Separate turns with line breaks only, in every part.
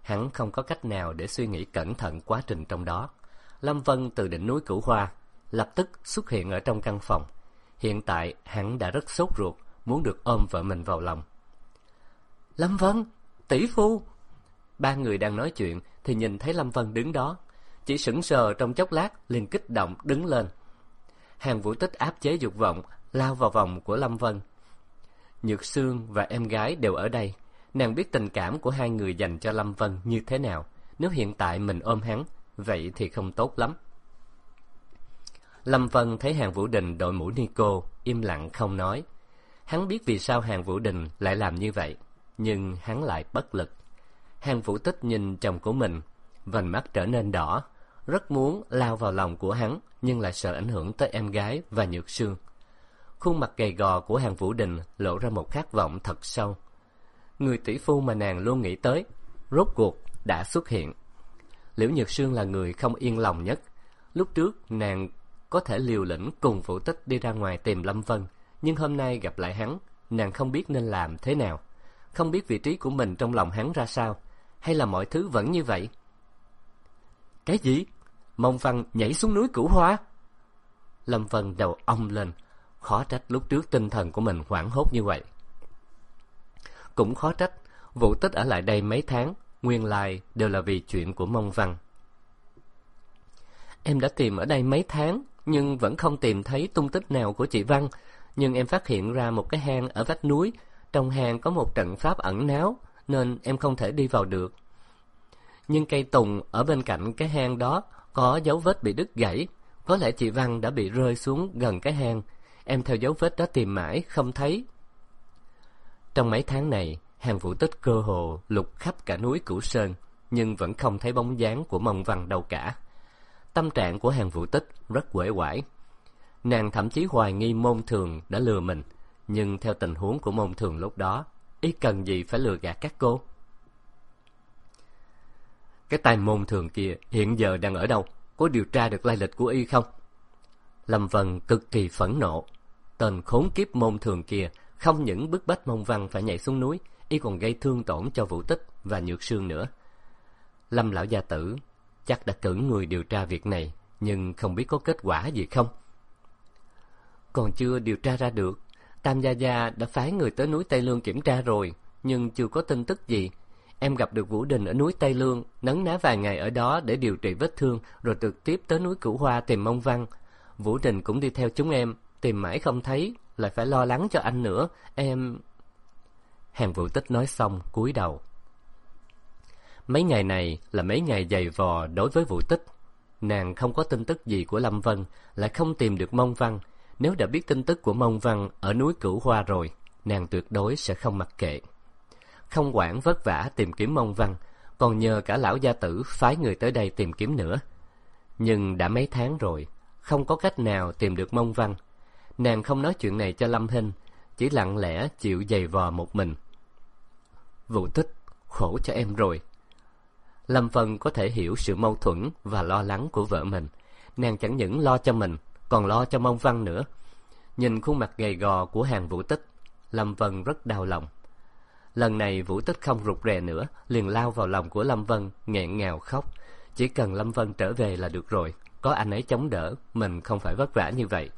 Hắn không có cách nào để suy nghĩ cẩn thận quá trình trong đó. Lâm Vân từ đỉnh núi Cửu Hoa lập tức xuất hiện ở trong căn phòng. Hiện tại hắn đã rất sốt ruột, muốn được ôm vợ mình vào lòng. Lâm Vân, tỷ phu! Ba người đang nói chuyện thì nhìn thấy Lâm Vân đứng đó, chỉ sững sờ trong chốc lát liền kích động đứng lên. Hàn Vũ Tích áp chế dục vọng, lao vào vòng của Lâm Vân. Nhược Sương và em gái đều ở đây. Nàng biết tình cảm của hai người dành cho Lâm Vân như thế nào. Nếu hiện tại mình ôm hắn, vậy thì không tốt lắm. Lâm Vân thấy Hàn Vũ Đình đội mũ ni cô, im lặng không nói. Hắn biết vì sao Hàn Vũ Đình lại làm như vậy, nhưng hắn lại bất lực. Hàn Vũ Tích nhìn chồng của mình, vành mắt trở nên đỏ, rất muốn lao vào lòng của hắn, nhưng lại sợ ảnh hưởng tới em gái và Nhược Sương. Khuôn mặt gầy gò của Hàn Vũ Đình lộ ra một khát vọng thật sâu. Người tỷ phu mà nàng luôn nghĩ tới, rốt cuộc đã xuất hiện. Liễu Nhược Sương là người không yên lòng nhất. Lúc trước nàng có thể liều lĩnh cùng Vũ Tích đi ra ngoài tìm Lâm Vân, nhưng hôm nay gặp lại hắn, nàng không biết nên làm thế nào, không biết vị trí của mình trong lòng hắn ra sao, hay là mọi thứ vẫn như vậy. Cái gì? Mông Văn nhảy xuống núi Cửu Hoa? Lâm Vân đầu ong lên, khó trách lúc trước tinh thần của mình hoảng hốt như vậy. Cũng khó trách Vũ Tích ở lại đây mấy tháng, nguyên lai đều là vì chuyện của Mông Văn. Em đã tìm ở đây mấy tháng, nhưng vẫn không tìm thấy tung tích nào của chị Văn. Nhưng em phát hiện ra một cái hang ở vách núi, trong hang có một trận pháp ẩn náu, nên em không thể đi vào được. Nhưng cây tùng ở bên cạnh cái hang đó có dấu vết bị đứt gãy, có lẽ chị Văn đã bị rơi xuống gần cái hang. Em theo dấu vết đó tìm mãi không thấy. Trong mấy tháng này, Hàn Vũ Tích cơ hồ lục khắp cả núi Cửu Sơn, nhưng vẫn không thấy bóng dáng của Mông Văn đâu cả. Tâm trạng của Hàn Vũ Tích rất uể oải. Nàng thậm chí hoài nghi Môn Thường đã lừa mình, nhưng theo tình huống của Môn Thường lúc đó, y cần gì phải lừa gạt các cô? Cái tay Môn Thường kia hiện giờ đang ở đâu? Có điều tra được lai lịch của y không? Lâm Vân cực kỳ phẫn nộ. Tên khốn kiếp Môn Thường kia không những bức bách Mông Văn phải nhảy xuống núi, y còn gây thương tổn cho Vũ Tích và Nhược Sương nữa. Lâm lão gia tử chắc đã cử người điều tra việc này, nhưng không biết có kết quả gì không. Còn chưa điều tra ra được. Tam gia gia đã phái người tới núi Tây Lương kiểm tra rồi, nhưng chưa có tin tức gì. Em gặp được Vũ Đình ở núi Tây Lương, nấn ná vài ngày ở đó để điều trị vết thương, rồi trực tiếp tới núi Cửu Hoa tìm Mông Văn. Vũ Đình cũng đi theo chúng em, tìm mãi không thấy, lại phải lo lắng cho anh nữa. Em... Hàn Vũ Tích nói xong cúi đầu. Mấy ngày này là mấy ngày dày vò đối với Vũ Tích. Nàng không có tin tức gì của Lâm Vân, lại không tìm được Mông Văn. Nếu đã biết tin tức của Mông Văn ở núi Cửu Hoa rồi, nàng tuyệt đối sẽ không mặc kệ. Không quản vất vả tìm kiếm Mông Văn, còn nhờ cả lão gia tử phái người tới đây tìm kiếm nữa. Nhưng đã mấy tháng rồi, không có cách nào tìm được Mông Văn. Nàng không nói chuyện này cho Lâm Hinh, chỉ lặng lẽ chịu giày vò một mình. Vũ Tích, khổ cho em rồi. Lâm Vân có thể hiểu sự mâu thuẫn và lo lắng của vợ mình. Nàng chẳng những lo cho mình, còn lo cho Mông Văn nữa. Nhìn khuôn mặt gầy gò của Hàn Vũ Tích, Lâm Vân rất đau lòng. Lần này Vũ Tích không rụt rè nữa, liền lao vào lòng của Lâm Vân, nghẹn ngào khóc. Chỉ cần Lâm Vân trở về là được rồi, có anh ấy chống đỡ, mình không phải vất vả như vậy.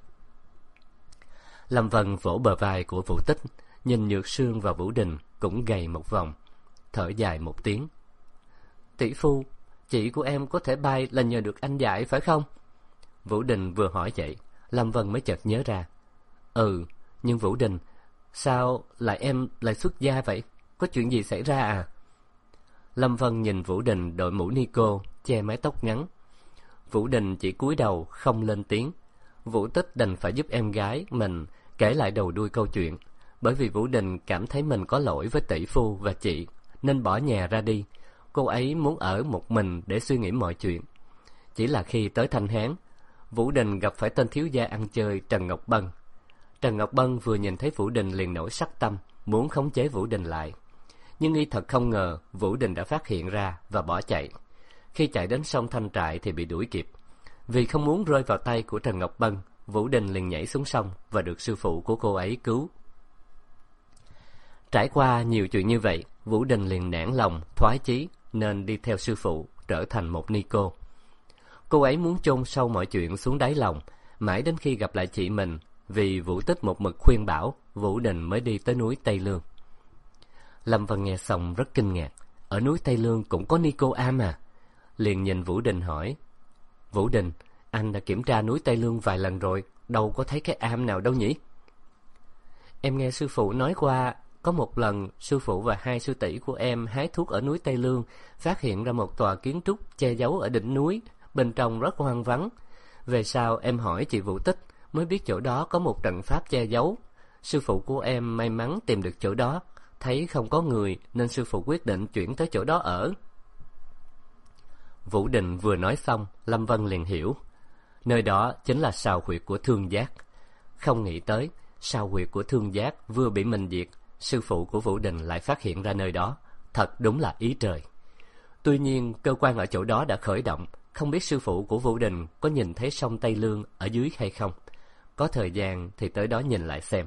Lâm Vân vỗ bờ vai của Vũ Tích, nhìn Nhược Sương và Vũ Đình cũng gầy một vòng, thở dài một tiếng. Tỷ phu, chị của em có thể bay là nhờ được anh dạy phải không? Vũ Đình vừa hỏi vậy, Lâm Vân mới chợt nhớ ra. Ừ, nhưng Vũ Đình, sao lại em lại xuất gia vậy? Có chuyện gì xảy ra à? Lâm Vân nhìn Vũ Đình đội mũ ni cô, che mái tóc ngắn. Vũ Đình chỉ cúi đầu không lên tiếng. Vũ Tích đành phải giúp em gái mình kể lại đầu đuôi câu chuyện, bởi vì Vũ Đình cảm thấy mình có lỗi với tỷ phu và chị, nên bỏ nhà ra đi. Cô ấy muốn ở một mình để suy nghĩ mọi chuyện. Chỉ là khi tới Thanh Hán, Vũ Đình gặp phải tên thiếu gia ăn chơi Trần Ngọc Bân. Trần Ngọc Bân vừa nhìn thấy Vũ Đình liền nổi sắc tâm, muốn khống chế Vũ Đình lại. Nhưng y thật không ngờ Vũ Đình đã phát hiện ra và bỏ chạy. Khi chạy đến sông Thanh Trại thì bị đuổi kịp. Vì không muốn rơi vào tay của Trần Ngọc Bân, Vũ Đình liền nhảy xuống sông và được sư phụ của cô ấy cứu. Trải qua nhiều chuyện như vậy, Vũ Đình liền nản lòng, thoái chí, nên đi theo sư phụ trở thành một ni cô. Cô ấy muốn chôn sâu mọi chuyện xuống đáy lòng, mãi đến khi gặp lại chị mình, vì Vũ Tích một mực khuyên bảo, Vũ Đình mới đi tới núi Tây Lương. Lâm Vân nghe xong rất kinh ngạc, ở núi Tây Lương cũng có ni cô am à? Liền nhìn Vũ Đình hỏi, Vũ Đình, anh đã kiểm tra núi Tây Lương vài lần rồi, đâu có thấy cái am nào đâu nhỉ? Em nghe sư phụ nói qua, có một lần sư phụ và hai sư tỷ của em hái thuốc ở núi Tây Lương, phát hiện ra một tòa kiến trúc che giấu ở đỉnh núi, bên trong rất hoang vắng. Về sau em hỏi chị Vũ Tích, mới biết chỗ đó có một trận pháp che giấu. Sư phụ của em may mắn tìm được chỗ đó, thấy không có người nên sư phụ quyết định chuyển tới chỗ đó ở. Vũ Đình vừa nói xong, Lâm Vân liền hiểu. Nơi đó chính là sào huyệt của Thương Giác. Không nghĩ tới, sào huyệt của Thương Giác vừa bị mình diệt, sư phụ của Vũ Đình lại phát hiện ra nơi đó. Thật đúng là ý trời. Tuy nhiên, cơ quan ở chỗ đó đã khởi động, không biết sư phụ của Vũ Đình có nhìn thấy sông Tây Lương ở dưới hay không. Có thời gian thì tới đó nhìn lại xem.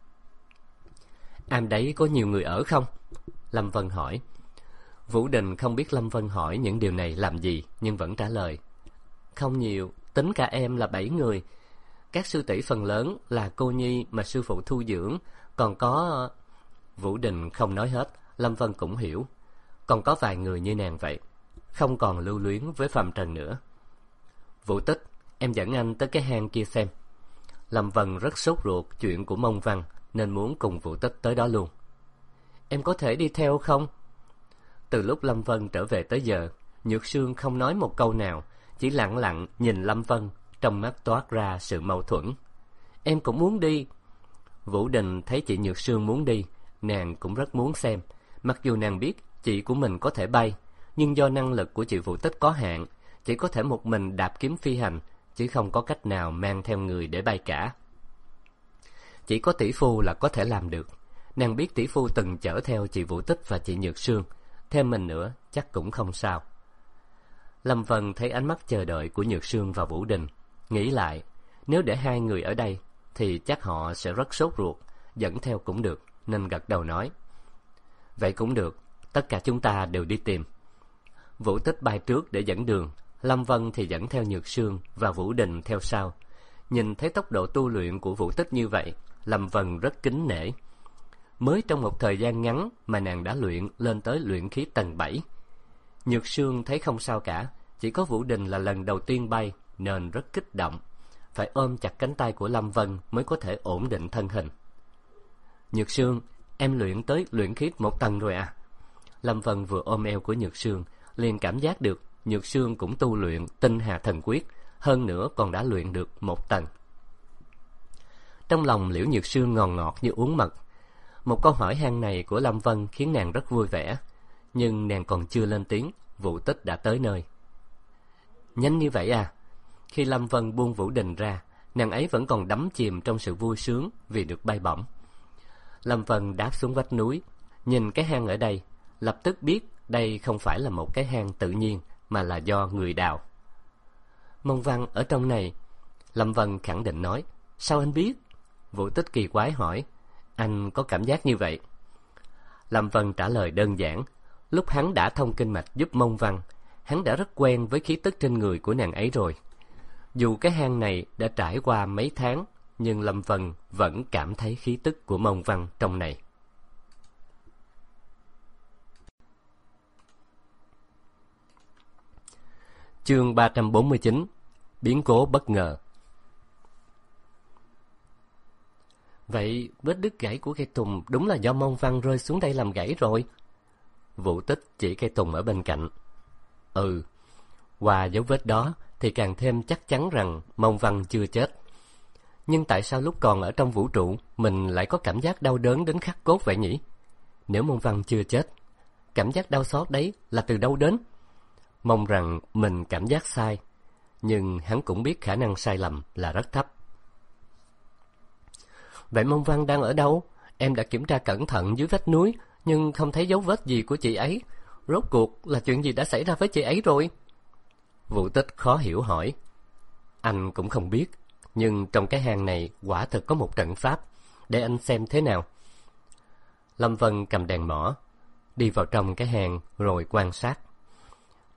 Am đấy có nhiều người ở không? Lâm Vân hỏi. Vũ Đình không biết Lâm Vân hỏi những điều này làm gì, nhưng vẫn trả lời. Không nhiều, tính cả em là 7 người. Các sư tỷ phần lớn là cô nhi mà sư phụ thu dưỡng, còn có... Vũ Đình không nói hết, Lâm Vân cũng hiểu. Còn có vài người như nàng vậy, không còn lưu luyến với phàm trần nữa. Vũ Tích, em dẫn anh tới cái hang kia xem. Lâm Vân rất sốt ruột chuyện của Mông Văn, nên muốn cùng Vũ Tích tới đó luôn. Em có thể đi theo không? Từ lúc Lâm Vân trở về tới giờ, Nhược Sương không nói một câu nào, chỉ lặng lặng nhìn Lâm Vân, trong mắt toát ra sự mâu thuẫn. Em cũng muốn đi. Vũ Đình thấy chị Nhược Sương muốn đi, nàng cũng rất muốn xem. Mặc dù nàng biết chị của mình có thể bay, nhưng do năng lực của chị Vũ Tích có hạn, chỉ có thể một mình đạp kiếm phi hành, chứ không có cách nào mang theo người để bay cả. Chỉ có tỷ phu là có thể làm được. Nàng biết tỷ phu từng chở theo chị Vũ Tích và chị Nhược Sương, thêm mình nữa chắc cũng không sao. Lâm Vân thấy ánh mắt chờ đợi của Nhược Sương và Vũ Đình, nghĩ lại, nếu để hai người ở đây thì chắc họ sẽ rất sốt ruột, dẫn theo cũng được, nên gật đầu nói. Vậy cũng được, tất cả chúng ta đều đi tìm. Vũ Tích bay trước để dẫn đường, Lâm Vân thì dẫn theo Nhược Sương và Vũ Đình theo sau. Nhìn thấy tốc độ tu luyện của Vũ Tích như vậy, Lâm Vân rất kính nể. Mới trong một thời gian ngắn mà nàng đã luyện lên tới luyện khí tầng 7. Nhược Sương thấy không sao cả, chỉ có Vũ Đình là lần đầu tiên bay nên rất kích động, phải ôm chặt cánh tay của Lâm Vân mới có thể ổn định thân hình. Nhược Sương, em luyện tới luyện khí 1 tầng rồi à? Lâm Vân vừa ôm eo của Nhược Sương, liền cảm giác được Nhược Sương cũng tu luyện Tinh Hà Thần Quyết, hơn nữa còn đã luyện được 1 tầng. Trong lòng Liễu Nhược Sương ngọt ngọt như uống mật. Một câu hỏi han này của Lâm Vân khiến nàng rất vui vẻ, nhưng nàng còn chưa lên tiếng, Vũ Tích đã tới nơi. Nhanh như vậy à? Khi Lâm Vân buông Vũ Đình ra, nàng ấy vẫn còn đắm chìm trong sự vui sướng vì được bay bổng. Lâm Vân đáp xuống vách núi, nhìn cái hang ở đây, lập tức biết đây không phải là một cái hang tự nhiên, mà là do người đào. Mông Văn ở trong này. Lâm Vân khẳng định nói. Sao anh biết? Vũ Tích kỳ quái hỏi. Anh có cảm giác như vậy. Lâm Vân trả lời đơn giản. Lúc hắn đã thông kinh mạch giúp Mông Văn, hắn đã rất quen với khí tức trên người của nàng ấy rồi. Dù cái hang này đã trải qua mấy tháng, nhưng Lâm Vân vẫn cảm thấy khí tức của Mông Văn trong này. Chương 349. Biến cố bất ngờ. Vậy vết đứt gãy của cây tùng đúng là do Mông Văn rơi xuống đây làm gãy rồi. Vũ Tích chỉ cây tùng ở bên cạnh. Qua dấu vết đó thì càng thêm chắc chắn rằng Mông Văn chưa chết. Nhưng tại sao lúc còn ở trong vũ trụ mình lại có cảm giác đau đớn đến khắc cốt vậy nhỉ? Nếu Mông Văn chưa chết, cảm giác đau xót đấy là từ đâu đến? Mong rằng mình cảm giác sai, nhưng hắn cũng biết khả năng sai lầm là rất thấp. Vậy Mông Văn đang ở đâu? Em đã kiểm tra cẩn thận dưới vách núi, nhưng không thấy dấu vết gì của chị ấy. Rốt cuộc là chuyện gì đã xảy ra với chị ấy rồi? Vũ Tích khó hiểu hỏi. Anh cũng không biết, nhưng trong cái hang này quả thực có một trận pháp, để anh xem thế nào. Lâm Vân cầm đèn mỏ, đi vào trong cái hang rồi quan sát.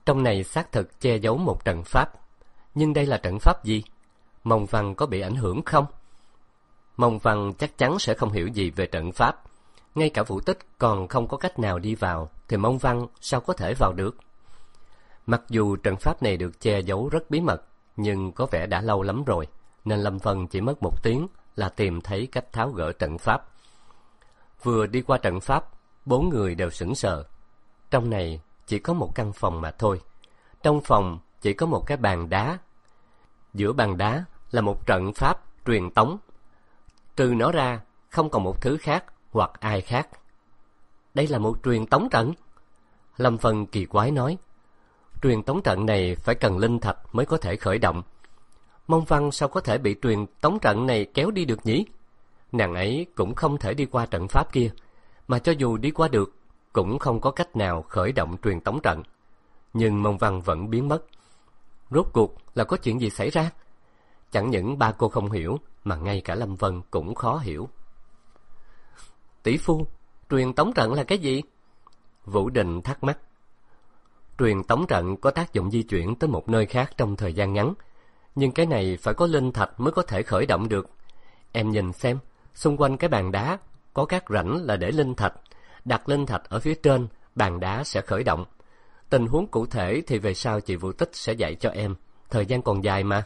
Trong này xác thực che giấu một trận pháp. Nhưng đây là trận pháp gì? Mông Văn có bị ảnh hưởng không? Mông Văn chắc chắn sẽ không hiểu gì về trận pháp. Ngay cả Vũ Tích còn không có cách nào đi vào, thì Mông Văn sao có thể vào được? Mặc dù trận pháp này được che giấu rất bí mật, nhưng có vẻ đã lâu lắm rồi, nên Lâm Vân chỉ mất 1 tiếng là tìm thấy cách tháo gỡ trận pháp. Vừa đi qua trận pháp, 4 người đều sững sờ. Trong này chỉ có một căn phòng mà thôi. Trong phòng chỉ có một cái bàn đá. Giữa bàn đá là một trận pháp truyền tống. Trừ nó ra, không còn một thứ khác hoặc ai khác. Đây là một truyền tống trận. Lâm Vân kỳ quái nói. Truyền tống trận này phải cần linh thạch mới có thể khởi động. Mông Văn sao có thể bị truyền tống trận này kéo đi được nhỉ? Nàng ấy cũng không thể đi qua trận pháp kia, mà cho dù đi qua được, cũng không có cách nào khởi động truyền tống trận. Nhưng Mông Văn vẫn biến mất. Rốt cuộc là có chuyện gì xảy ra? Chẳng những ba cô không hiểu, mà ngay cả Lâm Vân cũng khó hiểu. Tỷ phu, truyền tống trận là cái gì? Vũ Đình thắc mắc. Truyền tống trận có tác dụng di chuyển tới một nơi khác trong thời gian ngắn, nhưng cái này phải có linh thạch mới có thể khởi động được. Em nhìn xem, xung quanh cái bàn đá có các rãnh là để linh thạch. Đặt linh thạch ở phía trên, bàn đá sẽ khởi động. Tình huống cụ thể thì về sau chị Vũ Tích sẽ dạy cho em, thời gian còn dài mà.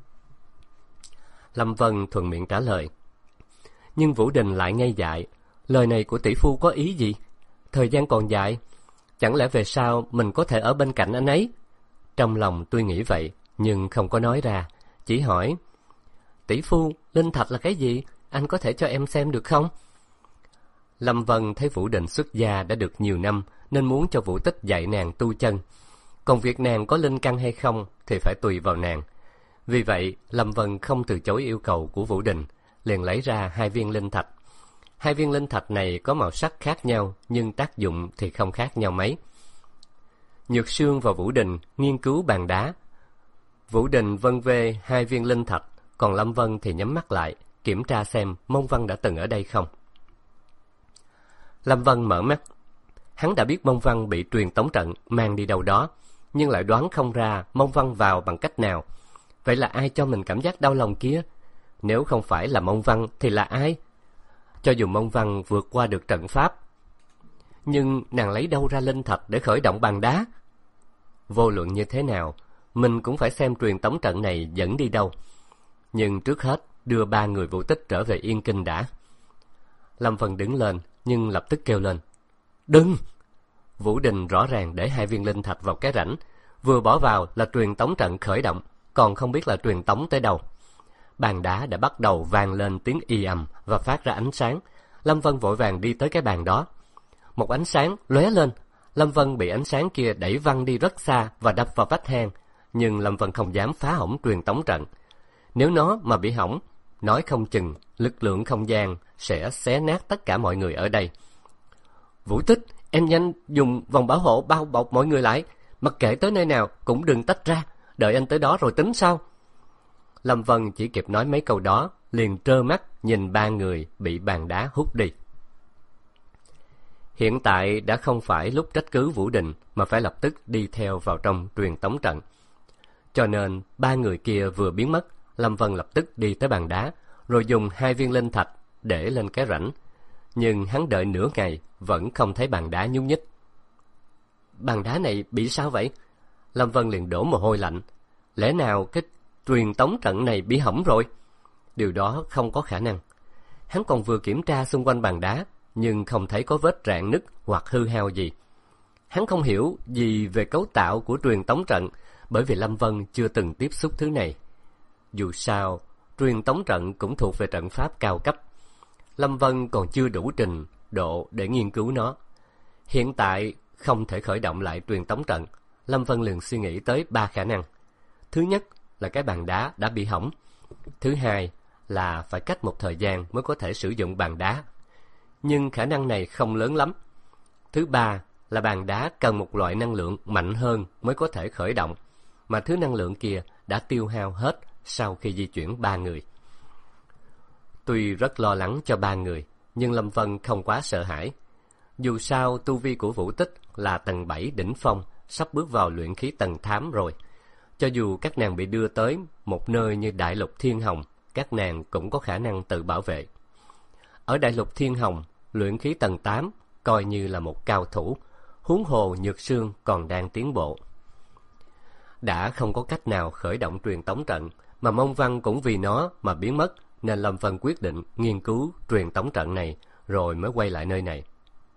Lâm Vân thuận miệng trả lời. Nhưng Vũ Đình lại ngây dại. Lời này của tỷ phu có ý gì? Thời gian còn dài? Chẳng lẽ về sau mình có thể ở bên cạnh anh ấy? Trong lòng tôi nghĩ vậy, nhưng không có nói ra, chỉ hỏi. Tỷ phu, linh thạch là cái gì? Anh có thể cho em xem được không? Lâm Vân thấy Vũ Đình xuất gia đã được nhiều năm, nên muốn cho Vũ Tích dạy nàng tu chân. Còn việc nàng có linh căn hay không thì phải tùy vào nàng. Vì vậy, Lâm Vân không từ chối yêu cầu của Vũ Đình, liền lấy ra 2 viên linh thạch. 2 viên linh thạch này có màu sắc khác nhau, nhưng tác dụng thì không khác nhau mấy. Nhược Sương và Vũ Đình nghiên cứu bàn đá. Vũ Đình vân vê 2 viên linh thạch, còn Lâm Vân thì nhắm mắt lại, kiểm tra xem Mông Văn đã từng ở đây không. Lâm Vân mở mắt. Hắn đã biết Mông Văn bị truyền tống trận mang đi đâu đó, nhưng lại đoán không ra Mông Văn vào bằng cách nào. Vậy là ai cho mình cảm giác đau lòng kia? Nếu không phải là Mông Văn thì là ai? Cho dù Mông Văn vượt qua được trận pháp, nhưng nàng lấy đâu ra linh thạch để khởi động bàn đá? Vô luận như thế nào, mình cũng phải xem truyền tống trận này dẫn đi đâu. Nhưng trước hết đưa 3 người Vũ Tích trở về Yên Kinh đã. Lâm Vân đứng lên, nhưng lập tức kêu lên. Đừng! Vũ Đình rõ ràng để 2 viên linh thạch vào cái rãnh, vừa bỏ vào là truyền tống trận khởi động, còn không biết là truyền tống tới đâu. Bàn đá đã bắt đầu vang lên tiếng y ầm và phát ra ánh sáng. Lâm Vân vội vàng đi tới cái bàn đó. Một ánh sáng lóe lên. Lâm Vân bị ánh sáng kia đẩy văng đi rất xa và đập vào vách hang. Nhưng Lâm Vân không dám phá hỏng truyền tống trận. Nếu nó mà bị hỏng, nói không chừng lực lượng không gian sẽ xé nát tất cả mọi người ở đây. Vũ Tích, em nhanh dùng vòng bảo hộ bao bọc mọi người lại. Mặc kệ tới nơi nào cũng đừng tách ra. Đợi anh tới đó rồi tính sau. Lâm Vân chỉ kịp nói mấy câu đó, liền trơ mắt nhìn 3 người bị bàn đá hút đi. Hiện tại đã không phải lúc trách cứ Vũ Đình, mà phải lập tức đi theo vào trong truyền tống trận. Cho nên 3 người kia vừa biến mất, Lâm Vân lập tức đi tới bàn đá, rồi dùng 2 viên linh thạch để lên cái rãnh. Nhưng hắn đợi nửa ngày vẫn không thấy bàn đá nhúc nhích. Bàn đá này bị sao vậy? Lâm Vân liền đổ mồ hôi lạnh. Lẽ nào cái truyền tống trận này bị hỏng rồi? Điều đó không có khả năng. Hắn còn vừa kiểm tra xung quanh bàn đá, nhưng không thấy có vết rạn nứt hoặc hư hao gì. Hắn không hiểu gì về cấu tạo của truyền tống trận, bởi vì Lâm Vân chưa từng tiếp xúc thứ này. Dù sao, truyền tống trận cũng thuộc về trận pháp cao cấp. Lâm Vân còn chưa đủ trình độ để nghiên cứu nó. Hiện tại không thể khởi động lại truyền tống trận. Lâm Vân liền suy nghĩ tới 3 khả năng. Thứ nhất là cái bàn đá đã bị hỏng. Thứ hai là phải cách một thời gian mới có thể sử dụng bàn đá. Nhưng khả năng này không lớn lắm. Thứ ba là bàn đá cần một loại năng lượng mạnh hơn mới có thể khởi động, mà thứ năng lượng kia đã tiêu hao hết sau khi di chuyển 3 người. Tuy rất lo lắng cho 3 người, nhưng Lâm Vân không quá sợ hãi. Dù sao tu vi của Vũ Tích là tầng 7 đỉnh phong, sắp bước vào luyện khí tầng 8 rồi. Cho dù các nàng bị đưa tới một nơi như Đại Lục Thiên Hồng, các nàng cũng có khả năng tự bảo vệ. Ở Đại Lục Thiên Hồng, luyện khí tầng 8 coi như là một cao thủ, huống hồ Nhược Sương còn đang tiến bộ. Đã không có cách nào khởi động truyền tống trận, mà mông văn cũng vì nó mà biến mất, nên Lâm Vân quyết định nghiên cứu truyền tống trận này, rồi mới quay lại nơi này.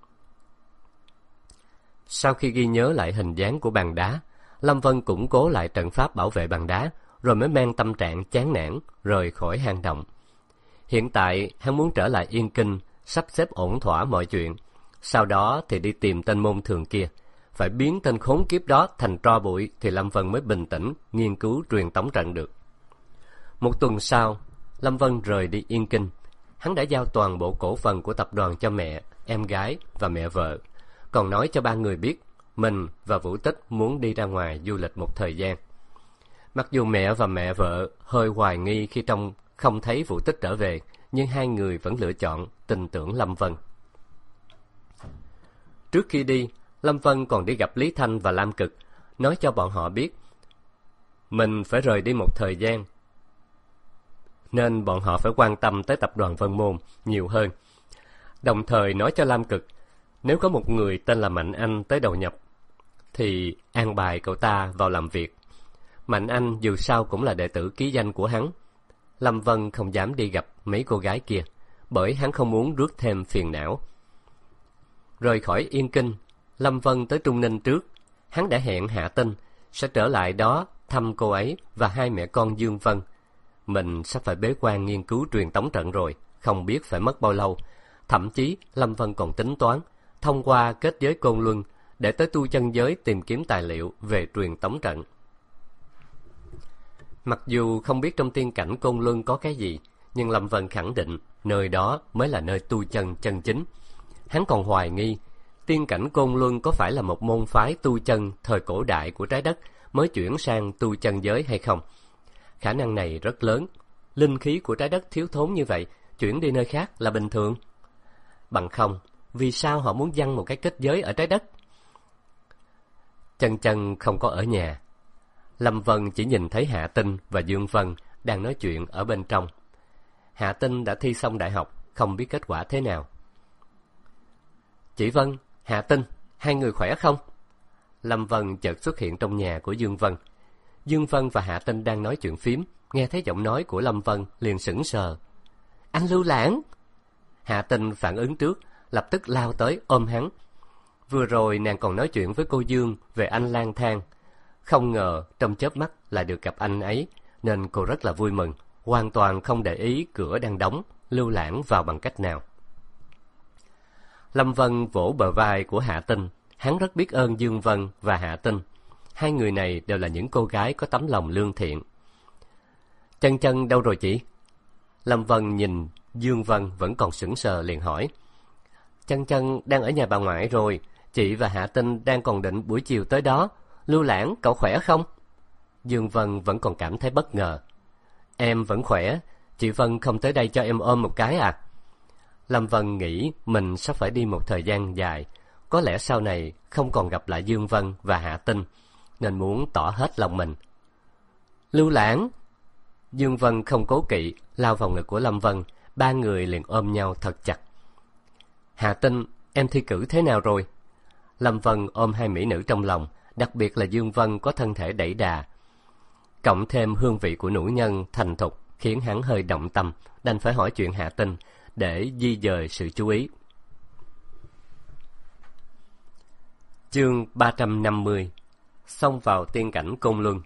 Sau khi ghi nhớ lại hình dáng của bàn đá, Lâm Vân củng cố lại trận pháp bảo vệ bàn đá, rồi mới mang tâm trạng chán nản rời khỏi hang động. Hiện tại hắn muốn trở lại Yên Kinh, sắp xếp ổn thỏa mọi chuyện, sau đó thì đi tìm tên môn thường kia. Phải biến tên khốn kiếp đó thành tro bụi thì Lâm Vân mới bình tĩnh nghiên cứu truyền tống trận được. Một tuần sau, Lâm Vân rời đi Yên Kinh. Hắn đã giao toàn bộ cổ phần của tập đoàn cho mẹ, em gái và mẹ vợ, còn nói cho ba người biết mình và Vũ Tích muốn đi ra ngoài du lịch một thời gian. Mặc dù mẹ và mẹ vợ hơi hoài nghi khi không thấy Vũ Tích trở về, nhưng hai người vẫn lựa chọn tin tưởng Lâm Vân. Trước khi đi, Lâm Vân còn đi gặp Lý Thanh và Lam Cực, nói cho bọn họ biết mình phải rời đi một thời gian, nên bọn họ phải quan tâm tới tập đoàn Vân Môn nhiều hơn. Đồng thời nói cho Lam Cực, nếu có một người tên là Mạnh Anh tới đầu nhập, thì an bài cậu ta vào làm việc. Mạnh Anh dù sao cũng là đệ tử ký danh của hắn. Lâm Vân không dám đi gặp mấy cô gái kia, bởi hắn không muốn rước thêm phiền não. Rời khỏi Yên Kinh, Lâm Vân tới Trung Ninh trước. Hắn đã hẹn Hạ Tinh sẽ trở lại đó thăm cô ấy và hai mẹ con Dương Vân. Mình sắp phải bế quan nghiên cứu truyền tống trận rồi, không biết phải mất bao lâu. Thậm chí Lâm Vân còn tính toán thông qua kết giới Côn Luân để tới tu chân giới tìm kiếm tài liệu về truyền tống trận. Mặc dù không biết trong tiên cảnh Côn Luân có cái gì, nhưng Lâm Vân khẳng định nơi đó mới là nơi tu chân chân chính. Hắn còn hoài nghi tiên cảnh Côn Luân có phải là một môn phái tu chân thời cổ đại của trái đất mới chuyển sang tu chân giới hay không. Khả năng này rất lớn. Linh khí của trái đất thiếu thốn như vậy, chuyển đi nơi khác là bình thường. Bằng không, vì sao họ muốn giăng một cái kết giới ở trái đất? Chân Chân không có ở nhà. Lâm Vân chỉ nhìn thấy Hạ Tinh và Dương Vân đang nói chuyện ở bên trong. Hạ Tinh đã thi xong đại học, không biết kết quả thế nào. Chị Vân, Hạ Tinh, hai người khỏe không? Lâm Vân chợt xuất hiện trong nhà của Dương Vân. Dương Vân và Hạ Tinh đang nói chuyện phím, nghe thấy giọng nói của Lâm Vân liền sững sờ. Anh Lưu Lãng! Hạ Tinh phản ứng trước, lập tức lao tới ôm hắn. Vừa rồi nàng còn nói chuyện với cô Dương về anh lang thang. Không ngờ trong chớp mắt lại được gặp anh ấy, nên cô rất là vui mừng, hoàn toàn không để ý cửa đang đóng, Lưu Lãng vào bằng cách nào. Lâm Vân vỗ bờ vai của Hạ Tinh, hắn rất biết ơn Dương Vân và Hạ Tinh. Hai người này đều là những cô gái có tấm lòng lương thiện. Chân Chân đâu rồi chị? Lâm Vân nhìn Dương Vân vẫn còn sững sờ liền hỏi. Chân Chân đang ở nhà bà ngoại rồi, chị và Hạ Tinh đang còn định buổi chiều tới đó. Lưu Lãng, cậu khỏe không? Dương Vân vẫn còn cảm thấy bất ngờ. Em vẫn khỏe, chị Vân không tới đây cho em ôm một cái à? Lâm Vân nghĩ mình sắp phải đi một thời gian dài, có lẽ sau này không còn gặp lại Dương Vân và Hạ Tinh, nên muốn tỏ hết lòng mình. Lưu Lãng! Dương Vân không cố kỵ, lao vào ngực của Lâm Vân, ba người liền ôm nhau thật chặt. Hạ Tinh, em thi cử thế nào rồi? Lâm Vân ôm hai mỹ nữ trong lòng, đặc biệt là Dương Vân có thân thể đẩy đà. Cộng thêm hương vị của nữ nhân thành thục khiến hắn hơi động tâm, đành phải hỏi chuyện Hạ Tinh để di dời sự chú ý. Chương 350. Xông vào tiên cảnh Côn Luân.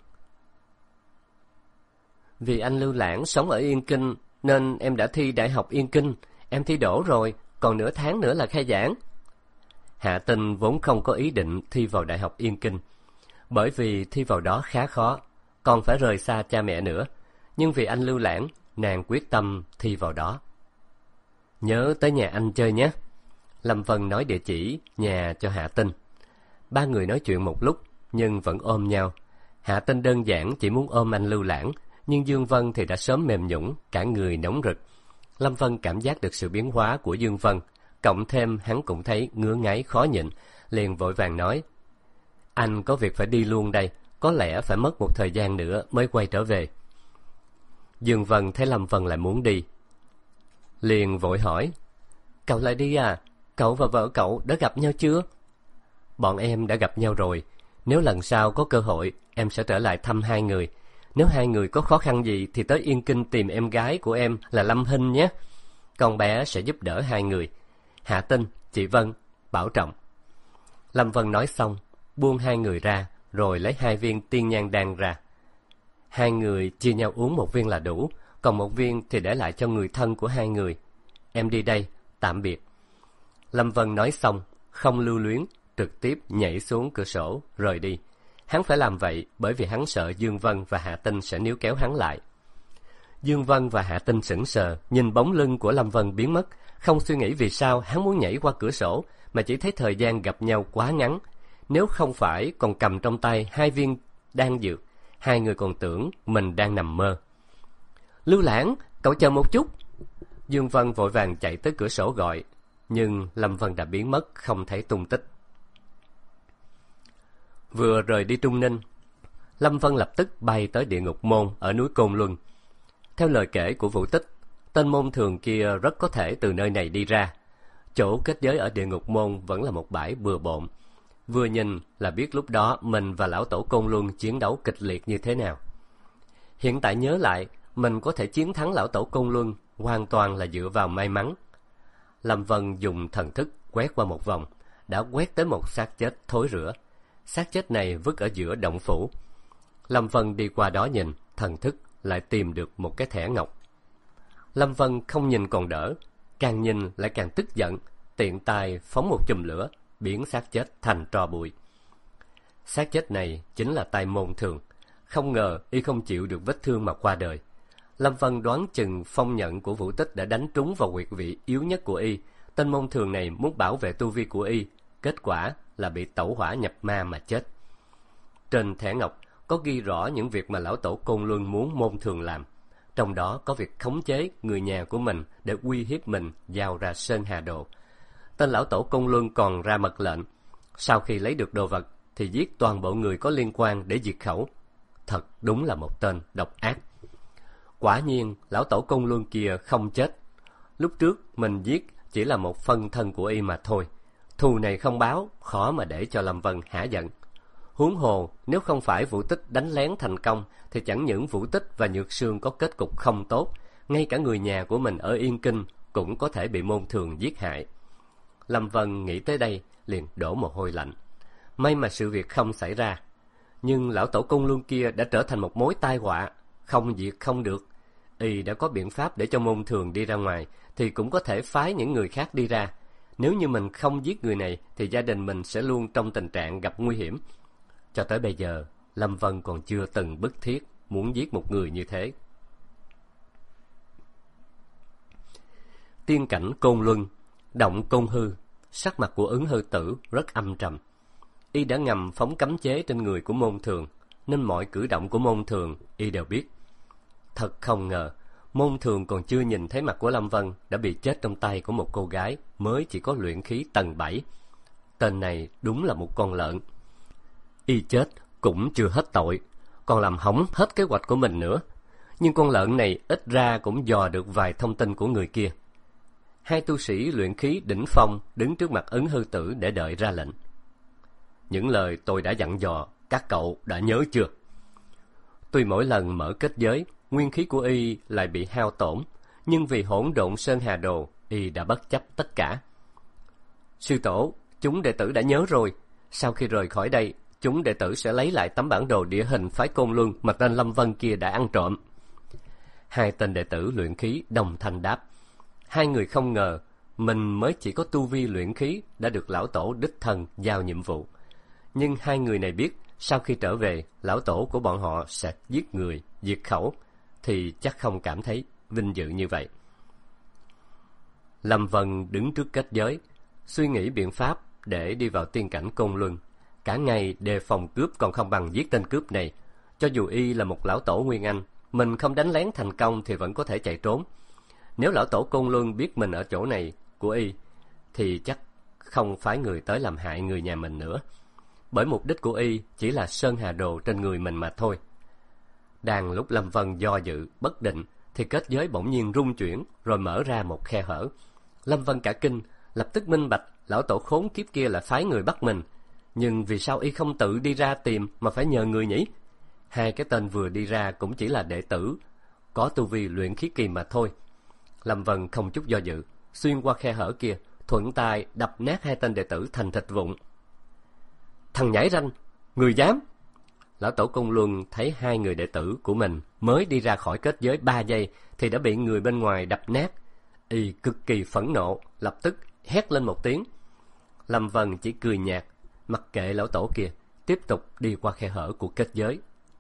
Vì anh Lưu Lãng sống ở Yên Kinh nên em đã thi Đại học Yên Kinh. Em thi đỗ rồi, còn nửa tháng nữa là khai giảng. Hạ Tinh vốn không có ý định thi vào Đại học Yên Kinh, bởi vì thi vào đó khá khó, còn phải rời xa cha mẹ nữa. Nhưng vì anh Lưu Lãng, nàng quyết tâm thi vào đó. Nhớ tới nhà anh chơi nhé. Lâm Vân nói địa chỉ nhà cho Hạ Tinh. Ba người nói chuyện một lúc nhưng vẫn ôm nhau. Hạ Tinh đơn giản chỉ muốn ôm anh Lưu Lãng, nhưng Dương Vân thì đã sớm mềm nhũn, cả người nóng rực. Lâm Vân cảm giác được sự biến hóa của Dương Vân, cộng thêm hắn cũng thấy ngứa ngáy khó nhịn, liền vội vàng nói: Anh có việc phải đi luôn đây, có lẽ phải mất một thời gian nữa mới quay trở về. Dương Vân thấy Lâm Vân lại muốn đi, liền vội hỏi: Cậu lại đi à? Cậu và vợ cậu đã gặp nhau chưa? Bọn em đã gặp nhau rồi. Nếu lần sau có cơ hội, em sẽ trở lại thăm hai người. Nếu hai người có khó khăn gì thì tới Yên Kinh tìm em gái của em là Lâm Hinh nhé. Con bé sẽ giúp đỡ hai người. Hạ Tinh, chị Vân, bảo trọng. Lâm Vân nói xong, buông hai người ra, rồi lấy 2 viên tiên nhang đan ra. Hai người chia nhau uống 1 viên là đủ, còn 1 viên thì để lại cho người thân của hai người. Em đi đây, tạm biệt. Lâm Vân nói xong, không lưu luyến, trực tiếp nhảy xuống cửa sổ, rời đi. Hắn phải làm vậy bởi vì hắn sợ Dương Vân và Hạ Tinh sẽ níu kéo hắn lại. Dương Vân và Hạ Tinh sững sờ, nhìn bóng lưng của Lâm Vân biến mất, không suy nghĩ vì sao hắn muốn nhảy qua cửa sổ, mà chỉ thấy thời gian gặp nhau quá ngắn. Nếu không phải còn cầm trong tay 2 viên đan dược, hai người còn tưởng mình đang nằm mơ. Lưu Lãng, cậu chờ một chút. Dương Vân vội vàng chạy tới cửa sổ gọi, nhưng Lâm Vân đã biến mất không thấy tung tích. Vừa rời đi Trung Ninh, Lâm Vân lập tức bay tới Địa Ngục Môn ở núi Côn Luân. Theo lời kể của Vũ Tích, tên môn thường kia rất có thể từ nơi này đi ra. Chỗ kết giới ở Địa Ngục Môn vẫn là một bãi bừa bộn. Vừa nhìn là biết lúc đó mình và lão tổ Côn Luân chiến đấu kịch liệt như thế nào. Hiện tại nhớ lại, mình có thể chiến thắng lão tổ Côn Luân hoàn toàn là dựa vào may mắn. Lâm Vân dùng thần thức quét qua một vòng, đã quét tới một xác chết thối rữa. Xác chết này vứt ở giữa động phủ. Lâm Vân đi qua đó nhìn, thần thức lại tìm được một cái thẻ ngọc. Lâm Vân không nhìn còn đỡ, càng nhìn lại càng tức giận, tiện tay phóng một chùm lửa, biến xác chết thành tro bụi. Xác chết này chính là tay môn thường, không ngờ y không chịu được vết thương mà qua đời. Lâm Vân đoán chừng phong nhận của Vũ Tích đã đánh trúng vào huyệt vị yếu nhất của y. Tên môn thường này muốn bảo vệ tu vi của y, kết quả là bị tẩu hỏa nhập ma mà chết. Trên thẻ ngọc có ghi rõ những việc mà lão tổ Côn Luân muốn môn thường làm, trong đó có việc khống chế người nhà của mình để uy hiếp mình giao ra Sơn Hà Đồ. Tên lão tổ Côn Luân còn ra mật lệnh, sau khi lấy được đồ vật thì giết toàn bộ người có liên quan để diệt khẩu. Thật đúng là một tên độc ác. Quả nhiên lão tổ Côn Luân kia không chết. Lúc trước mình giết chỉ là một phân thân của y mà thôi. Thù này không báo, khó mà để cho Lâm Vân hả giận. Huống hồ, nếu không phải Vũ Tích đánh lén thành công, thì chẳng những Vũ Tích và Nhược Sương có kết cục không tốt, ngay cả người nhà của mình ở Yên Kinh cũng có thể bị môn thường giết hại. Lâm Vân nghĩ tới đây, liền đổ mồ hôi lạnh. May mà sự việc không xảy ra. Nhưng lão tổ Côn Luân kia đã trở thành một mối tai họa, không diệt không được. Y đã có biện pháp để cho môn thường đi ra ngoài, thì cũng có thể phái những người khác đi ra. Nếu như mình không giết người này, thì gia đình mình sẽ luôn trong tình trạng gặp nguy hiểm. Cho tới bây giờ, Lâm Vân còn chưa từng bức thiết muốn giết một người như thế. Tiên cảnh Côn Luân, động Côn Hư, sắc mặt của Ứng Hư Tử rất âm trầm. Y đã ngầm phóng cấm chế trên người của môn thường, nên mọi cử động của môn thường y đều biết. Thật không ngờ, môn thường còn chưa nhìn thấy mặt của Lâm Vân đã bị chết trong tay của một cô gái mới chỉ có luyện khí tầng 7. Tên này đúng là một con lợn. Y chết cũng chưa hết tội, còn làm hỏng hết kế hoạch của mình nữa. Nhưng con lợn này ít ra cũng dò được vài thông tin của người kia. Hai tu sĩ luyện khí đỉnh phong đứng trước mặt Ứng Hư Tử để đợi ra lệnh. Những lời tôi đã dặn dò, các cậu đã nhớ chưa? Tuy mỗi lần mở kết giới, nguyên khí của y lại bị hao tổn, nhưng vì hỗn độn Sơn Hà Đồ, y đã bất chấp tất cả. Sư tổ, chúng đệ tử đã nhớ rồi. Sau khi rời khỏi đây, chúng đệ tử sẽ lấy lại tấm bản đồ địa hình phái Côn Luân mà tên Lâm Vân kia đã ăn trộm. Hai tên đệ tử luyện khí đồng thanh đáp. Hai người không ngờ mình mới chỉ có tu vi luyện khí đã được lão tổ đích thân giao nhiệm vụ. Nhưng hai người này biết sau khi trở về, lão tổ của bọn họ sẽ giết người, diệt khẩu, thì chắc không cảm thấy vinh dự như vậy. Lâm Vân đứng trước kết giới, suy nghĩ biện pháp để đi vào tiên cảnh Côn Luân. Cả ngày đề phòng cướp còn không bằng giết tên cướp này. Cho dù y là một lão tổ Nguyên Anh, mình không đánh lén thành công thì vẫn có thể chạy trốn. Nếu lão tổ Côn Luân biết mình ở chỗ này của y, thì chắc không phái người tới làm hại người nhà mình nữa. bởi mục đích của y chỉ là sơn hà đồ trên người mình mà thôi. Đang lúc Lâm Vân do dự, bất định, thì kết giới bỗng nhiên rung chuyển, rồi mở ra một khe hở. Lâm Vân cả kinh, lập tức minh bạch, lão tổ khốn kiếp kia là phái người bắt mình. Nhưng vì sao y không tự đi ra tìm mà phải nhờ người nhỉ? Hai cái tên vừa đi ra cũng chỉ là đệ tử, có tu vi luyện khí kỳ mà thôi. Lâm Vân không chút do dự, xuyên qua khe hở kia, thuận tay đập nát hai tên đệ tử thành thịt vụn. Thằng nhãi ranh, người dám! Lão tổ Côn Luân thấy hai người đệ tử của mình mới đi ra khỏi kết giới 3 giây thì đã bị người bên ngoài đập nát. Y cực kỳ phẫn nộ, lập tức hét lên một tiếng. Lâm Vân chỉ cười nhạt, mặc kệ lão tổ kia, tiếp tục đi qua khe hở của kết giới.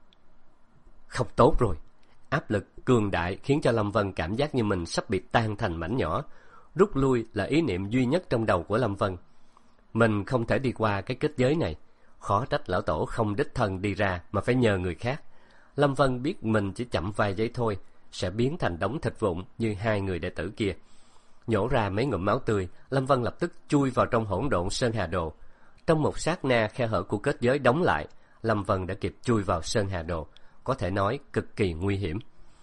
Không tốt rồi. Áp lực cường đại khiến cho Lâm Vân cảm giác như mình sắp bị tan thành mảnh nhỏ. Rút lui là ý niệm duy nhất trong đầu của Lâm Vân. Mình không thể đi qua cái kết giới này. Khó trách lão tổ không đích thân đi ra mà phải nhờ người khác. Lâm Vân biết mình chỉ chậm vài giây thôi sẽ biến thành đống thịt vụn như hai người đệ tử kia. Nhổ ra mấy ngụm máu tươi, Lâm Vân lập tức chui vào trong hỗn độn sơn hà đồ. Trong một sát na, khe hở của kết giới đóng lại, Lâm Vân đã kịp chui vào sơn hà đồ, có thể nói cực kỳ nguy hiểm.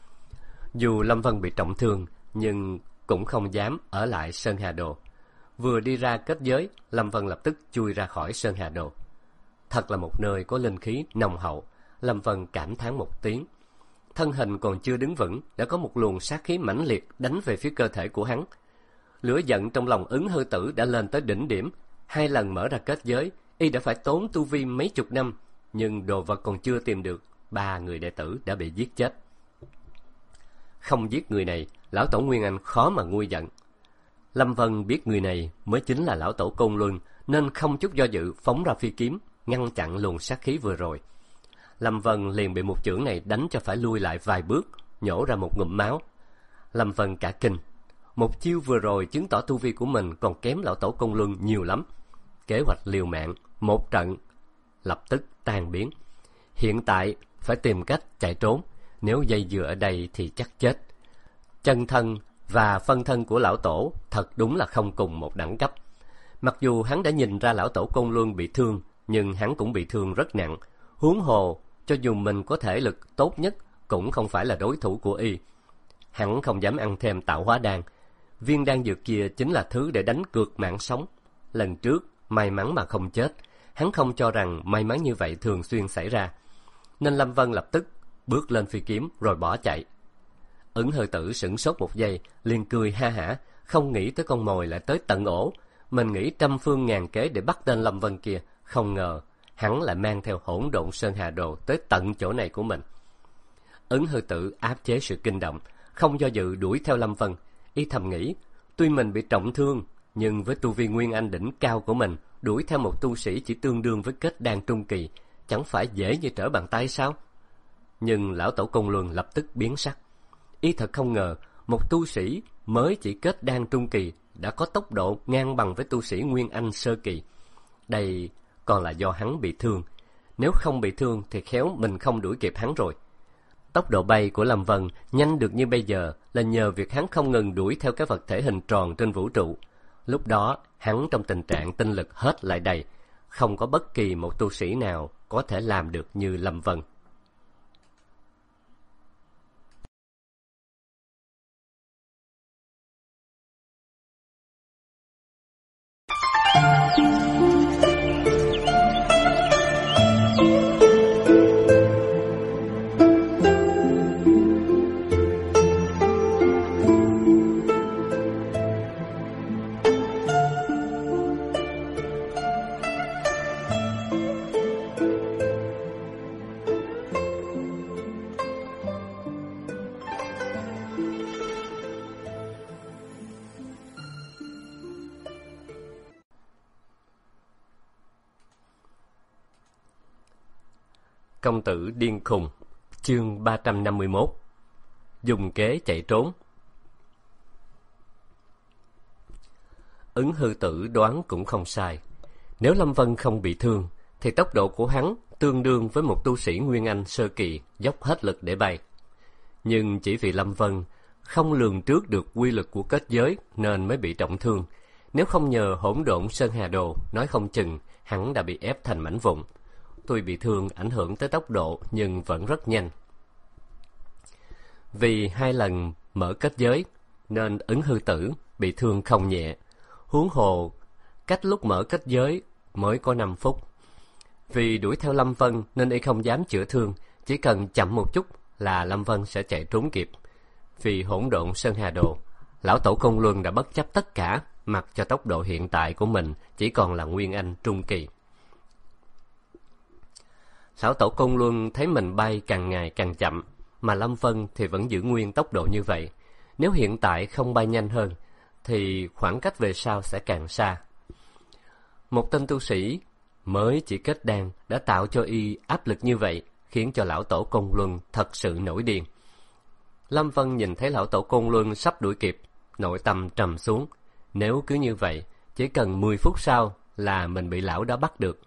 Dù Lâm Vân bị trọng thương, nhưng cũng không dám ở lại sơn hà đồ. Vừa đi ra kết giới, Lâm Vân lập tức chui ra khỏi sơn hà đồ. Thật là một nơi có linh khí nồng hậu. Lâm Vân cảm thán một tiếng. Thân hình còn chưa đứng vững, đã có một luồng sát khí mãnh liệt đánh về phía cơ thể của hắn. Lửa giận trong lòng Ứng Hư Tử đã lên tới đỉnh điểm. 2 lần mở ra kết giới, y đã phải tốn tu vi mấy chục năm, nhưng đồ vật còn chưa tìm được, 3 người đệ tử đã bị giết chết. Không giết người này, lão tổ Nguyên Anh khó mà nguôi giận. Lâm Vân biết người này mới chính là lão tổ Côn Luân, nên không chút do dự phóng ra phi kiếm, ngăn chặn luồng sát khí vừa rồi. Lâm Vân liền bị một chưởng này đánh cho phải lui lại vài bước, nhổ ra một ngụm máu. Lâm Vân cả kinh. Một chiêu vừa rồi chứng tỏ tu vi của mình còn kém lão tổ Côn Luân nhiều lắm. Kế hoạch liều mạng, một trận, lập tức tan biến. Hiện tại phải tìm cách chạy trốn, nếu dây dưa ở đây thì chắc chết. Chân thân và phân thân của lão tổ thật đúng là không cùng một đẳng cấp. Mặc dù hắn đã nhìn ra lão tổ Côn Luân bị thương, nhưng hắn cũng bị thương rất nặng. Huống hồ, cho dù mình có thể lực tốt nhất, cũng không phải là đối thủ của y. Hắn không dám ăn thêm tạo hóa đan. Viên đan dược kia chính là thứ để đánh cược mạng sống. Lần trước, may mắn mà không chết. Hắn không cho rằng may mắn như vậy thường xuyên xảy ra. Nên Lâm Vân lập tức bước lên phi kiếm rồi bỏ chạy. Ứng Hư Tử sửng sốt một giây, liền cười ha hả, không nghĩ tới con mồi lại tới tận ổ. Mình nghĩ trăm phương ngàn kế để bắt tên Lâm Vân kia, không ngờ hắn lại mang theo hỗn độn sơn hà đồ tới tận chỗ này của mình. Ứng Hư Tử áp chế sự kinh động, không do dự đuổi theo Lâm Vân. Y thầm nghĩ, tuy mình bị trọng thương, nhưng với tu vi Nguyên Anh đỉnh cao của mình, đuổi theo một tu sĩ chỉ tương đương với kết đan trung kỳ, chẳng phải dễ như trở bàn tay sao? Nhưng lão tổ Côn Luân lập tức biến sắc. Y thật không ngờ, một tu sĩ mới chỉ kết đan trung kỳ đã có tốc độ ngang bằng với tu sĩ Nguyên Anh sơ kỳ. Đây còn là do hắn bị thương. Nếu không bị thương thì khéo mình không đuổi kịp hắn rồi. Tốc độ bay của Lâm Vân nhanh được như bây giờ là nhờ việc hắn không ngừng đuổi theo các vật thể hình tròn trên vũ trụ. Lúc đó, hắn trong tình trạng tinh lực hết lại đầy. Không có bất kỳ một tu sĩ nào có thể làm được như Lâm Vân. Công tử điên khùng, chương 351. Dùng kế chạy trốn. Ứng Hư Tử đoán cũng không sai. Nếu Lâm Vân không bị thương, thì tốc độ của hắn tương đương với một tu sĩ Nguyên Anh sơ kỳ dốc hết lực để bay. Nhưng chỉ vì Lâm Vân không lường trước được quy lực của kết giới nên mới bị trọng thương. Nếu không nhờ hỗn độn sơn hà đồ, nói không chừng hắn đã bị ép thành mảnh vụn. Tuy bị thương ảnh hưởng tới tốc độ nhưng vẫn rất nhanh. Vì 2 lần mở kết giới nên Ứng Hư Tử bị thương không nhẹ. Huống hồ cách lúc mở kết giới mới có 5 phút. Vì đuổi theo Lâm Vân nên y không dám chữa thương, chỉ cần chậm một chút là Lâm Vân sẽ chạy trốn kịp. Vì hỗn độn Sơn Hà Đồ, lão tổ Côn Luân đã bất chấp tất cả, mặc cho tốc độ hiện tại của mình chỉ còn là Nguyên Anh Trung Kỳ. Lão tổ Côn Luân thấy mình bay càng ngày càng chậm, mà Lâm Vân thì vẫn giữ nguyên tốc độ như vậy. Nếu hiện tại không bay nhanh hơn, thì khoảng cách về sau sẽ càng xa. Một tên tu sĩ mới chỉ kết đan đã tạo cho y áp lực như vậy, khiến cho lão tổ Côn Luân thật sự nổi điên. Lâm Vân nhìn thấy lão tổ Côn Luân sắp đuổi kịp, nội tâm trầm xuống. Nếu cứ như vậy, chỉ cần 10 phút sau là mình bị lão đó bắt được.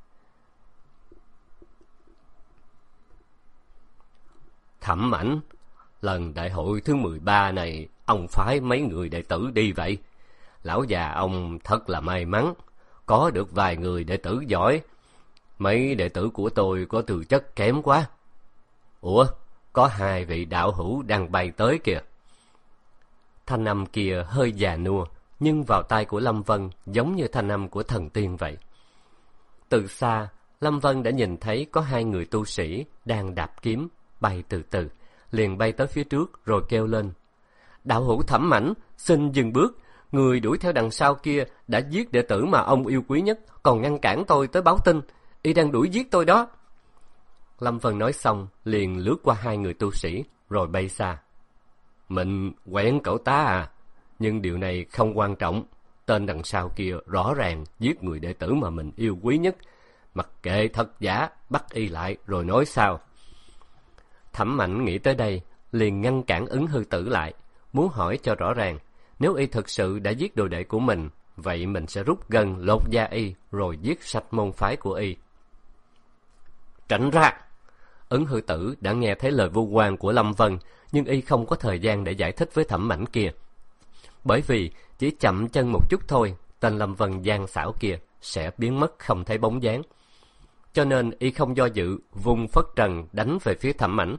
Thẩm Mãnh, lần đại hội thứ 13 này, ông phái mấy người đệ tử đi vậy? Lão già ông thật là may mắn, có được vài người đệ tử giỏi. Mấy đệ tử của tôi có tư chất kém quá. Ủa, có 2 vị đạo hữu đang bay tới kìa. Thanh âm kia hơi già nua, nhưng vào tai của Lâm Vân giống như thanh âm của thần tiên vậy. Từ xa, Lâm Vân đã nhìn thấy có 2 người tu sĩ đang đạp kiếm, bay từ từ, liền bay tới phía trước rồi kêu lên. Đạo hữu Thẩm Mãnh, xin dừng bước. Người đuổi theo đằng sau kia đã giết đệ tử mà ông yêu quý nhất, còn ngăn cản tôi tới báo tin. Y đang đuổi giết tôi đó. Lâm Vân nói xong, liền lướt qua 2 người tu sĩ, rồi bay xa. Mình quen cậu ta à? Nhưng điều này không quan trọng. Tên đằng sau kia rõ ràng giết người đệ tử mà mình yêu quý nhất. Mặc kệ thật giả, bắt y lại rồi nói sao. Thẩm Mãnh nghĩ tới đây, liền ngăn cản Ứng Hư Tử lại, muốn hỏi cho rõ ràng. Nếu y thực sự đã giết đồ đệ của mình, vậy mình sẽ rút gân lột da y, rồi giết sạch môn phái của y. Tránh ra! Ứng Hư Tử đã nghe thấy lời vu oan của Lâm Vân, nhưng y không có thời gian để giải thích với Thẩm Mãnh kia. Bởi vì chỉ chậm chân một chút thôi, tên Lâm Vân gian xảo kia sẽ biến mất không thấy bóng dáng. Cho nên y không do dự, vung phất trần đánh về phía Thẩm Mãnh.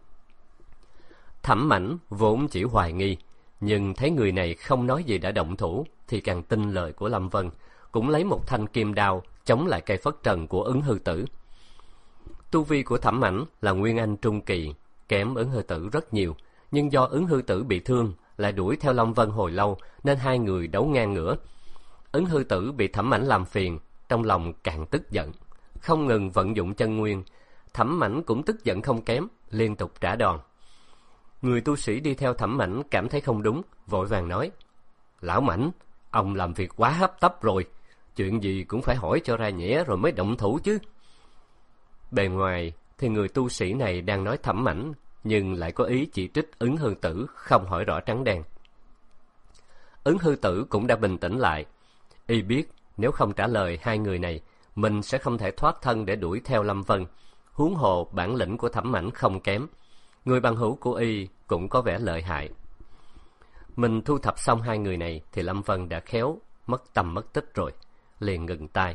Thẩm Mãnh vốn chỉ hoài nghi, nhưng thấy người này không nói gì đã động thủ, thì càng tin lời của Lâm Vân, cũng lấy một thanh kim đao chống lại cây phất trần của Ứng Hư Tử. Tu vi của Thẩm Mãnh là Nguyên Anh Trung Kỳ, kém Ứng Hư Tử rất nhiều, nhưng do Ứng Hư Tử bị thương, lại đuổi theo Lâm Vân hồi lâu, nên 2 người đấu ngang ngửa. Ứng Hư Tử bị Thẩm Mãnh làm phiền, trong lòng càng tức giận, không ngừng vận dụng chân nguyên. Thẩm Mãnh cũng tức giận không kém, liên tục trả đòn. Người tu sĩ đi theo Thẩm Mãnh cảm thấy không đúng, vội vàng nói: Lão Mãnh, ông làm việc quá hấp tấp rồi, chuyện gì cũng phải hỏi cho ra nhẽ rồi mới động thủ chứ. Bề ngoài thì người tu sĩ này đang nói Thẩm Mãnh, nhưng lại có ý chỉ trích Ứng Hư Tử không hỏi rõ trắng đen. Ứng Hư Tử cũng đã bình tĩnh lại, y biết nếu không trả lời 2 người này, mình sẽ không thể thoát thân để đuổi theo Lâm Vân. Huống hồ bản lĩnh của Thẩm Mãnh không kém, người bằng hữu của y cũng có vẻ lợi hại. Mình thu thập xong 2 người này thì Lâm Vân đã khéo mất tầm mất tích rồi, liền ngừng tay.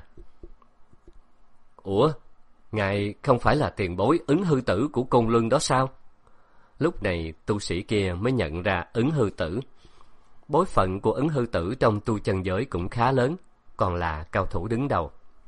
Ủa, ngài không phải là tiền bối Ứng Hư Tử của Côn Luân đó sao? Lúc này tu sĩ kia mới nhận ra Ứng Hư Tử. Bối phận của Ứng Hư Tử trong tu chân giới cũng khá lớn, còn là cao thủ đứng đầu.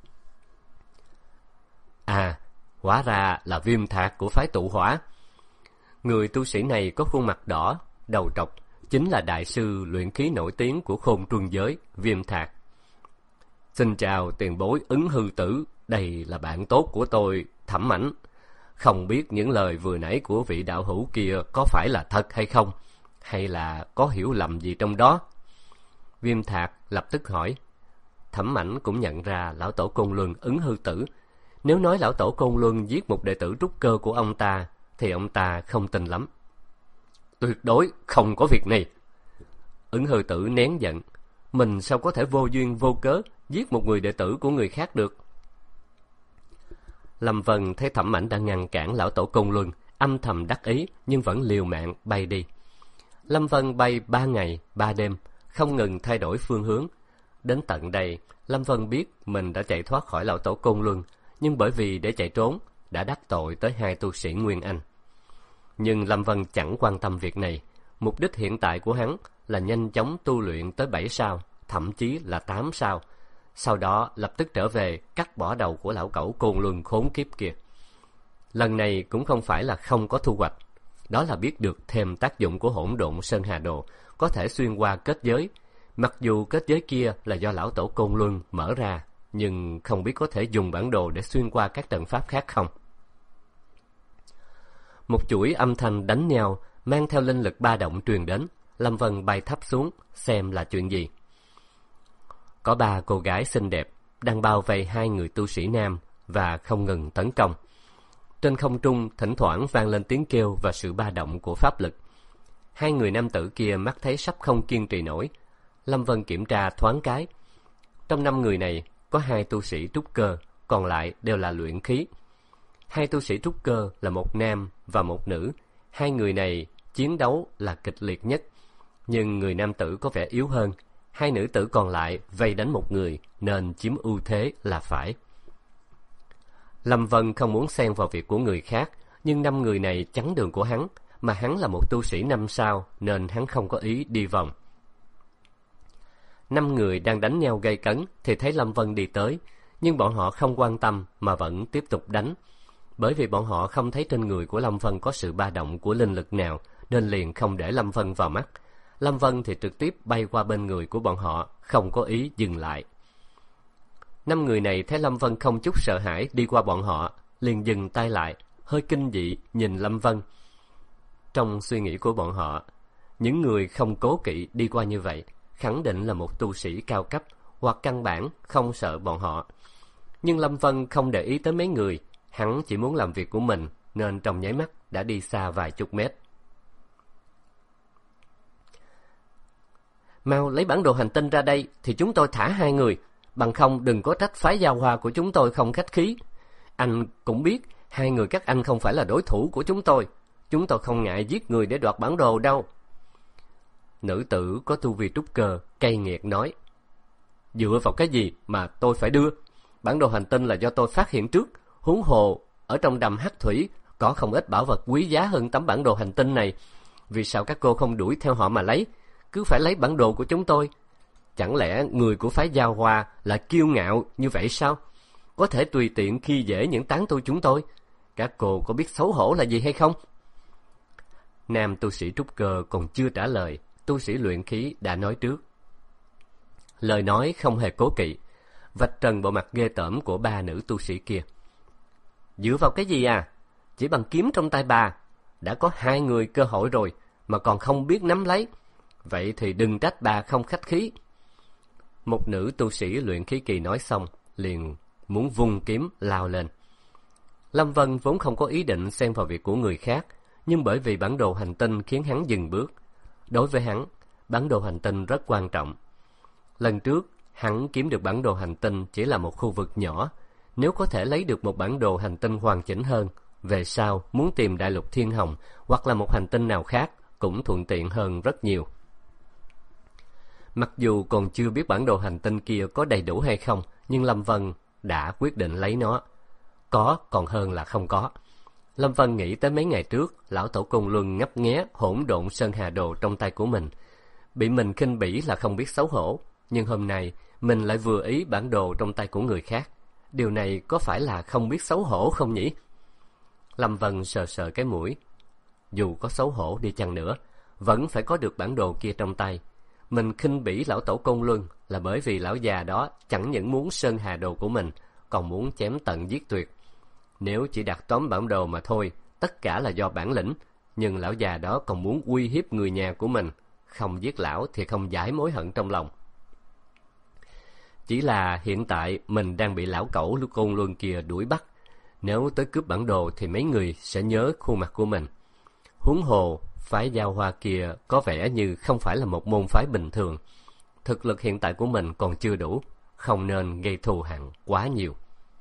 À, hóa ra là Viêm Thạc của phái Tụ Hỏa. Người tu sĩ này có khuôn mặt đỏ, đầu trọc, chính là đại sư luyện khí nổi tiếng của Khôn Truân giới, Viêm Thạc. Xin chào tiền bối Ứng Hư Tử, đây là bạn tốt của tôi, Thẩm Mãnh. Không biết những lời vừa nãy của vị đạo hữu kia có phải là thật hay không, hay là có hiểu lầm gì trong đó? Viêm Thạc lập tức hỏi. Thẩm Mãnh cũng nhận ra lão tổ Côn Luân Ứng Hư Tử. Nếu nói lão tổ Côn Luân giết một đệ tử trúc cơ của ông ta, thì ông ta không tin lắm. Tuyệt đối không có việc này. Ứng Hư Tử nén giận. Mình sao có thể vô duyên vô cớ giết một người đệ tử của người khác được? Lâm Vân thấy Thẩm Mãnh đã ngăn cản lão tổ Côn Luân, âm thầm đắc ý nhưng vẫn liều mạng bay đi. Lâm Vân bay 3 ngày 3 đêm, không ngừng thay đổi phương hướng. Đến tận đây, Lâm Vân biết mình đã chạy thoát khỏi lão tổ Côn Luân, nhưng bởi vì để chạy trốn đã đắc tội tới 2 tu sĩ Nguyên Anh. Nhưng Lâm Vân chẳng quan tâm việc này. Mục đích hiện tại của hắn là nhanh chóng tu luyện tới 7 sao, thậm chí là 8 sao. Sau đó lập tức trở về cắt bỏ đầu của lão cẩu Côn Luân khốn kiếp kia. Lần này cũng không phải là không có thu hoạch, đó là biết được thêm tác dụng của hỗn độn Sơn Hà Đồ, có thể xuyên qua kết giới. Mặc dù kết giới kia là do lão tổ Côn Luân mở ra, nhưng không biết có thể dùng bản đồ để xuyên qua các trận pháp khác không. Một chuỗi âm thanh đánh nhau mang theo linh lực ba động truyền đến. Lâm Vân bay thấp xuống xem là chuyện gì. Có 3 cô gái xinh đẹp đang bao vây 2 người tu sĩ nam và không ngừng tấn công. Trên không trung thỉnh thoảng vang lên tiếng kêu và sự ba động của pháp lực. 2 người nam tử kia mắt thấy sắp không kiên trì nổi. Lâm Vân kiểm tra thoáng cái. Trong 5 người này có 2 tu sĩ trúc cơ, còn lại đều là luyện khí. 2 tu sĩ trúc cơ là một nam và một nữ. 2 người này chiến đấu là kịch liệt nhất, nhưng người nam tử có vẻ yếu hơn. 2 nữ tử còn lại vây đánh một người nên chiếm ưu thế là phải. Lâm Vân không muốn xen vào việc của người khác, nhưng 5 người này chắn đường của hắn, mà hắn là một tu sĩ 5 sao nên hắn không có ý đi vòng. 5 người đang đánh nhau gay cấn thì thấy Lâm Vân đi tới, nhưng bọn họ không quan tâm mà vẫn tiếp tục đánh. Bởi vì bọn họ không thấy trên người của Lâm Vân có sự ba động của linh lực nào, nên liền không để Lâm Vân vào mắt. Lâm Vân thì trực tiếp bay qua bên người của bọn họ, không có ý dừng lại. 5 người này thấy Lâm Vân không chút sợ hãi đi qua bọn họ, liền dừng tay lại, hơi kinh dị nhìn Lâm Vân. Trong suy nghĩ của bọn họ, những người không cố kỵ đi qua như vậy khẳng định là một tu sĩ cao cấp, hoặc căn bản không sợ bọn họ. Nhưng Lâm Vân không để ý tới mấy người, hắn chỉ muốn làm việc của mình, nên trong nháy mắt đã đi xa vài chục mét. Mau lấy bản đồ hành tinh ra đây thì chúng tôi thả 2 người, bằng không đừng có trách phái Giao Hoa của chúng tôi không khách khí. Anh cũng biết 2 người các anh không phải là đối thủ của chúng tôi không ngại giết người để đoạt bản đồ đâu. Nữ tử có tu vi trúc cơ cay nghiệt nói: Dựa vào cái gì mà tôi phải đưa? Bản đồ hành tinh là do tôi phát hiện trước, huống hồ ở trong đầm hắc thủy có không ít bảo vật quý giá hơn tấm bản đồ hành tinh này. Vì sao các cô không đuổi theo họ mà lấy, cứ phải lấy bản đồ của chúng tôi? Chẳng lẽ người của phái Giao Hoa là kiêu ngạo như vậy sao? Có thể tùy tiện khi dễ những tán tu chúng tôi? Các cô có biết xấu hổ là gì hay không? Nam tu sĩ trúc cơ còn chưa trả lời, tu sĩ luyện khí đã nói trước. Lời nói không hề cố kỵ, vạch trần bộ mặt ghê tởm của 3 nữ tu sĩ kia. Dựa vào cái gì à? Chỉ bằng kiếm trong tay bà, đã có 2 người cơ hội rồi mà còn không biết nắm lấy. Vậy thì đừng trách bà không khách khí. Một nữ tu sĩ luyện khí kỳ nói xong, liền muốn vung kiếm lao lên. Lâm Vân vốn không có ý định xen vào việc của người khác, nhưng bởi vì bản đồ hành tinh khiến hắn dừng bước. Đối với hắn, bản đồ hành tinh rất quan trọng. Lần trước, hắn kiếm được bản đồ hành tinh chỉ là một khu vực nhỏ. Nếu có thể lấy được một bản đồ hành tinh hoàn chỉnh hơn, về sau muốn tìm đại lục Thiên Hồng hoặc là một hành tinh nào khác cũng thuận tiện hơn rất nhiều. Mặc dù còn chưa biết bản đồ hành tinh kia có đầy đủ hay không, nhưng Lâm Vân đã quyết định lấy nó. Có còn hơn là không có. Lâm Vân nghĩ tới mấy ngày trước, lão tổ Côn Luân ngấp nghé hỗn độn Sơn Hà Đồ trong tay của mình. Bị mình khinh bỉ là không biết xấu hổ, nhưng hôm nay mình lại vừa ý bản đồ trong tay của người khác. Điều này có phải là không biết xấu hổ không nhỉ? Lâm Vân sờ sờ cái mũi. Dù có xấu hổ đi chăng nữa, vẫn phải có được bản đồ kia trong tay. Mình khinh bỉ lão tổ Côn Luân là bởi vì lão già đó chẳng những muốn Sơn Hà Đồ của mình, còn muốn chém tận giết tuyệt. Nếu chỉ đặt tóm bản đồ mà thôi, tất cả là do bản lĩnh, nhưng lão già đó còn muốn uy hiếp người nhà của mình. Không giết lão thì không giải mối hận trong lòng. Chỉ là hiện tại mình đang bị lão cẩu Côn Luân kia đuổi bắt. Nếu tới cướp bản đồ thì mấy người sẽ nhớ khuôn mặt của mình. Huống hồ, phái Giao Hoa kia có vẻ như không phải là một môn phái bình thường. Thực lực hiện tại của mình còn chưa đủ, không nên gây thù hằn quá nhiều.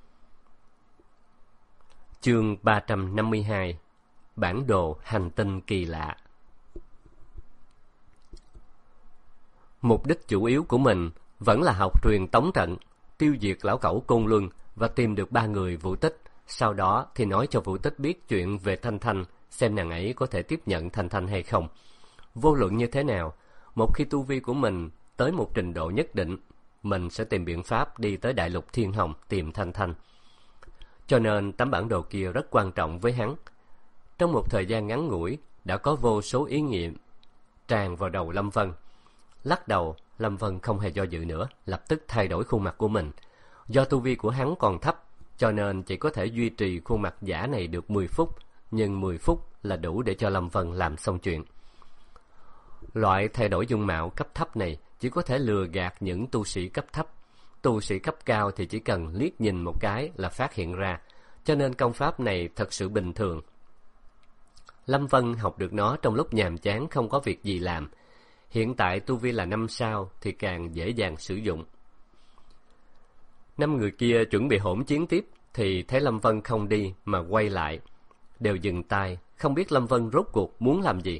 Chương 352: Bản đồ hành tinh kỳ lạ. Mục đích chủ yếu của mình vẫn là học truyền tống trận, tiêu diệt lão cẩu Côn Luân và tìm được 3 người Vũ Tích. Sau đó thì nói cho Vũ Tích biết chuyện về Thanh Thanh, xem nàng ấy có thể tiếp nhận Thanh Thanh hay không. Vô luận như thế nào, một khi tu vi của mình tới một trình độ nhất định, mình sẽ tìm biện pháp đi tới Đại Lục Thiên Hồng tìm Thanh Thanh. Cho nên tấm bản đồ kia rất quan trọng với hắn. Trong một thời gian ngắn ngủi, đã có vô số ý niệm tràn vào đầu Lâm Vân. Lắc đầu, Lâm Vân không hề do dự nữa, lập tức thay đổi khuôn mặt của mình. Do tu vi của hắn còn thấp, cho nên chỉ có thể duy trì khuôn mặt giả này được 10 phút, nhưng 10 phút là đủ để cho Lâm Vân làm xong chuyện. Loại thay đổi dung mạo cấp thấp này chỉ có thể lừa gạt những tu sĩ cấp thấp. Tu sĩ cấp cao thì chỉ cần liếc nhìn một cái là phát hiện ra, cho nên công pháp này thật sự bình thường. Lâm Vân học được nó trong lúc nhàm chán không có việc gì làm. Hiện tại tu vi là 5 sao thì càng dễ dàng sử dụng. 5 người kia chuẩn bị hỗn chiến tiếp thì thấy Lâm Vân không đi mà quay lại, đều dừng tay, không biết Lâm Vân rốt cuộc muốn làm gì.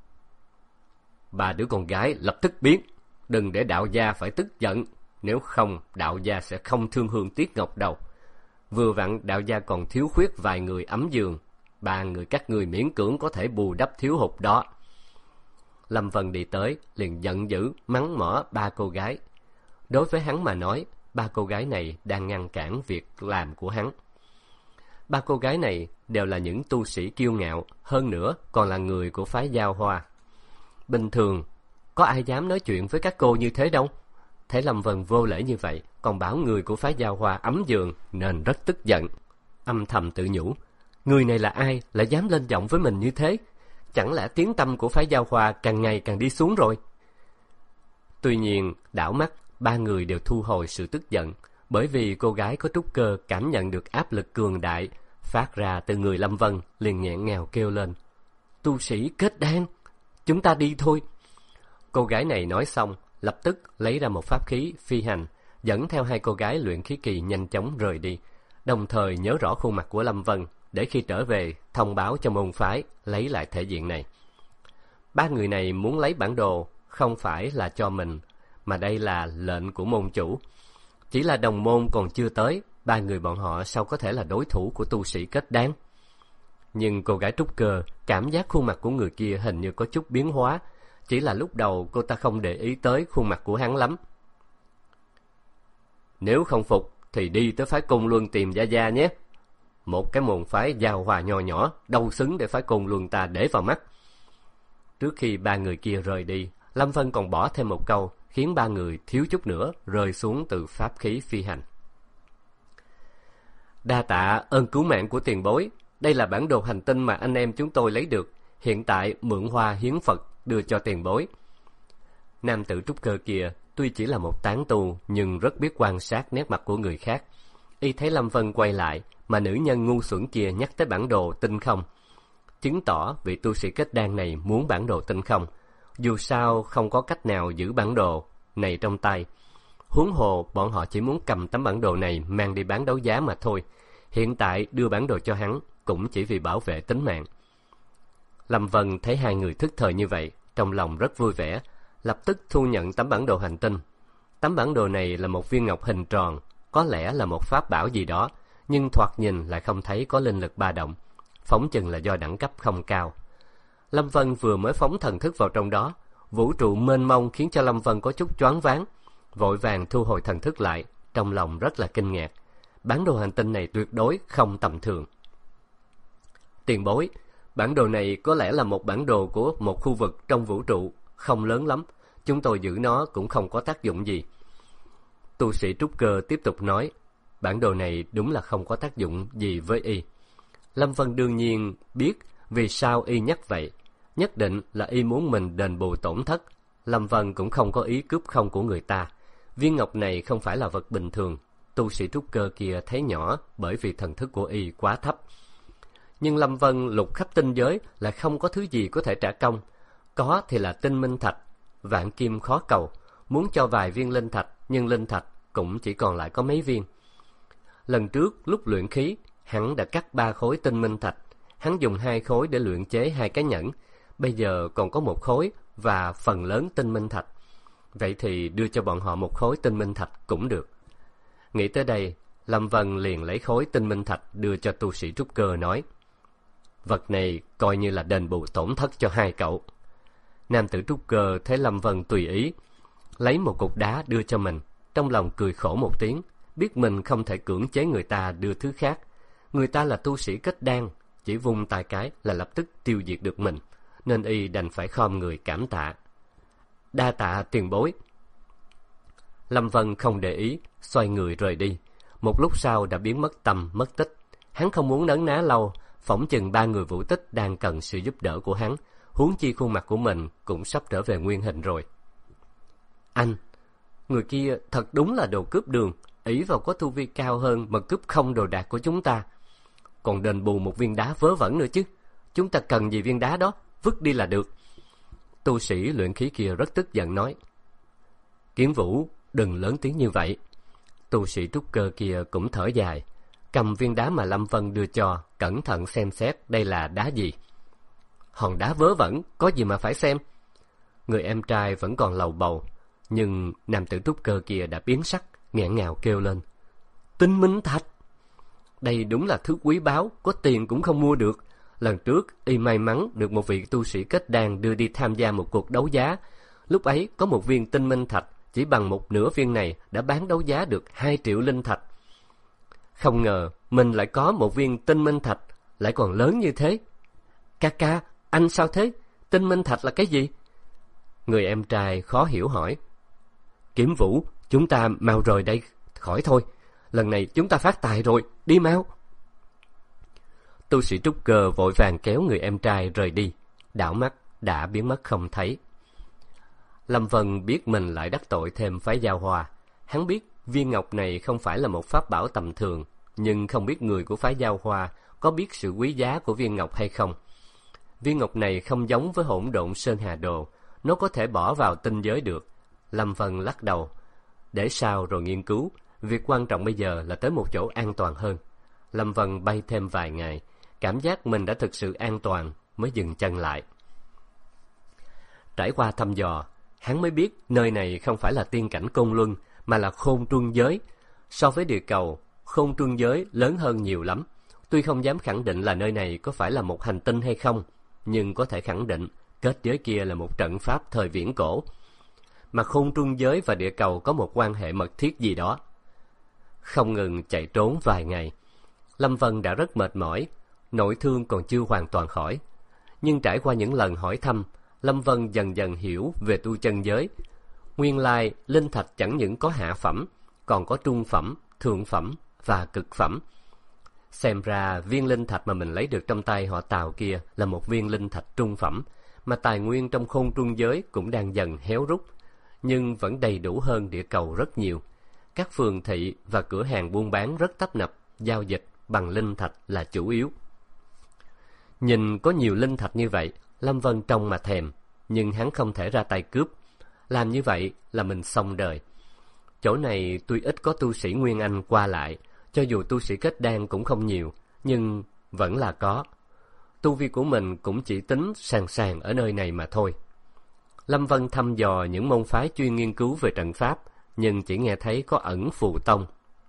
3 đứa con gái lập tức biến, đừng để đạo gia phải tức giận, nếu không đạo gia sẽ không thương hương tiếc ngọc đâu. Vừa vặn đạo gia còn thiếu khuyết vài người ấm giường, 3 người các ngươi miễn cưỡng có thể bù đắp thiếu hụt đó. Lâm Vân đi tới liền giận dữ mắng mỏ 3 cô gái. Đối với hắn mà nói, 3 cô gái này đang ngăn cản việc làm của hắn. 3 cô gái này đều là những tu sĩ kiêu ngạo, hơn nữa còn là người của phái Giao Hoa. Bình thường có ai dám nói chuyện với các cô như thế đâu. Thấy Lâm Vân vô lễ như vậy, còn bảo người của phái Giao Hoa ấm giường, nên rất tức giận, âm thầm tự nhủ, người này là ai lại dám lên giọng với mình như thế? Chẳng lẽ tiếng tăm của phái Giao Hoa càng ngày càng đi xuống rồi? Tuy nhiên đảo mắt, 3 người đều thu hồi sự tức giận, bởi vì cô gái có trúc cơ cảm nhận được áp lực cường đại phát ra từ người Lâm Vân, liền nghẹn ngào kêu lên, tu sĩ kết đan, chúng ta đi thôi. Cô gái này nói xong, lập tức lấy ra một pháp khí phi hành, dẫn theo 2 cô gái luyện khí kỳ nhanh chóng rời đi, đồng thời nhớ rõ khuôn mặt của Lâm Vân để khi trở về thông báo cho môn phái lấy lại thể diện này. 3 người này muốn lấy bản đồ không phải là cho mình, mà đây là lệnh của môn chủ. Chỉ là đồng môn còn chưa tới, 3 người bọn họ sao có thể là đối thủ của tu sĩ kết đan? Nhưng cô gái trúc cơ cảm giác khuôn mặt của người kia hình như có chút biến hóa, chỉ là lúc đầu cô ta không để ý tới khuôn mặt của hắn lắm. Nếu không phục thì đi tới phái Côn Luân tìm Gia Gia nhé. Một cái môn phái Giao Hòa nho nhỏ, đâu xứng để phái Côn Luân ta để vào mắt. Trước khi 3 người kia rời đi, Lâm Vân còn bỏ thêm một câu, khiến 3 người thiếu chút nữa rơi xuống từ pháp khí phi hành. Đa tạ ơn cứu mạng của tiền bối. Đây là bản đồ hành tinh mà anh em chúng tôi lấy được, hiện tại mượn hoa hiến Phật đưa cho tiền bối. Nam tử trúc cơ kia tuy chỉ là một tán tu nhưng rất biết quan sát nét mặt của người khác. Y thấy Lâm Vân quay lại mà nữ nhân ngu xuẩn kia nhắc tới bản đồ tinh không, chứng tỏ vị tu sĩ kết đan này muốn bản đồ tinh không. Dù sao không có cách nào giữ bản đồ này trong tay, huống hồ bọn họ chỉ muốn cầm tấm bản đồ này mang đi bán đấu giá mà thôi. Hiện tại đưa bản đồ cho hắn cũng chỉ vì bảo vệ tính mạng. Lâm Vân thấy 2 người thức thời như vậy, trong lòng rất vui vẻ, lập tức thu nhận tấm bản đồ hành tinh. Tấm bản đồ này là một viên ngọc hình tròn, có lẽ là một pháp bảo gì đó, nhưng thoạt nhìn lại không thấy có linh lực ba động, phỏng chừng là do đẳng cấp không cao. Lâm Vân vừa mới phóng thần thức vào trong đó, vũ trụ mênh mông khiến cho Lâm Vân có chút choáng váng, vội vàng thu hồi thần thức lại, trong lòng rất là kinh ngạc. Bản đồ hành tinh này tuyệt đối không tầm thường. Tiền bối, bản đồ này có lẽ là một bản đồ của một khu vực trong vũ trụ, không lớn lắm, chúng tôi giữ nó cũng không có tác dụng gì. Tu sĩ trúc cơ tiếp tục nói, bản đồ này đúng là không có tác dụng gì với y. Lâm Vân đương nhiên biết vì sao y nhắc vậy, nhất định là y muốn mình đền bù tổn thất. Lâm Vân cũng không có ý cướp không của người ta. Viên ngọc này không phải là vật bình thường, tu sĩ trúc cơ kia thấy nhỏ bởi vì thần thức của y quá thấp. Nhưng Lâm Vân lục khắp tinh giới lại không có thứ gì có thể trả công. Có thì là tinh minh thạch, vạn kim khó cầu, muốn cho vài viên linh thạch, nhưng linh thạch cũng chỉ còn lại có mấy viên. Lần trước lúc luyện khí, hắn đã cắt 3 khối tinh minh thạch, hắn dùng 2 khối để luyện chế 2 cái nhẫn, bây giờ còn có 1 khối và phần lớn tinh minh thạch. Vậy thì đưa cho bọn họ một khối tinh minh thạch cũng được. Nghĩ tới đây, Lâm Vân liền lấy khối tinh minh thạch đưa cho tu sĩ trúc cơ nói: vật này coi như là đền bù tổn thất cho hai cậu. Nam tử trúc cơ thấy Lâm Vân tùy ý, lấy một cục đá đưa cho mình, trong lòng cười khổ một tiếng, biết mình không thể cưỡng chế người ta đưa thứ khác. Người ta là tu sĩ kết đan, chỉ vung tay cái là lập tức tiêu diệt được mình, nên y đành phải khom người cảm tạ. Đa tạ tiền bối. Lâm Vân không để ý, xoay người rời đi. Một lúc sau đã biến mất tăm mất tích. Hắn không muốn nấn ná lâu, phỏng chừng ba người Vũ Tích đang cần sự giúp đỡ của hắn, huống chi khuôn mặt của mình cũng sắp trở về nguyên hình rồi. Anh, người kia thật đúng là đồ cướp đường, ỷ vào có tu vi cao hơn mà cướp không đồ đạc của chúng ta. Còn đền bù một viên đá vớ vẩn nữa chứ. Chúng ta cần gì viên đá đó, vứt đi là được. Tu sĩ luyện khí kia rất tức giận nói: Kiếm Vũ, đừng lớn tiếng như vậy. Tu sĩ trúc cơ kia cũng thở dài, cầm viên đá mà Lâm Vân đưa cho, cẩn thận xem xét đây là đá gì. Hòn đá vớ vẩn, có gì mà phải xem. Người em trai vẫn còn lầu bầu, nhưng nam tử trúc cơ kia đã biến sắc, nghẹn ngào kêu lên: Tinh minh thạch! Đây đúng là thứ quý báu, có tiền cũng không mua được. Lần trước y may mắn được một vị tu sĩ kết đan đưa đi tham gia một cuộc đấu giá. Lúc ấy có một viên tinh minh thạch, chỉ bằng một nửa viên này đã bán đấu giá được 2 triệu linh thạch. Không ngờ mình lại có một viên tinh minh thạch, lại còn lớn như thế. Ca, anh sao thế? Tinh minh thạch là cái gì? Người em trai khó hiểu hỏi. Kiếm Vũ, chúng ta mau rời đây khỏi thôi. Lần này chúng ta phát tài rồi, đi mau. Tu sĩ trúc cơ vội vàng kéo người em trai rời đi, đảo mắt đã biến mất không thấy. Lâm Vân biết mình lại đắc tội thêm phái Giao Hoa. Hắn biết viên ngọc này không phải là một pháp bảo tầm thường, nhưng không biết người của phái Giao Hoa có biết sự quý giá của viên ngọc hay không. Viên ngọc này không giống với hỗn độn sơn hà đồ, nó có thể bỏ vào tinh giới được. Lâm Vân lắc đầu, để sau rồi nghiên cứu, việc quan trọng bây giờ là tới một chỗ an toàn hơn. Lâm Vân bay thêm vài ngày, cảm giác mình đã thực sự an toàn mới dừng chân lại. Trải qua thăm dò, hắn mới biết nơi này không phải là tiên cảnh Côn Luân, mà là Khôn Truân Giới. So với địa cầu, Khôn Truân Giới lớn hơn nhiều lắm. Tuy không dám khẳng định là nơi này có phải là một hành tinh hay không, nhưng có thể khẳng định kết giới kia là một trận pháp thời viễn cổ. Mà Khôn Truân Giới và địa cầu có một quan hệ mật thiết gì đó. Không ngừng chạy trốn vài ngày, Lâm Vân đã rất mệt mỏi, nội thương còn chưa hoàn toàn khỏi. Nhưng trải qua những lần hỏi thăm, Lâm Vân dần dần hiểu về tu chân giới. Nguyên lai linh thạch chẳng những có hạ phẩm, còn có trung phẩm, thượng phẩm và cực phẩm. Xem ra viên linh thạch mà mình lấy được trong tay họ Tào kia là một viên linh thạch trung phẩm, mà tài nguyên trong Khôn Truân Giới cũng đang dần héo rút, nhưng vẫn đầy đủ hơn địa cầu rất nhiều. Các phường thị và cửa hàng buôn bán rất tấp nập, giao dịch bằng linh thạch là chủ yếu. Nhìn có nhiều linh thạch như vậy, Lâm Vân trông mà thèm, nhưng hắn không thể ra tay cướp. Làm như vậy là mình xong đời. Chỗ này tuy ít có tu sĩ Nguyên Anh qua lại, cho dù tu sĩ kết đan cũng không nhiều, nhưng vẫn là có. Tu vi của mình cũng chỉ tính sàn sàn ở nơi này mà thôi. Lâm Vân thăm dò những môn phái chuyên nghiên cứu về trận pháp, nhưng chỉ nghe thấy có Ẩn Phù Tông.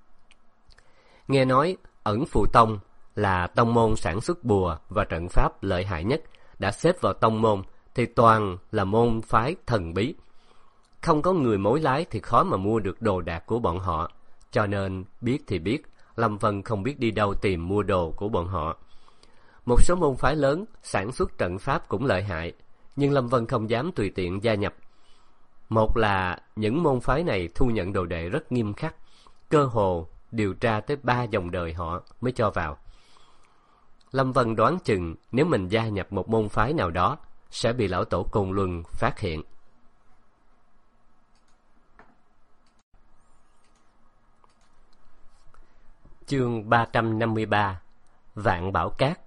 Nghe nói Ẩn Phù Tông là tông môn sản xuất bùa và trận pháp lợi hại nhất, đã xếp vào tông môn thì toàn là môn phái thần bí. Không có người mối lái thì khó mà mua được đồ đạc của bọn họ, cho nên biết thì biết, Lâm Vân không biết đi đâu tìm mua đồ của bọn họ. Một số môn phái lớn sản xuất trận pháp cũng lợi hại, nhưng Lâm Vân không dám tùy tiện gia nhập. Một là những môn phái này thu nhận đồ đệ rất nghiêm khắc, cơ hồ điều tra tới 3 dòng đời họ mới cho vào. Lâm Vân đoán chừng nếu mình gia nhập một môn phái nào đó sẽ bị lão tổ Côn Luân phát hiện. Chương 353: Vạn Bảo Cát.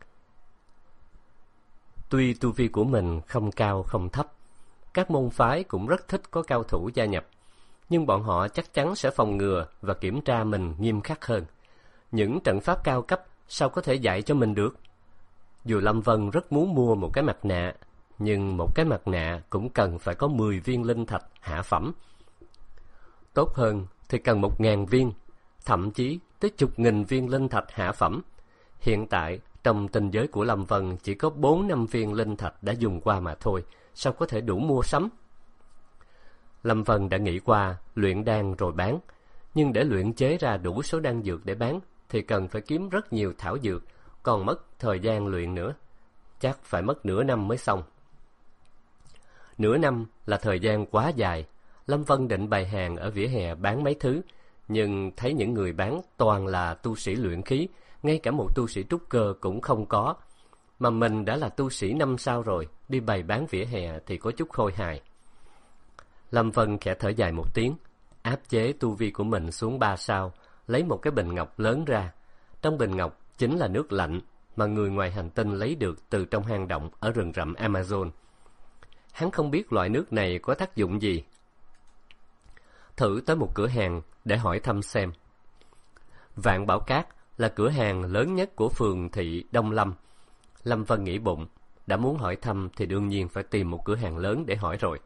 Tuy tu vi của mình không cao không thấp, các môn phái cũng rất thích có cao thủ gia nhập, nhưng bọn họ chắc chắn sẽ phòng ngừa và kiểm tra mình nghiêm khắc hơn. Những trận pháp cao cấp sao có thể dạy cho mình được? Dù Lâm Vân rất muốn mua một cái mặt nạ, nhưng một cái mặt nạ cũng cần phải có 10 viên linh thạch hạ phẩm. Tốt hơn thì cần 1.000 viên, thậm chí tới chục nghìn viên linh thạch hạ phẩm. Hiện tại, trong tinh giới của Lâm Vân chỉ có 4-5 viên linh thạch đã dùng qua mà thôi, sao có thể đủ mua sắm? Lâm Vân đã nghĩ qua luyện đan rồi bán, nhưng để luyện chế ra đủ số đan dược để bán thì cần phải kiếm rất nhiều thảo dược, còn mất thời gian luyện nữa. Chắc phải mất nửa năm mới xong. Nửa năm là thời gian quá dài. Lâm Vân định bày hàng ở vỉa hè bán mấy thứ, nhưng thấy những người bán toàn là tu sĩ luyện khí, ngay cả một tu sĩ trúc cơ cũng không có. Mà mình đã là tu sĩ 5 sao rồi, đi bày bán vỉa hè thì có chút khôi hài. Lâm Vân khẽ thở dài một tiếng, áp chế tu vi của mình xuống 3 sao, lấy một cái bình ngọc lớn ra. Trong bình ngọc chính là nước lạnh mà người ngoài hành tinh lấy được từ trong hang động ở rừng rậm Amazon. Hắn không biết loại nước này có tác dụng gì. Thử tới một cửa hàng để hỏi thăm xem. Vạn Bảo Cát là cửa hàng lớn nhất của phường thị Đông Lâm. Lâm Vân nghĩ bụng, đã muốn hỏi thăm thì đương nhiên phải tìm một cửa hàng lớn để hỏi rồi.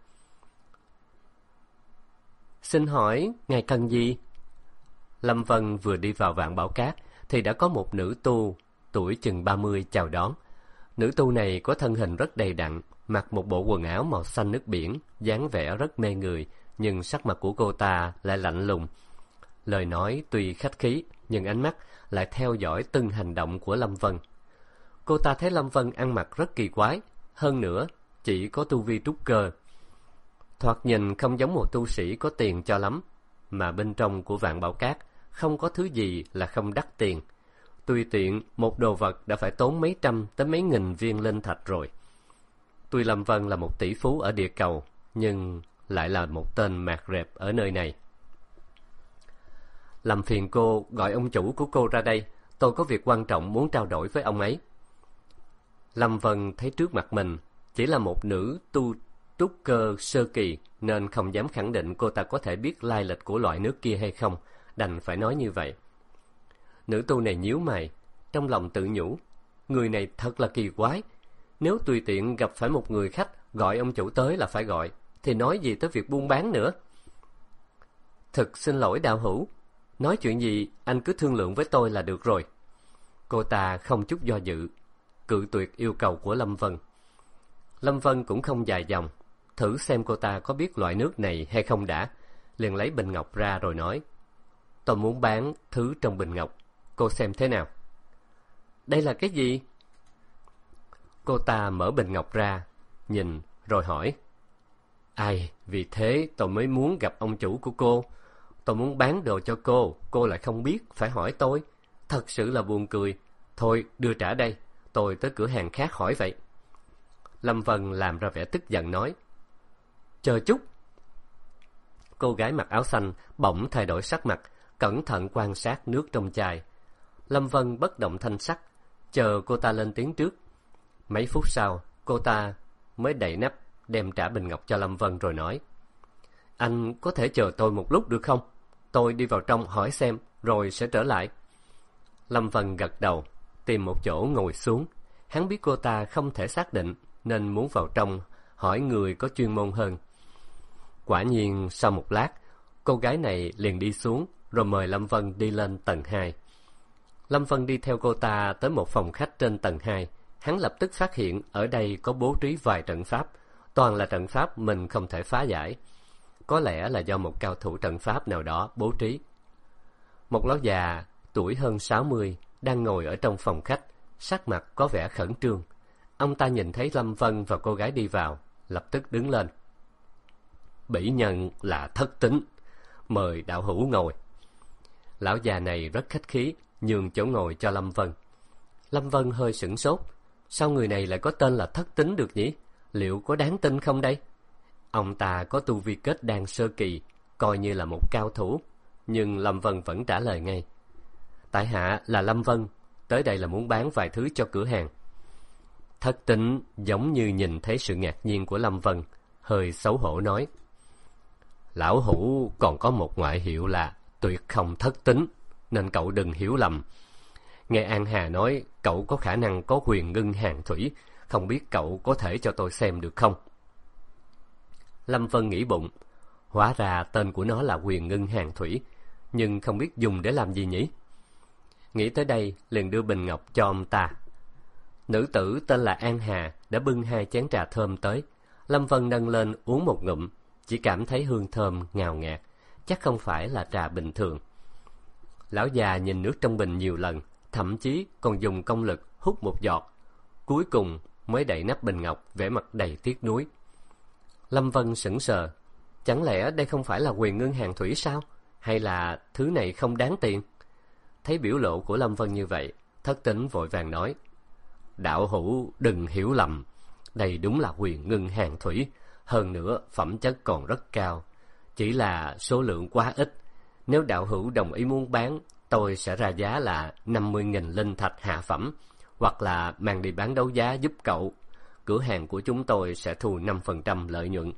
Xin hỏi, ngài cần gì? Lâm Vân vừa đi vào Vạn Bảo Cát thì đã có một nữ tu tuổi chừng 30 chào đón. Nữ tu này có thân hình rất đầy đặn, mặc một bộ quần áo màu xanh nước biển, dáng vẻ rất mê người, nhưng sắc mặt của cô ta lại lạnh lùng. Lời nói tuy khách khí, nhưng ánh mắt lại theo dõi từng hành động của Lâm Vân. Cô ta thấy Lâm Vân ăn mặc rất kỳ quái, hơn nữa chỉ có tu vi trúc cơ. Thoạt nhìn không giống một tu sĩ có tiền cho lắm, mà bên trong của Vạn Bảo Cát không có thứ gì là không đắt tiền. Tùy tiện một đồ vật đã phải tốn mấy trăm tới mấy nghìn viên linh thạch rồi. Tuy Lâm Vân là một tỷ phú ở địa cầu, nhưng lại là một tên mạt rệp ở nơi này. Làm phiền cô gọi ông chủ của cô ra đây, tôi có việc quan trọng muốn trao đổi với ông ấy. Lâm Vân thấy trước mặt mình chỉ là một nữ tu trúc cơ sơ kỳ, nên không dám khẳng định cô ta có thể biết lai lịch của loại nước kia hay không, đành phải nói như vậy. Nữ tu này nhíu mày, trong lòng tự nhủ, người này thật là kỳ quái. Nếu tùy tiện gặp phải một người khách gọi ông chủ tới là phải gọi, thì nói gì tới việc buôn bán nữa. Thực xin lỗi đạo hữu, nói chuyện gì anh cứ thương lượng với tôi là được rồi. Cô ta không chút do dự, cự tuyệt yêu cầu của Lâm Vân. Lâm Vân cũng không dài dòng, thử xem cô ta có biết loại nước này hay không đã, liền lấy bình ngọc ra rồi nói, tôi muốn bán thứ trong bình ngọc, cô xem thế nào. Đây là cái gì? Cô ta mở bình ngọc ra, nhìn rồi hỏi, ai, vì thế tôi mới muốn gặp ông chủ của cô. Tôi muốn bán đồ cho cô lại không biết, phải hỏi tôi. Thật sự là buồn cười. Thôi, đưa trả đây, tôi tới cửa hàng khác hỏi vậy. Lâm Vân làm ra vẻ tức giận nói, chờ chút. Cô gái mặc áo xanh bỗng thay đổi sắc mặt, cẩn thận quan sát nước trong chai. Lâm Vân bất động thanh sắc, chờ cô ta lên tiếng trước. Mấy phút sau, cô ta mới đậy nắp, đem trả bình ngọc cho Lâm Vân rồi nói, anh có thể chờ tôi một lúc được không? Tôi đi vào trong hỏi xem, rồi sẽ trở lại. Lâm Vân gật đầu, tìm một chỗ ngồi xuống. Hắn biết cô ta không thể xác định, nên muốn vào trong hỏi người có chuyên môn hơn. Quả nhiên sau một lát, cô gái này liền đi xuống, rồi mời Lâm Vân đi lên tầng 2. Lâm Vân đi theo cô ta tới một phòng khách trên tầng 2. Hắn lập tức phát hiện ở đây có bố trí vài trận pháp, toàn là trận pháp mình không thể phá giải. Có lẽ là do một cao thủ trận pháp nào đó bố trí. Một lão già tuổi hơn 60 đang ngồi ở trong phòng khách, sắc mặt có vẻ khẩn trương. Ông ta nhìn thấy Lâm Vân và cô gái đi vào, lập tức đứng lên. Bỉ nhân là thất tính, mời đạo hữu ngồi. Lão già này rất khách khí, nhường chỗ ngồi cho Lâm Vân. Lâm Vân hơi sửng sốt, sao người này lại có tên là thất tính được nhỉ? Liệu có đáng tin không đây? Ông ta có tu vi kết đan sơ kỳ, coi như là một cao thủ, nhưng Lâm Vân vẫn trả lời ngay. Tại hạ là Lâm Vân, tới đây là muốn bán vài thứ cho cửa hàng. Thất tính giống như nhìn thấy sự ngạc nhiên của Lâm Vân, hơi xấu hổ nói, lão hữu còn có một ngoại hiệu là tuyệt không thất tính, nên cậu đừng hiểu lầm. Nghe An Hà nói cậu có khả năng có huyền ngưng hàn thủy, không biết cậu có thể cho tôi xem được không? Lâm Vân nghĩ bụng, hóa ra tên của nó là Huyền Ngưng Hàng Thủy, nhưng không biết dùng để làm gì nhỉ? Nghĩ tới đây, liền đưa bình ngọc cho ông ta. Nữ tử tên là An Hà đã bưng 2 chén trà thơm tới. Lâm Vân nâng lên uống một ngụm, chỉ cảm thấy hương thơm ngào ngạt, chắc không phải là trà bình thường. Lão già nhìn nước trong bình nhiều lần, thậm chí còn dùng công lực hút một giọt, cuối cùng mới đậy nắp bình ngọc, vẻ mặt đầy tiếc nuối. Lâm Vân sững sờ, chẳng lẽ đây không phải là Huyền Ngưng Hàng Thủy sao? Hay là thứ này không đáng tiền? Thấy biểu lộ của Lâm Vân như vậy, Thất Tín vội vàng nói: đạo hữu đừng hiểu lầm, đây đúng là Huyền Ngưng Hàng Thủy, hơn nữa phẩm chất còn rất cao, chỉ là số lượng quá ít. Nếu đạo hữu đồng ý muốn bán, tôi sẽ ra giá là 50.000 linh thạch hạ phẩm, hoặc là mang đi bán đấu giá giúp cậu. Cửa hàng của chúng tôi sẽ thu 5% lợi nhuận.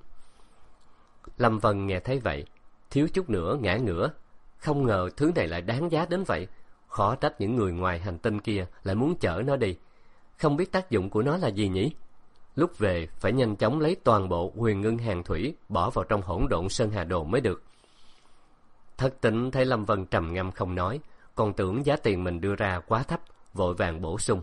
Lâm Vân nghe thấy vậy, thiếu chút nữa ngã ngửa. Không ngờ thứ này lại đáng giá đến vậy. Khó trách những người ngoài hành tinh kia lại muốn chở nó đi. Không biết tác dụng của nó là gì nhỉ? Lúc về phải nhanh chóng lấy toàn bộ Huyền Ngưng Hàng Thủy bỏ vào trong hỗn độn Sơn Hà Đồ mới được. Thất Tín thấy Lâm Vân trầm ngâm không nói, còn tưởng giá tiền mình đưa ra quá thấp, vội vàng bổ sung: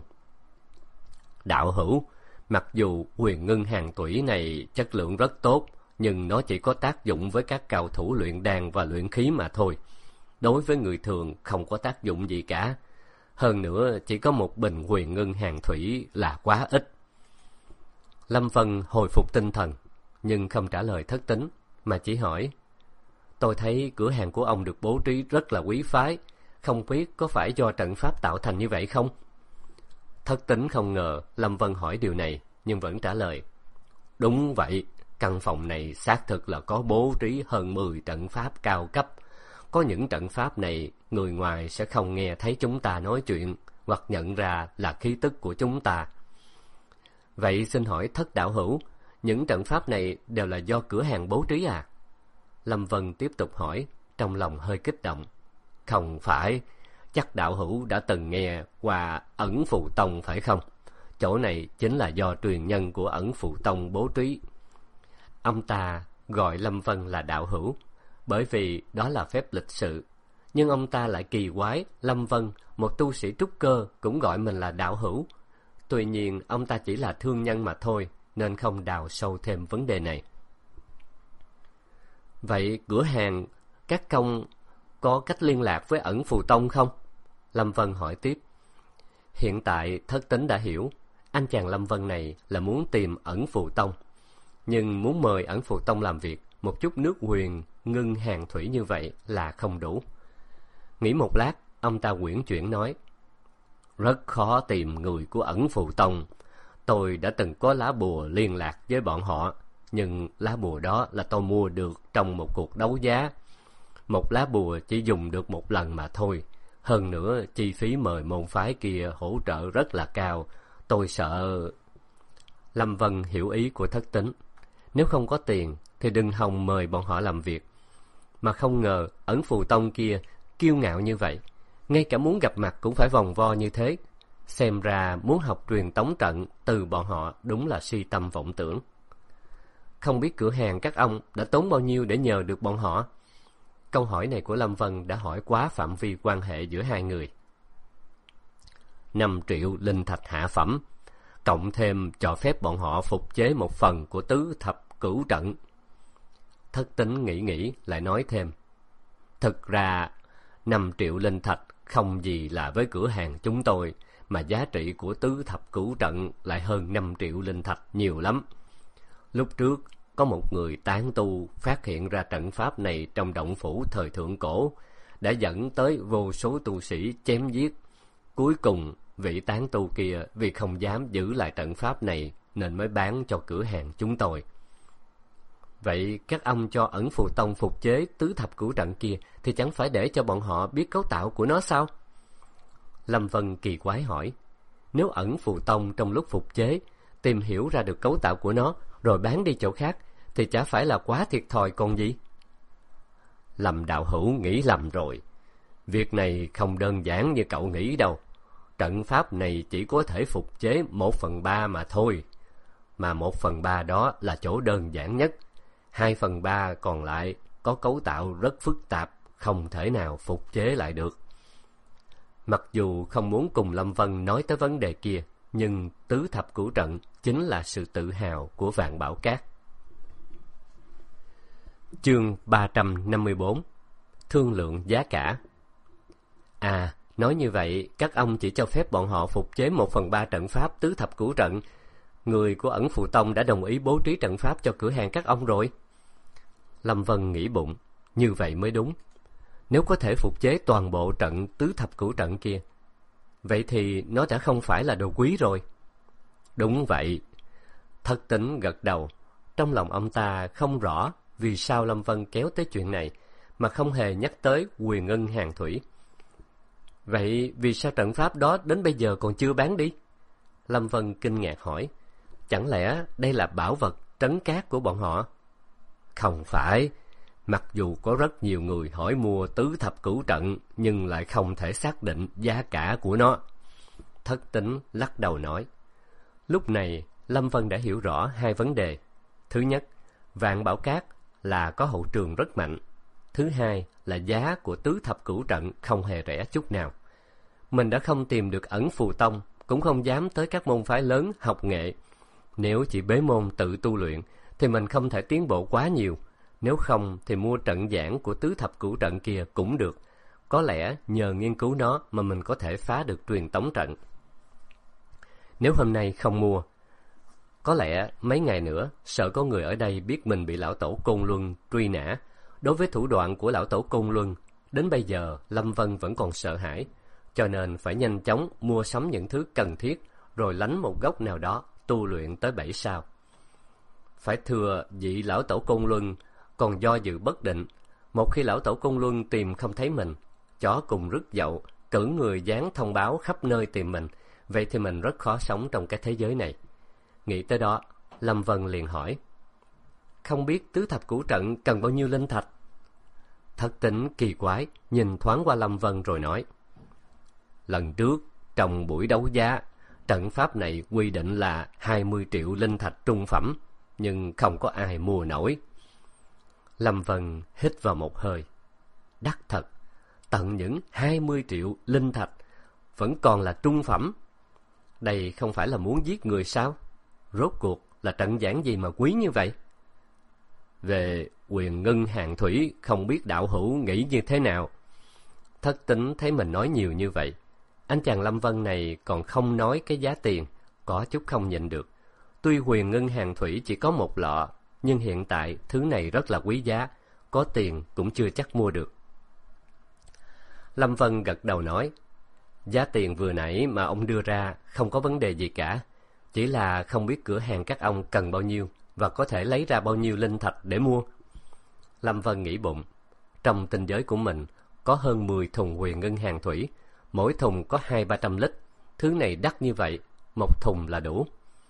đạo hữu, mặc dù Huyền Ngưng Hàng Thủy này chất lượng rất tốt, nhưng nó chỉ có tác dụng với các cao thủ luyện đan và luyện khí mà thôi. Đối với người thường không có tác dụng gì cả. Hơn nữa, chỉ có một bình Huyền Ngưng Hàng Thủy là quá ít. Lâm Vân hồi phục tinh thần, nhưng không trả lời Thất Tín, mà chỉ hỏi: tôi thấy cửa hàng của ông được bố trí rất là quý phái, không biết có phải do trận pháp tạo thành như vậy không? Thất Tín không ngờ Lâm Vân hỏi điều này, nhưng vẫn trả lời: đúng vậy, căn phòng này xác thực là có bố trí hơn 10 trận pháp cao cấp. Có những trận pháp này, người ngoài sẽ không nghe thấy chúng ta nói chuyện, hoặc nhận ra là khí tức của chúng ta. Vậy xin hỏi Thất đạo hữu, những trận pháp này đều là do cửa hàng bố trí à? Lâm Vân tiếp tục hỏi, trong lòng hơi kích động. Không phải, chắc đạo hữu đã từng nghe qua Ẩn Phù Tông phải không? Chỗ này chính là do truyền nhân của Ẩn Phù Tông bố trí. Ông ta gọi Lâm Vân là đạo hữu, bởi vì đó là phép lịch sự. Nhưng ông ta lại kỳ quái, Lâm Vân, một tu sĩ trúc cơ, cũng gọi mình là đạo hữu. Tuy nhiên, ông ta chỉ là thương nhân mà thôi, nên không đào sâu thêm vấn đề này. Vậy cửa hàng các công có cách liên lạc với Ẩn Phù Tông không? Lâm Vân hỏi tiếp. Hiện tại Thất Tín đã hiểu, anh chàng Lâm Vân này là muốn tìm Ẩn Phù Tông. Nhưng muốn mời Ẩn Phù Tông làm việc, một chút nước Huyền Ngưng Hàng Thủy như vậy là không đủ. Nghĩ một lát, ông ta uyển chuyển nói: rất khó tìm người của Ẩn Phù Tông. Tôi đã từng có lá bùa liên lạc với bọn họ, nhưng lá bùa đó là tôi mua được trong một cuộc đấu giá. Một lá bùa chỉ dùng được một lần mà thôi. Hơn nữa, chi phí mời môn phái kia hỗ trợ rất là cao. Tôi sợ... Lâm Vân hiểu ý của Thất Tín. Nếu không có tiền thì đừng hòng mời bọn họ làm việc. Mà không ngờ Ẩn Phù Tông kia kiêu ngạo như vậy, ngay cả muốn gặp mặt cũng phải vòng vo như thế. Xem ra muốn học truyền tống trận từ bọn họ đúng là si tâm vọng tưởng. Không biết cửa hàng các ông đã tốn bao nhiêu để nhờ được bọn họ? Câu hỏi này của Lâm Vân đã hỏi quá phạm vi quan hệ giữa hai người. 5 triệu linh thạch hạ phẩm, cộng thêm cho phép bọn họ phục chế một phần của tứ thập cửu trận. Thất Tín nghĩ lại nói thêm: thực ra 5 triệu linh thạch không gì là với cửa hàng chúng tôi, mà giá trị của tứ thập cửu trận lại hơn 5 triệu linh thạch nhiều lắm. Lúc trước có một người tán tu phát hiện ra trận pháp này trong động phủ thời thượng cổ, đã dẫn tới vô số tu sĩ chém giết. Cuối cùng vị tán tu kia vì không dám giữ lại trận pháp này nên mới bán cho cửa hàng chúng tôi. Vậy các ông cho Ẩn Phù Tông phục chế tứ thập cửu trận kia thì chẳng phải để cho bọn họ biết cấu tạo của nó sao? Lâm Vân kỳ quái hỏi. Nếu Ẩn Phù Tông trong lúc phục chế tìm hiểu ra được cấu tạo của nó rồi bán đi chỗ khác thì chả phải là quá thiệt thòi còn gì? Lâm đạo hữu nghĩ lầm rồi. Việc này không đơn giản như cậu nghĩ đâu. trận pháp này chỉ có thể phục chế 1/3 mà thôi. Mà 1/3 đó là chỗ đơn giản nhất. 2/3 còn lại có cấu tạo rất phức tạp, không thể nào phục chế lại được. Mặc dù không muốn cùng Lâm Vân nói tới vấn đề kia, nhưng tứ thập cửu trận chính là sự tự hào của Vạn Bảo Các. Chương 354: Thương lượng giá cả. Nói như vậy, các ông chỉ cho phép bọn họ phục chế 1/3 trận pháp tứ thập cửu trận. Người của Ẩn Phù Tông đã đồng ý bố trí trận pháp cho cửa hàng các ông rồi. Lâm Vân nghĩ bụng, như vậy mới đúng. Nếu có thể phục chế toàn bộ trận tứ thập cửu trận kia, vậy thì nó đã không phải là đồ quý rồi. Đúng vậy. Thất Tính gật đầu. Trong lòng ông ta không rõ vì sao Lâm Vân kéo tới chuyện này, mà không hề nhắc tới Huyền Ngân Hàng Thủy. Vậy vì sao trận pháp đó đến bây giờ còn chưa bán đi? Lâm Vân kinh ngạc hỏi. Chẳng lẽ đây là bảo vật trấn cát của bọn họ? Không phải. Mặc dù có rất nhiều người hỏi mua tứ thập cửu trận, nhưng lại không thể xác định giá cả của nó. Thất Tính lắc đầu nói. Lúc này, Lâm Vân đã hiểu rõ hai vấn đề. Thứ nhất, Vạn Bảo Các là có hậu trường rất mạnh. Thứ hai là giá của tứ thập cửu trận không hề rẻ chút nào. Mình đã không tìm được Ẩn Phù Tông, cũng không dám tới các môn phái lớn học nghệ. Nếu chỉ bế môn tự tu luyện, thì mình không thể tiến bộ quá nhiều. Nếu không thì mua trận giảng của tứ thập cửu trận kia cũng được. Có lẽ nhờ nghiên cứu nó mà mình có thể phá được truyền tống trận. Nếu hôm nay không mua, có lẽ mấy ngày nữa sợ có người ở đây biết mình bị lão tổ Côn Luân truy nã. Đối với thủ đoạn của lão tổ Côn Luân, đến bây giờ Lâm Vân vẫn còn sợ hãi, cho nên phải nhanh chóng mua sắm những thứ cần thiết, rồi lánh một góc nào đó tu luyện tới 7 sao. Phải thừa vị lão tổ Côn Luân còn do dự bất định. Một khi lão tổ Côn Luân tìm không thấy mình, chó cùng rứt dậu, cử người dán thông báo khắp nơi tìm mình, vậy thì mình rất khó sống trong cái thế giới này. Nghĩ tới đó, Lâm Vân liền hỏi. Không biết tứ thập cửu trận cần bao nhiêu linh thạch? Thất Tính kỳ quái, nhìn thoáng qua Lâm Vân rồi nói. Lần trước, trong buổi đấu giá, trận pháp này quy định là 20 triệu linh thạch trung phẩm, nhưng không có ai mua nổi. Lâm Vân hít vào một hơi. Đắt thật, tận những 20 triệu linh thạch, vẫn còn là trung phẩm. Đây không phải là muốn giết người sao? Rốt cuộc là trận giảng gì mà quý như vậy? Về Huyền Ngân Hàng Thủy, không biết đạo hữu nghĩ như thế nào? Thất Tính thấy mình nói nhiều như vậy. Anh chàng Lâm Vân này còn không nói cái giá tiền, có chút không nhịn được. Tuy Huyền Ngân Hàng Thủy chỉ có một lọ, nhưng hiện tại thứ này rất là quý giá, có tiền cũng chưa chắc mua được. Lâm Vân gật đầu nói. Giá tiền vừa nãy mà ông đưa ra không có vấn đề gì cả, chỉ là không biết cửa hàng các ông cần bao nhiêu và có thể lấy ra bao nhiêu linh thạch để mua. Lâm Vân nghĩ bụng, trong tinh giới của mình có hơn 10 thùng Huyền Ngân Hàng Thủy, mỗi thùng có 200-300 lít, thứ này đắt như vậy, một thùng là đủ.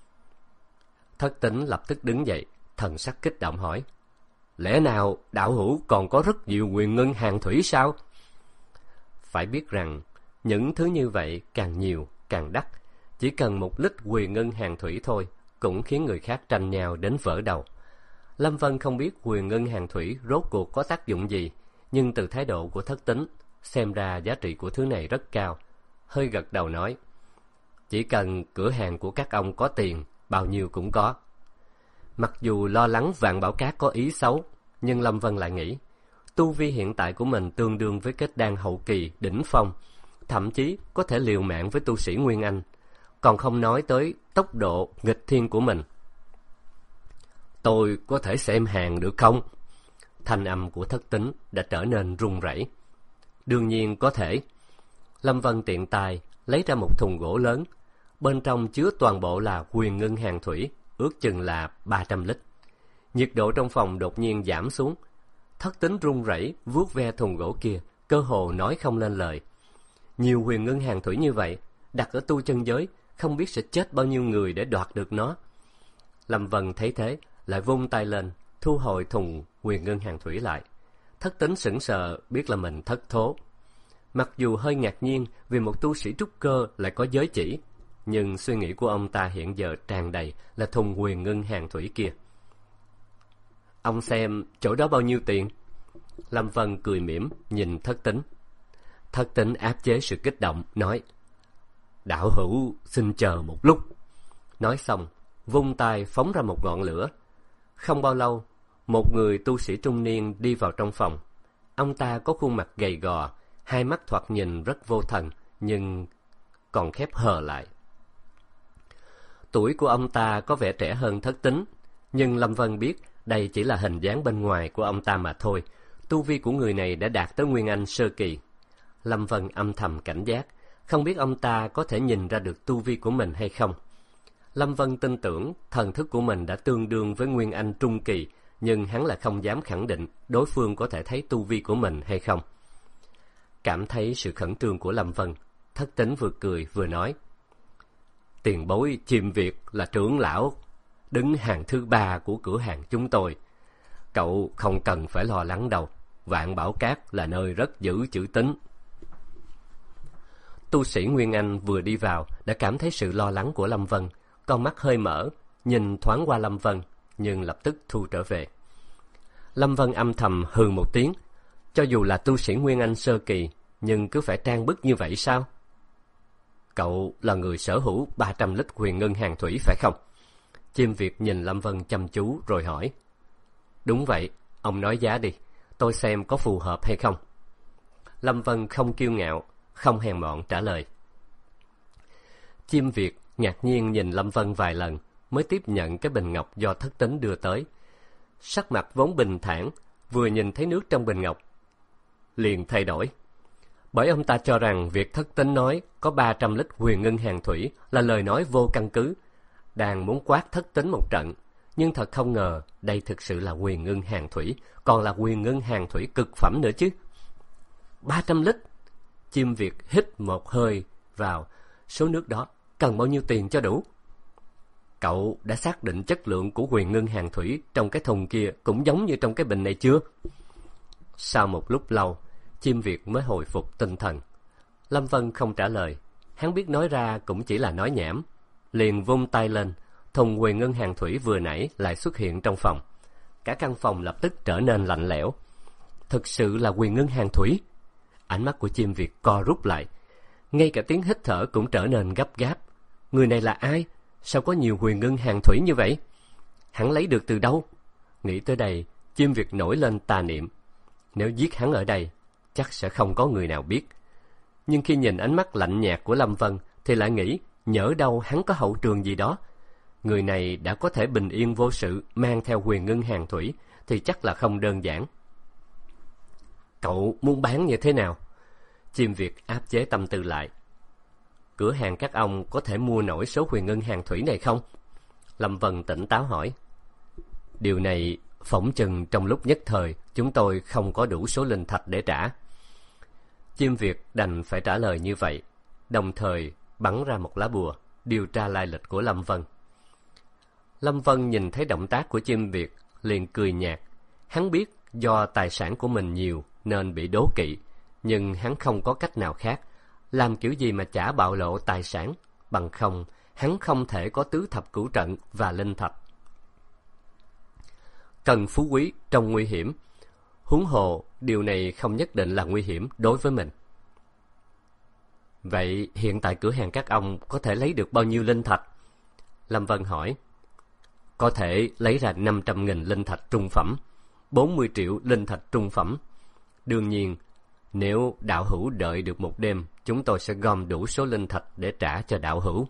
Thất Tính lập tức đứng dậy, thần sắc kích động hỏi. Lẽ nào đạo hữu còn có rất nhiều Huyền Ngân Hàng Thủy sao? Phải biết rằng, những thứ như vậy càng nhiều càng đắt. Chỉ cần 1 lít Huyền Ngân Hàng Thủy thôi cũng khiến người khác tranh nhau đến vỡ đầu. Lâm Vân không biết Huyền Ngân Hàng Thủy rốt cuộc có tác dụng gì, nhưng từ thái độ của Thất Tính, xem ra giá trị của thứ này rất cao. Hơi gật đầu nói, chỉ cần cửa hàng của các ông có tiền, bao nhiêu cũng có. Mặc dù lo lắng Vạn Bảo Các có ý xấu, nhưng Lâm Vân lại nghĩ, tu vi hiện tại của mình tương đương với kết đan hậu kỳ đỉnh phong, thậm chí có thể liều mạng với tu sĩ Nguyên Anh, còn không nói tới tốc độ nghịch thiên của mình. Tôi có thể xem hàng được không? Thanh âm của Thất Tính đã trở nên run rẩy. Đương nhiên có thể. Lâm Vân tiện tay lấy ra một thùng gỗ lớn, bên trong chứa toàn bộ là Huyền Ngân Hàng Thủy, ước chừng là 300 lít. Nhiệt độ trong phòng đột nhiên giảm xuống. Thất Tính run rẩy vuốt ve thùng gỗ kia, cơ hồ nói không lên lời. Nhiều Huyền Ngân Hàng Thủy như vậy, đặt ở tu chân giới, không biết sẽ chết bao nhiêu người để đoạt được nó. Lâm Vân thấy thế, lại vung tay lên, thu hồi thùng Huyền Ngân Hàng Thủy lại. Thất Tính sững sờ, biết là mình thất thố. Mặc dù hơi ngạc nhiên vì một tu sĩ trúc cơ lại có giới chỉ, nhưng suy nghĩ của ông ta hiện giờ tràn đầy là thùng huyền ngân hàng thủy kia. Ông xem chỗ đó bao nhiêu tiền? Lâm Vân cười mỉm nhìn Thất Tín. Thất Tín áp chế sự kích động, nói: Đạo hữu xin chờ một lúc. Nói xong, vung tay phóng ra một ngọn lửa. Không bao lâu, một người tu sĩ trung niên đi vào trong phòng. Ông ta có khuôn mặt gầy gò, hai mắt thoạt nhìn rất vô thần, nhưng còn khép hờ lại. Tuổi của ông ta có vẻ trẻ hơn Thất Tín, nhưng Lâm Vân biết đây chỉ là hình dáng bên ngoài của ông ta mà thôi. Tu vi của người này đã đạt tới Nguyên Anh sơ kỳ. Lâm Vân âm thầm cảnh giác, không biết ông ta có thể nhìn ra được tu vi của mình hay không. Lâm Vân tin tưởng thần thức của mình đã tương đương với Nguyên Anh trung kỳ, nhưng hắn là không dám khẳng định đối phương có thể thấy tu vi của mình hay không. Cảm thấy sự khẩn trương của Lâm Vân, Thất Tín vừa cười vừa nói: Tiền bối Chim Việt là trưởng lão, đứng hàng thứ 3 của cửa hàng chúng tôi. Cậu không cần phải lo lắng đâu, Vạn Bảo Cát là nơi rất giữ chữ tín. Tu sĩ Nguyên Anh vừa đi vào đã cảm thấy sự lo lắng của Lâm Vân, con mắt hơi mở, nhìn thoáng qua Lâm Vân, nhưng lập tức thu trở về. Lâm Vân âm thầm hừ một tiếng, cho dù là tu sĩ Nguyên Anh sơ kỳ, nhưng cứ phải trang bức như vậy sao? Cậu là người sở hữu 300 lít huyền ngân hàng thủy phải không? Chim Việt nhìn Lâm Vân chăm chú rồi hỏi. Đúng vậy, ông nói giá đi, tôi xem có phù hợp hay không. Lâm Vân không kiêu ngạo, không hèn mọn trả lời. Chim Việt ngạc nhiên nhìn Lâm Vân vài lần mới tiếp nhận cái bình ngọc do Thất Tín đưa tới. Sắc mặt vốn bình thản, vừa nhìn thấy nước trong bình ngọc liền thay đổi, bởi ông ta cho rằng việc Thất Tín nói có 300 lít huyền ngân hàng thủy là lời nói vô căn cứ, đang muốn quát Thất Tín một trận. Nhưng thật không ngờ đây thực sự là huyền ngân hàng thủy, còn là huyền ngân hàng thủy cực phẩm nữa chứ. 300 lít. Chim Việt hít một hơi vào. Số nước đó cần bao nhiêu tiền cho đủ? Cậu đã xác định chất lượng của huyền ngân hàng thủy trong cái thùng kia cũng giống như trong cái bình này chưa? Sau một lúc lâu, Chim Việt mới hồi phục tinh thần. Lâm Vân không trả lời, hắn biết nói ra cũng chỉ là nói nhảm, liền vung tay lên. Thùng huyền ngân hàng thủy vừa nãy lại xuất hiện trong phòng. Cả căn phòng lập tức trở nên lạnh lẽo. Thực sự là huyền ngân hàng thủy. Ánh mắt của Chim Việt co rút lại, ngay cả tiếng hít thở cũng trở nên gấp gáp. Người này là ai? Sao có nhiều huyền ngân hàng thủy như vậy? Hắn lấy được từ đâu? Nghĩ tới đây, Chim Việt nổi lên tà niệm. Nếu giết hắn ở đây, chắc sẽ không có người nào biết. Nhưng khi nhìn ánh mắt lạnh nhạt của Lâm Vân thì lại nghĩ, nhỡ đâu hắn có hậu trường gì đó. Người này đã có thể bình yên vô sự mang theo huyền ngân hàng thủy thì chắc là không đơn giản. Cậu muốn bán như thế nào? Chim Việt áp chế tâm tư lại. Cửa hàng các ông có thể mua nổi số huyền ngân hàng thủy này không? Lâm Vân tỉnh táo hỏi. Điều này phỏng chừng trong lúc nhất thời chúng tôi không có đủ số linh thạch để trả. Chim Việt đành phải trả lời như vậy, đồng thời bắn ra một lá bùa điều tra lai lịch của Lâm Vân. Lâm Vân nhìn thấy động tác của Chim Việt liền cười nhạt. Hắn biết do tài sản của mình nhiều nên bị đố kỵ, nhưng hắn không có cách nào khác. Làm kiểu gì mà chả bạo lộ tài sản, bằng không hắn không thể có tứ thập cửu trận và linh thạch. Cần phú quý trong nguy hiểm, huống hồ điều này không nhất định là nguy hiểm đối với mình. Vậy hiện tại cửa hàng các ông có thể lấy được bao nhiêu linh thạch? Lâm Vân hỏi. Có thể lấy ra 500.000 linh thạch trung phẩm, 40 triệu linh thạch trung phẩm. Đương nhiên, nếu đạo hữu đợi được một đêm, chúng tôi sẽ gom đủ số linh thạch để trả cho đạo hữu.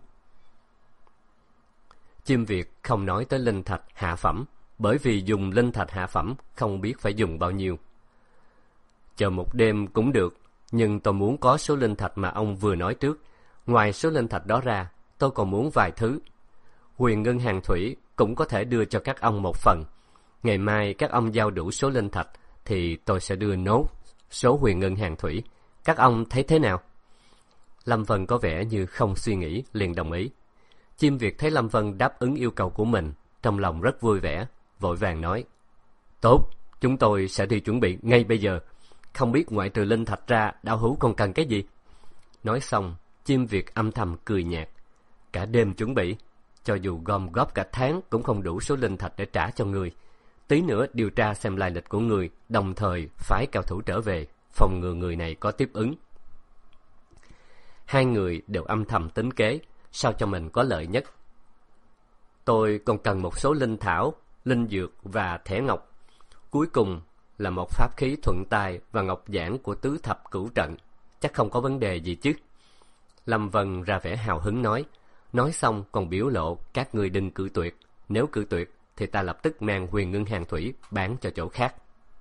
Chim Việt không nói tới linh thạch hạ phẩm, bởi vì dùng linh thạch hạ phẩm không biết phải dùng bao nhiêu. Chờ một đêm cũng được, nhưng tôi muốn có số linh thạch mà ông vừa nói trước. Ngoài số linh thạch đó ra, tôi còn muốn vài thứ. Huyền ngân hàng thủy cũng có thể đưa cho các ông một phần. Ngày mai các ông giao đủ số linh thạch thì tôi sẽ đưa nốt số huyền ngân hàng thủy. Các ông thấy thế nào? Lâm Vân có vẻ như không suy nghĩ, liền đồng ý. Chim Việt thấy Lâm Vân đáp ứng yêu cầu của mình, trong lòng rất vui vẻ, vội vàng nói. Tốt, chúng tôi sẽ đi chuẩn bị ngay bây giờ. không biết ngoại trừ linh thạch ra, đạo hữu còn cần cái gì? Nói xong, chim Việt âm thầm cười nhạt. Cả đêm chuẩn bị, cho dù gom góp cả tháng cũng không đủ số linh thạch để trả cho người. Tí nữa điều tra xem lai lịch của người, đồng thời phái cao thủ trở về, phòng ngừa người này có tiếp ứng. Hai người đều âm thầm tính kế, sao cho mình có lợi nhất. Tôi còn cần một số linh thảo, linh dược và thẻ ngọc. Cuối cùng là một pháp khí thuận tay và ngọc giản của tứ thập cửu trận. Chắc không có vấn đề gì chứ? Lâm Vân ra vẻ hào hứng nói xong còn biểu lộ các người đừng cự tuyệt. Nếu cự tuyệt thì ta lập tức mang Huyền Ngưng Hàng Thủy bán cho chỗ khác.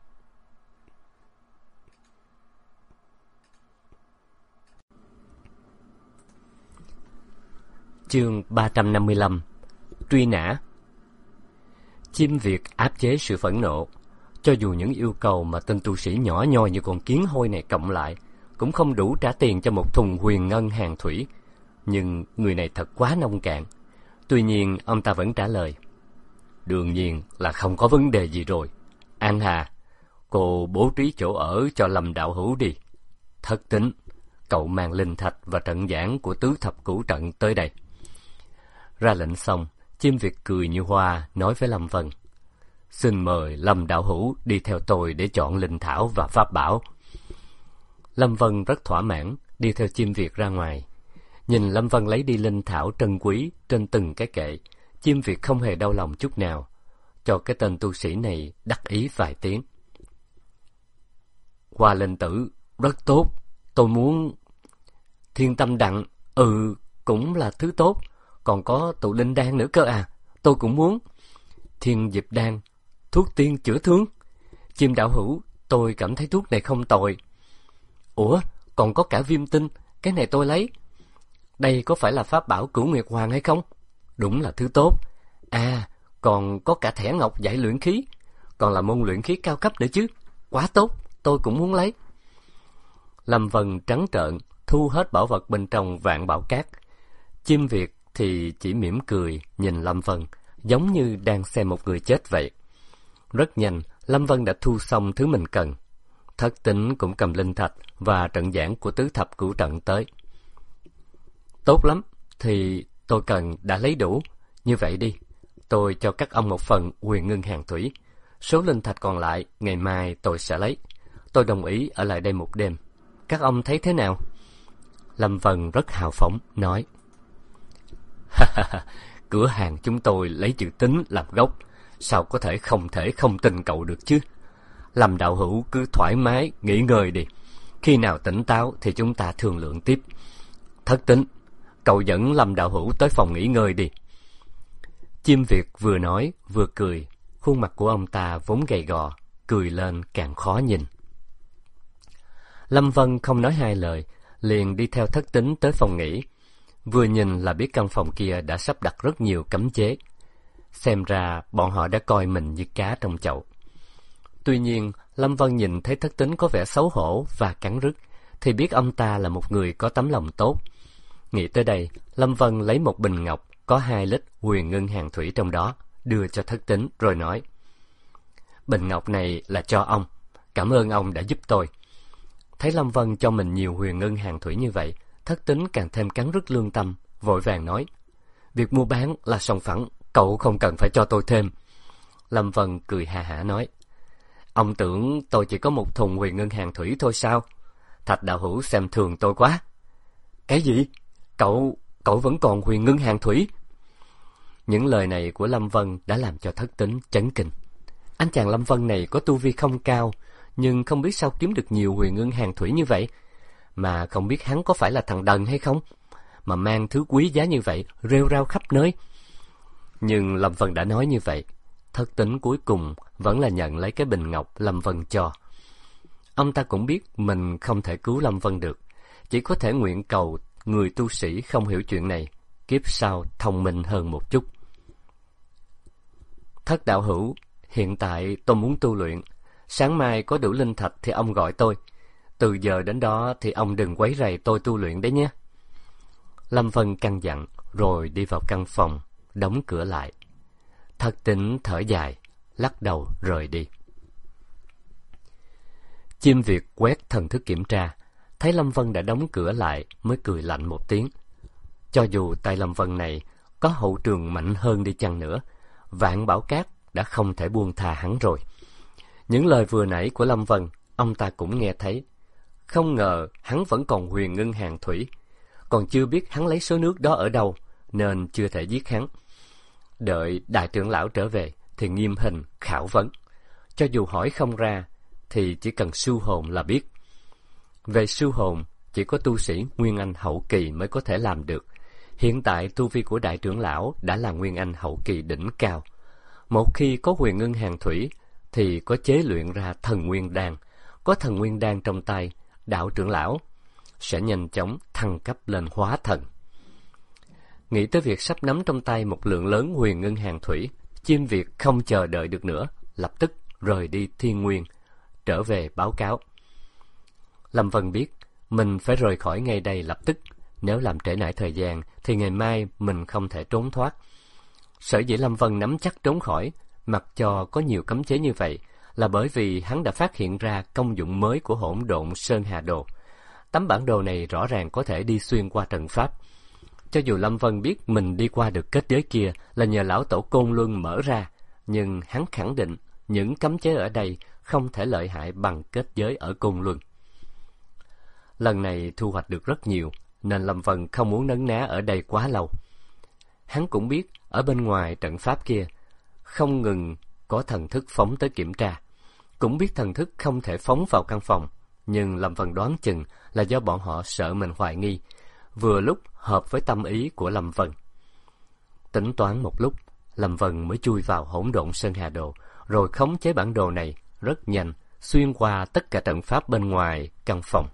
Chương 355. Truy nã. Chim Việt áp chế sự phẫn nộ. Cho dù những yêu cầu mà tên tu sĩ nhỏ nhoi như con kiến hôi này cộng lại cũng không đủ trả tiền cho một thùng Huyền Ngân Hàng Thủy, nhưng người này thật quá nông cạn. Tuy nhiên ông ta vẫn trả lời. Đương nhiên là không có vấn đề gì rồi. An Hà, cô bố trí chỗ ở cho Lâm đạo hữu đi. Thất Tính, cậu mang linh thạch và trận giảng của tứ thập cửu trận tới đây. Ra lệnh xong, chim Việt cười như hoa nói với Lâm Vân. Xin mời Lâm đạo hữu đi theo tôi để chọn linh thảo và pháp bảo. Lâm Vân rất thỏa mãn, đi theo chim Việt ra ngoài. Nhìn Lâm Vân lấy đi linh thảo trân quý trên từng cái kệ, chim Việt không hề đau lòng chút nào, cho cái tên tu sĩ này đắc ý vài tiếng. Hoa linh tử, rất tốt, tôi muốn. Thiên tâm đặng, cũng là thứ tốt, còn có tụ linh đan nữa cơ à, tôi cũng muốn. Thiên diệp đan, thuốc tiên chữa thương. Chim đạo hữu, tôi cảm thấy thuốc này không tồi. Ủa, còn có cả viêm tinh, cái này tôi lấy. Đây có phải là pháp bảo Cửu Nguyệt Hoàng hay không? Đúng là thứ tốt. À, còn có cả thẻ ngọc giải luyện khí, còn là môn luyện khí cao cấp nữa chứ. Quá tốt, tôi cũng muốn lấy. Lâm Vân trắng trợn thu hết bảo vật bên trong Vạn Bảo Cát. Chim Việt thì chỉ mỉm cười nhìn Lâm Vân, giống như đang xem một người chết vậy. Rất nhanh, Lâm Vân đã thu xong thứ mình cần. Thất Tính cũng cầm linh thạch và trận giảng của tứ thập cửu trận tới. Tốt lắm, thì tôi cần đã lấy đủ. Như vậy đi, tôi cho các ông một phần Huyền Ngưng Hàng Thủy. Số linh thạch còn lại, ngày mai tôi sẽ lấy. Tôi đồng ý ở lại đây một đêm. Các ông thấy thế nào? Lâm Vân rất hào phóng, nói. Cửa hàng chúng tôi lấy chữ Tính làm gốc, sao có thể không tin cậu được chứ? Lâm đạo hữu cứ thoải mái, nghỉ ngơi đi. Khi nào tỉnh táo thì chúng ta thương lượng tiếp. Thất Tính, cậu dẫn Lâm đạo hữu tới phòng nghỉ ngơi đi. Chim Việt vừa nói vừa cười, khuôn mặt của ông ta vốn gầy gò, cười lên càng khó nhìn. Lâm Vân không nói hai lời, liền đi theo Thất Tính tới phòng nghỉ. Vừa nhìn là biết căn phòng kia đã sắp đặt rất nhiều cấm chế. Xem ra bọn họ đã coi mình như cá trong chậu. Tuy nhiên, Lâm Vân nhìn thấy Thất Tính có vẻ xấu hổ và cắn rứt, thì biết ông ta là một người có tấm lòng tốt. Nghĩ tới đây, Lâm Vân lấy một bình ngọc có 2 lít Huyền Ngưng Hàng Thủy trong đó, đưa cho Thất Tính rồi nói. Bình ngọc này là cho ông, cảm ơn ông đã giúp tôi. Thấy Lâm Vân cho mình nhiều Huyền Ngưng Hàng Thủy như vậy, Thất Tính càng thêm cắn rứt lương tâm, vội vàng nói. Việc mua bán là sòng phẳng, cậu không cần phải cho tôi thêm. Lâm Vân cười hà hả nói. Ông tưởng tôi chỉ có một thùng Huyền Ngưng Hàng Thủy thôi sao? Thạch đạo hữu xem thường tôi quá. Cái gì? Cậu vẫn còn Huyền Ngưng Hàng Thủy? Những lời này của Lâm Vân đã làm cho Thất Tính chấn kinh. Anh chàng Lâm Vân này có tu vi không cao, nhưng không biết sao kiếm được nhiều Huyền Ngưng Hàng Thủy như vậy. Mà không biết hắn có phải là thằng đần hay không, mà mang thứ quý giá như vậy rêu rao khắp nơi. Nhưng Lâm Vân đã nói như vậy, Thất Tính cuối cùng vẫn là nhận lấy cái bình ngọc Lâm Vân cho. Ông ta cũng biết mình không thể cứu Lâm Vân được, chỉ có thể nguyện cầu người tu sĩ không hiểu chuyện này kiếp sau thông minh hơn một chút. Thất đạo hữu, hiện tại tôi muốn tu luyện. Sáng mai có đủ linh thạch thì ông gọi tôi. Từ giờ đến đó thì ông đừng quấy rầy tôi tu luyện đấy nhé. Lâm Vân căn dặn rồi đi vào căn phòng, đóng cửa lại. Thất Tính thở dài, lắc đầu rời đi. Chim Việt quét thần thức kiểm tra, thấy Lâm Vân đã đóng cửa lại mới cười lạnh một tiếng. Cho dù tay Lâm Vân này có hậu trường mạnh hơn đi chăng nữa, Vạn Bảo Cát đã không thể buông tha hắn rồi. Những lời vừa nãy của Lâm Vân, ông ta cũng nghe thấy. Không ngờ hắn vẫn còn Huyền Ngân Hàng Thủy, còn chưa biết hắn lấy số nước đó ở đâu, nên chưa thể giết hắn. Đợi đại trưởng lão trở về thì nghiêm hình khảo vấn. Cho dù hỏi không ra thì chỉ cần sưu hồn là biết. Về sưu hồn, chỉ có tu sĩ Nguyên Anh hậu kỳ mới có thể làm được. Hiện tại tu vi của đại trưởng lão đã là Nguyên Anh hậu kỳ đỉnh cao. Một khi có Huyền Ngân Hàng Thủy thì có chế luyện ra Thần Nguyên Đan. Có Thần Nguyên Đan trong tay, đạo trưởng lão sẽ nhanh chóng thăng cấp lên hóa thần. Nghĩ tới việc sắp nắm trong tay một lượng lớn Huyền Ngân Hàng Thủy, Chim Việt không chờ đợi được nữa, lập tức rời đi Thiên Nguyên, trở về báo cáo. Lâm Vân biết mình phải rời khỏi ngay đây lập tức, nếu làm trễ nải thời gian thì ngày mai mình không thể trốn thoát. Sở dĩ Lâm Vân nắm chắc trốn khỏi, mặc cho có nhiều cấm chế như vậy, là bởi vì hắn đã phát hiện ra công dụng mới của Hỗn Độn Sơn Hà Đồ. Tấm bản đồ này rõ ràng có thể đi xuyên qua trận pháp. Cho dù Lâm Vân biết mình đi qua được kết giới kia là nhờ lão tổ Côn Luân mở ra, nhưng hắn khẳng định những cấm chế ở đây không thể lợi hại bằng kết giới ở Côn Luân. Lần này thu hoạch được rất nhiều, nên Lâm Vân không muốn nấn ná ở đây quá lâu. Hắn cũng biết ở bên ngoài trận pháp kia không ngừng có thần thức phóng tới kiểm tra, cũng biết thần thức không thể phóng vào căn phòng, nhưng Lâm Vân đoán chừng là do bọn họ sợ mình hoài nghi, vừa lúc hợp với tâm ý của Lâm Vân. Tính toán một lúc, Lâm Vân mới chui vào Hỗn Độn Sơn Hà Đồ, rồi khống chế bản đồ này rất nhanh, xuyên qua tất cả trận pháp bên ngoài căn phòng.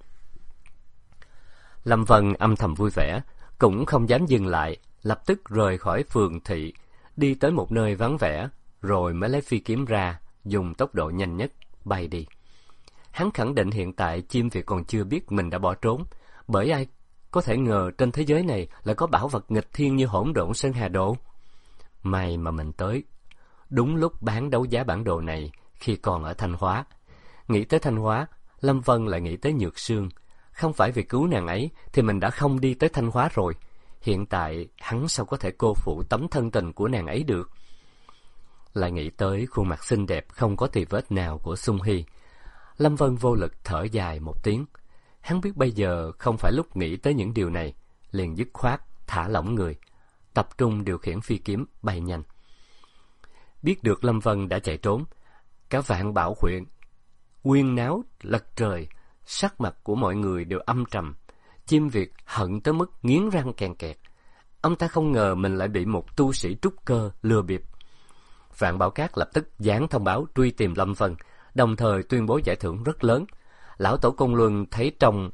Lâm Vân âm thầm vui vẻ, cũng không dám dừng lại, lập tức rời khỏi phường thị, đi tới một nơi vắng vẻ, rồi mới lấy phi kiếm ra, dùng tốc độ nhanh nhất bay đi. Hắn khẳng định hiện tại Chim Việt còn chưa biết mình đã bỏ trốn, bởi ai có thể ngờ trên thế giới này lại có bảo vật nghịch thiên như Hỗn Độn Sơn Hà Đồ. May mà mình tới đúng lúc bán đấu giá bản đồ này khi còn ở Thanh Hóa. Nghĩ tới Thanh Hóa, Lâm Vân lại nghĩ tới Nhược Sương. Không phải vì cứu nàng ấy thì mình đã không đi tới Thanh Hóa rồi. Hiện tại hắn sao có thể cô phụ tấm thân tình của nàng ấy được. Lại nghĩ tới khuôn mặt xinh đẹp không có tì vết nào của Sung Hy, Lâm Vân vô lực thở dài một tiếng. Hắn biết bây giờ không phải lúc nghĩ tới những điều này, liền dứt khoát thả lỏng người, tập trung điều khiển phi kiếm bay nhanh. Biết được Lâm Vân đã chạy trốn, cả Vạn Bảo huyện huyên náo lật trời, sắc mặt của mọi người đều âm trầm. Chim Việt hận tới mức nghiến răng kèn kẹt. Ông ta không ngờ mình lại bị một tu sĩ trúc cơ lừa bịp. Vạn Bảo Cát lập tức dán thông báo truy tìm Lâm Vân, đồng thời tuyên bố giải thưởng rất lớn. Lão tổ Côn Luân thấy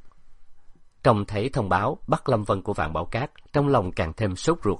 trông thấy thông báo bắt Lâm Vân của Vạn Bảo Cát, trong lòng càng thêm sốt ruột.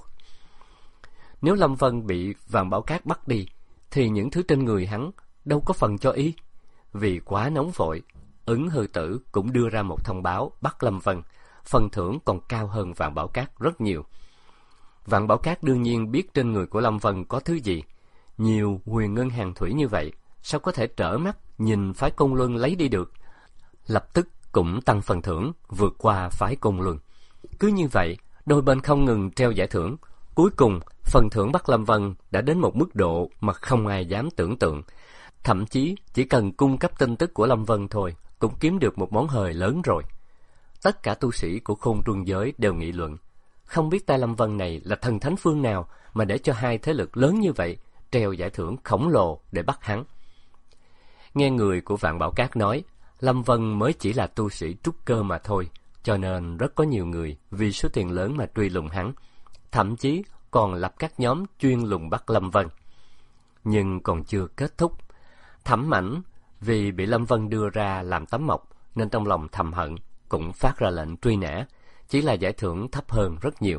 Nếu Lâm Vân bị Vạn Bảo Cát bắt đi, thì những thứ trên người hắn đâu có phần cho y. Vì quá nóng vội, Ứng Hư Tử cũng đưa ra một thông báo bắt Lâm Vân, phần thưởng còn cao hơn Vạn Bảo Cát rất nhiều. Vạn Bảo Cát đương nhiên biết trên người của Lâm Vân có thứ gì. Nhiều Huyền Ngân Hàng Thủy như vậy, sao có thể trở mắt nhìn phái Côn Luân lấy đi được. Lập tức cũng tăng phần thưởng vượt qua phái Côn Luân. Cứ như vậy, đôi bên không ngừng treo giải thưởng. Cuối cùng, phần thưởng bắt Lâm Vân đã đến một mức độ mà không ai dám tưởng tượng. Thậm chí chỉ cần cung cấp tin tức của Lâm Vân thôi cũng kiếm được một món hời lớn rồi. Tất cả tu sĩ của Khôn Trung giới đều nghị luận, không biết tay Lâm Vân này là thần thánh phương nào mà để cho hai thế lực lớn như vậy treo giải thưởng khổng lồ để bắt hắn. Nghe người của Vạn Bảo Cát nói, Lâm Vân mới chỉ là tu sĩ trúc cơ mà thôi, cho nên rất có nhiều người vì số tiền lớn mà truy lùng hắn, thậm chí còn lập các nhóm chuyên lùng bắt Lâm Vân. Nhưng còn chưa kết thúc, Thẩm Mãnh vì bị Lâm Vân đưa ra làm tấm mộc nên trong lòng thầm hận, cũng phát ra lệnh truy nã, chỉ là giải thưởng thấp hơn rất nhiều.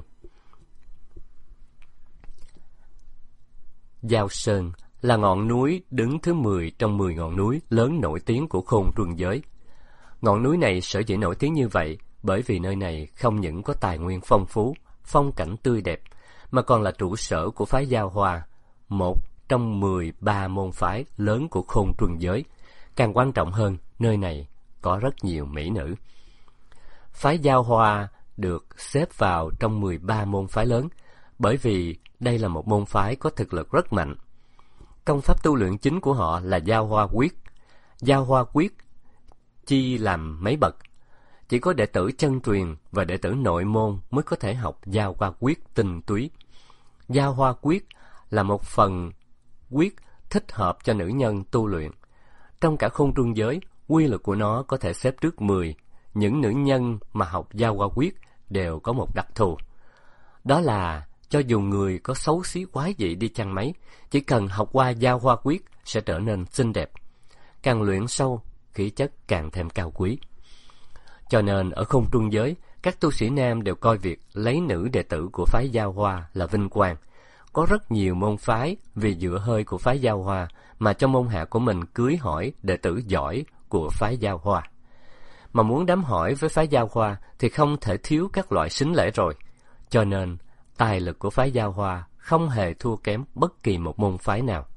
Giao Sơn là ngọn núi đứng thứ 10 trong 10 ngọn núi lớn nổi tiếng của Khôn Trung giới. Ngọn núi này sở dĩ nổi tiếng như vậy bởi vì nơi này không những có tài nguyên phong phú, phong cảnh tươi đẹp, mà còn là trụ sở của phái Giao Hoa, một trong 13 môn phái lớn của Khôn Trung giới. Càng quan trọng hơn, nơi này có rất nhiều mỹ nữ. Phái Giao Hoa được xếp vào trong 13 môn phái lớn, bởi vì đây là một môn phái có thực lực rất mạnh. Công pháp tu luyện chính của họ là Giao Hoa Quyết. Giao Hoa Quyết chia làm mấy bậc. Chỉ có đệ tử chân truyền và đệ tử nội môn mới có thể học Giao Hoa Quyết tinh túy. Giao Hoa Quyết là một phần quyết thích hợp cho nữ nhân tu luyện. Trong cả khôn trung giới, quy luật của nó có thể xếp trước 10. Những nữ nhân mà học Giao Hoa Quyết đều có một đặc thù. Đó là cho dù người có xấu xí quái dị đi chăng mấy, chỉ cần học qua Giao Hoa Quyết sẽ trở nên xinh đẹp. Càng luyện sâu, khí chất càng thêm cao quý. Cho nên ở khôn trung giới, các tu sĩ nam đều coi việc lấy nữ đệ tử của phái Giao Hoa là vinh quang. Có rất nhiều môn phái vì dựa hơi của phái Giao Hoa mà cho môn hạ của mình cưới hỏi đệ tử giỏi của phái Giao Hoa. Mà muốn đám hỏi với phái Giao Hoa thì không thể thiếu các loại sính lễ rồi. Cho nên, tài lực của phái Giao Hoa không hề thua kém bất kỳ một môn phái nào.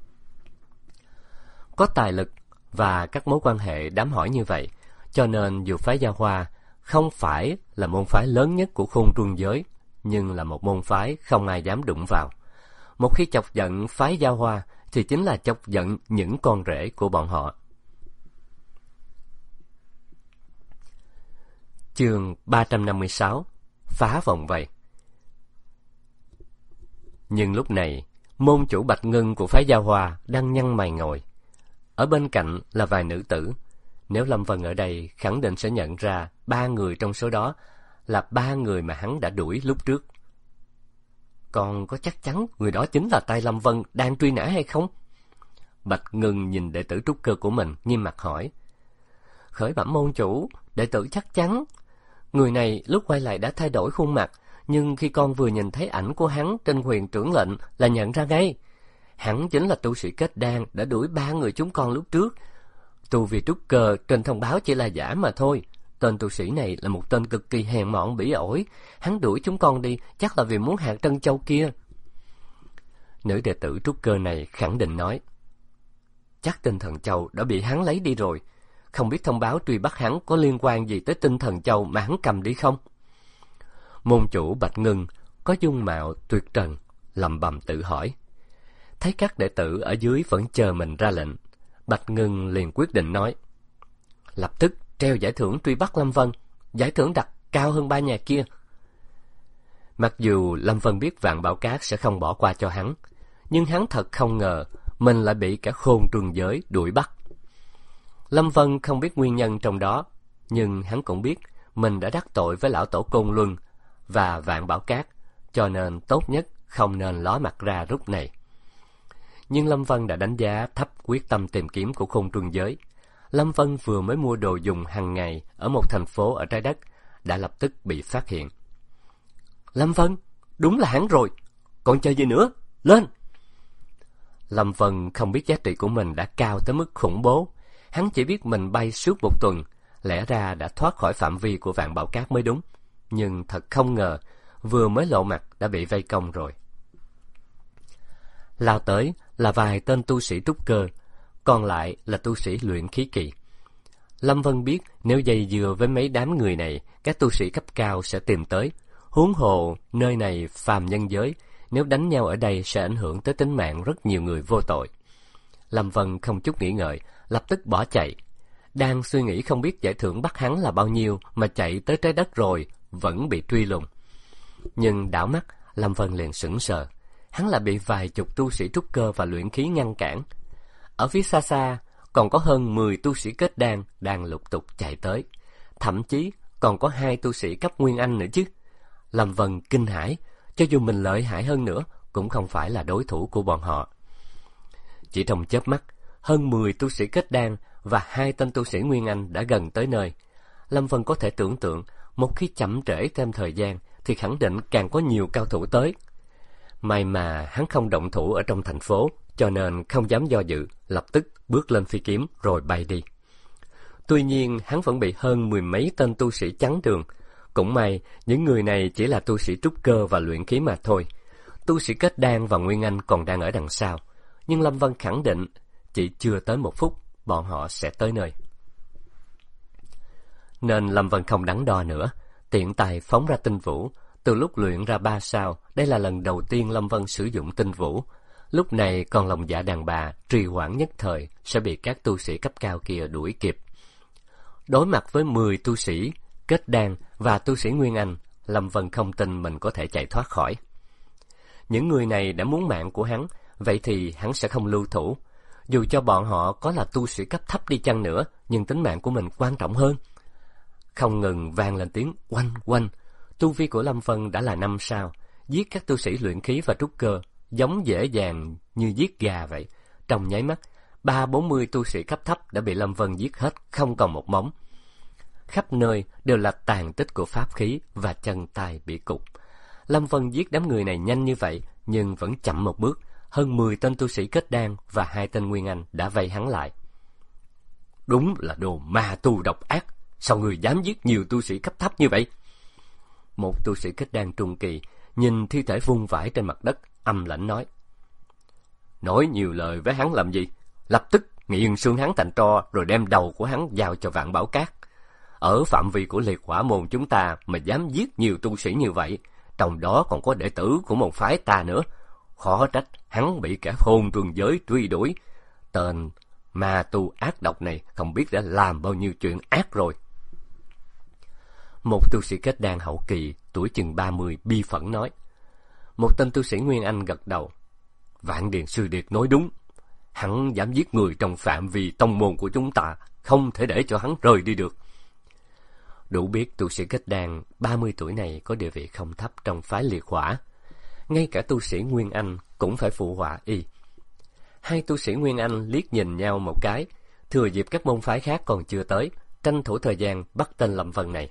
Có tài lực và các mối quan hệ đám hỏi như vậy, cho nên dù phái Giao Hoa không phải là môn phái lớn nhất của khôn trung giới, nhưng là một môn phái không ai dám đụng vào. Một khi chọc giận phái Giao Hoa thì chính là chọc giận những con rể của bọn họ. Chương 356: Phá vòng vây. Nhưng lúc này, môn chủ Bạch Ngân của phái Giao Hoa đang nhăn mày ngồi. Ở bên cạnh là vài nữ tử. Nếu Lâm Vân ở đây, khẳng định sẽ nhận ra 3 người trong số đó là 3 người mà hắn đã đuổi lúc trước. Còn có chắc chắn người đó chính là tay Lâm Vân đang truy nã hay không? Bạch Ngân nhìn đệ tử trúc cơ của mình, nghiêm mặt hỏi. Khởi bẩm môn chủ, đệ tử chắc chắn. Người này lúc quay lại đã thay đổi khuôn mặt, nhưng khi con vừa nhìn thấy ảnh của hắn trên huyền trưởng lệnh là nhận ra ngay. Hắn chính là tu sĩ kết đan đã đuổi 3 người chúng con lúc trước. Tu vi trúc cơ trên thông báo chỉ là giả mà thôi. Tên tu sĩ này là một tên cực kỳ hèn mọn bỉ ổi. Hắn đuổi chúng con đi chắc là vì muốn hạt trân châu kia. Nữ đệ tử trúc cơ này khẳng định nói. Chắc tinh thần châu đã bị hắn lấy đi rồi. Không biết thông báo truy bắt hắn có liên quan gì tới tinh thần châu mà hắn cầm đi không? Môn chủ Bạch Ngân có dung mạo tuyệt trần, lẩm bẩm tự hỏi. Thấy các đệ tử ở dưới vẫn chờ mình ra lệnh, Bạch Ngân liền quyết định nói. Lập tức treo giải thưởng truy bắt Lâm Vân, giải thưởng đặt cao hơn 3 nhà kia. Mặc dù Lâm Vân biết Vạn Bảo Cát sẽ không bỏ qua cho hắn, nhưng hắn thật không ngờ mình lại bị cả khôn trung giới đuổi bắt. Lâm Vân không biết nguyên nhân trong đó, nhưng hắn cũng biết mình đã đắc tội với lão tổ Côn Luân và Vạn Bảo Cát, cho nên tốt nhất không nên ló mặt ra lúc này. Nhưng Lâm Vân đã đánh giá thấp quyết tâm tìm kiếm của khôn trung giới. Lâm Vân vừa mới mua đồ dùng hàng ngày ở một thành phố ở trái đất, đã lập tức bị phát hiện. Lâm Vân, đúng là hắn rồi, còn chờ gì nữa, lên! Lâm Vân không biết giá trị của mình đã cao tới mức khủng bố. Hắn chỉ biết mình bay suốt một tuần, lẽ ra đã thoát khỏi phạm vi của Vạn Bảo Cát mới đúng. Nhưng thật không ngờ, vừa mới lộ mặt đã bị vây công rồi. Lao tới là vài tên tu sĩ trúc cơ, còn lại là tu sĩ luyện khí kỳ. Lâm Vân biết nếu dây dưa với mấy đám người này, các tu sĩ cấp cao sẽ tìm tới. Huống hồ nơi này phàm nhân giới, nếu đánh nhau ở đây sẽ ảnh hưởng tới tính mạng rất nhiều người vô tội. Lâm Vân không chút nghĩ ngợi, lập tức bỏ chạy. Đang suy nghĩ không biết giải thưởng bắt hắn là bao nhiêu mà chạy tới trái đất rồi vẫn bị truy lùng. Nhưng đảo mắt, Lâm Vân liền sững sờ. Hắn là bị vài chục tu sĩ trúc cơ và luyện khí ngăn cản. Ở phía xa xa còn có hơn 10 tu sĩ kết đan đang lục tục chạy tới. Thậm chí còn có 2 tu sĩ cấp nguyên anh nữa chứ. Lâm Vân kinh hãi, cho dù mình lợi hại hơn nữa cũng không phải là đối thủ của bọn họ. Chỉ trong chớp mắt, hơn 10 tu sĩ kết đan và 2 tên tu sĩ nguyên anh đã gần tới nơi. Lâm Vân có thể tưởng tượng, một khi chậm trễ thêm thời gian thì khẳng định càng có nhiều cao thủ tới. May mà hắn không động thủ ở trong thành phố, cho nên không dám do dự, lập tức bước lên phi kiếm rồi bay đi. Tuy nhiên hắn vẫn bị hơn 10 mấy tên tu sĩ chắn đường. Cũng may những người này chỉ là tu sĩ trúc cơ và luyện khí mà thôi. Tu sĩ kết đan và nguyên anh còn đang ở đằng sau. Nhưng Lâm Vân khẳng định chỉ chưa tới 1 phút, bọn họ sẽ tới nơi. Nên Lâm Vân không đắn đo nữa, tiện tay phóng ra tinh vũ. Từ lúc luyện ra 3 sao, đây là lần đầu tiên Lâm Vân sử dụng tinh vũ. Lúc này còn lòng dạ đàn bà, trì hoãn nhất thời sẽ bị các tu sĩ cấp cao kia đuổi kịp. Đối mặt với 10 tu sĩ kết đan và tu sĩ Nguyên Anh, Lâm Vân không tin mình có thể chạy thoát khỏi. Những người này đã muốn mạng của hắn, vậy thì hắn sẽ không lưu thủ. Dù cho bọn họ có là tu sĩ cấp thấp đi chăng nữa, nhưng tính mạng của mình quan trọng hơn. Không ngừng vang lên tiếng oanh oanh. Tu vi của Lâm Vân đã là 5 sao, giết các tu sĩ luyện khí và trúc cơ giống dễ dàng như giết gà vậy. Trong nháy mắt, 30-40 tu sĩ cấp thấp đã bị Lâm Vân giết hết, không còn một mống. Khắp nơi đều là tàn tích của pháp khí và chân tay bị cụt. Lâm Vân giết đám người này nhanh như vậy, nhưng vẫn chậm một bước. Hơn 10 tên tu sĩ kết đan và 2 tên Nguyên Anh đã vây hắn lại. Đúng là đồ ma tu độc ác, sao người dám giết nhiều tu sĩ cấp thấp như vậy? Một tu sĩ kết đan trung kỳ nhìn thi thể vung vãi trên mặt đất, âm lãnh nói. Nói nhiều lời với hắn làm gì? Lập tức nghiền xương hắn thành tro, rồi đem đầu của hắn giao cho Vạn Bảo Các. Ở phạm vi của Liệt Hỏa môn chúng ta mà dám giết nhiều tu sĩ như vậy, trong đó còn có đệ tử của môn phái ta nữa. Khó trách hắn bị kẻ hôn trương giới truy đuổi. Tên ma tu ác độc này không biết đã làm bao nhiêu chuyện ác rồi. Một tu sĩ kết đan hậu kỳ, tuổi chừng 30, bi phẫn nói. Một tên tu sĩ Nguyên Anh gật đầu. Vạn Điền Sư Điệt nói đúng. Hắn dám giết người trong phạm vi tông môn của chúng ta, không thể để cho hắn rời đi được. Đủ biết tu sĩ kết đan 30 tuổi này có địa vị không thấp trong phái Liệt Hỏa. Ngay cả tu sĩ Nguyên Anh cũng phải phụ họa y. Hai tu sĩ Nguyên Anh liếc nhìn nhau một cái, thừa dịp các môn phái khác còn chưa tới, tranh thủ thời gian bắt tên Lâm Vân này.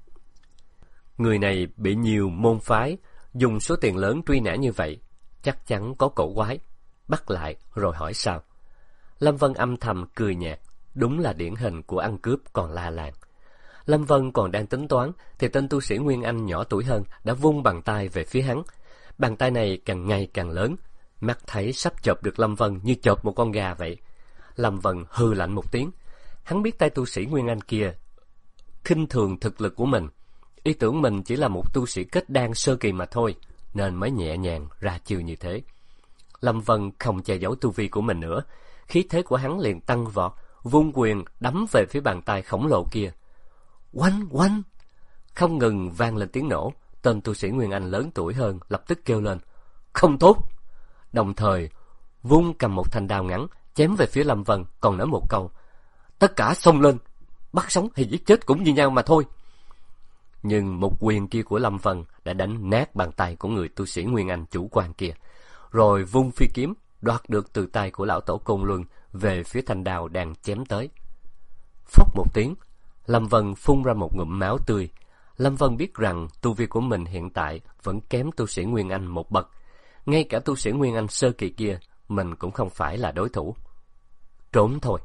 Người này bị nhiều môn phái dùng số tiền lớn truy nã như vậy, chắc chắn có cổ quái. Bắt lại rồi hỏi sao. Lâm Vân âm thầm cười nhạt, đúng là điển hình của ăn cướp còn la làng. Lâm Vân còn đang tính toán thì tên tu sĩ Nguyên Anh nhỏ tuổi hơn đã vung bàn tay về phía hắn. Bàn tay này càng ngày càng lớn, mắt thấy sắp chộp được Lâm Vân như chộp một con gà vậy. Lâm Vân hừ lạnh một tiếng. Hắn biết tay tu sĩ Nguyên Anh kia khinh thường thực lực của mình, ý tưởng mình chỉ là một tu sĩ kết đan sơ kỳ mà thôi, nên mới nhẹ nhàng ra chiêu như thế. Lâm Vân không che giấu tu vi của mình nữa, khí thế của hắn liền tăng vọt, vung quyền đấm về phía bàn tay khổng lồ kia. Oanh oanh! Không ngừng vang lên tiếng nổ. Tên tu sĩ Nguyên Anh lớn tuổi hơn lập tức kêu lên không tốt, đồng thời vung cầm một thanh đao ngắn chém về phía Lâm Vân, còn nói một câu: tất cả xông lên, bắt sống hay giết chết cũng như nhau mà thôi. Nhưng một quyền kia của Lâm Vân đã đánh nát bàn tay của người tu sĩ Nguyên Anh chủ quan kia, rồi vung phi kiếm đoạt được từ tay của lão tổ Côn Luân về phía thanh đao đang chém tới. Phốc một tiếng, Lâm Vân phun ra một ngụm máu tươi. Lâm Vân biết rằng tu vi của mình hiện tại vẫn kém tu sĩ Nguyên Anh một bậc. Ngay cả tu sĩ Nguyên Anh sơ kỳ kia, mình cũng không phải là đối thủ. Trốn thôi.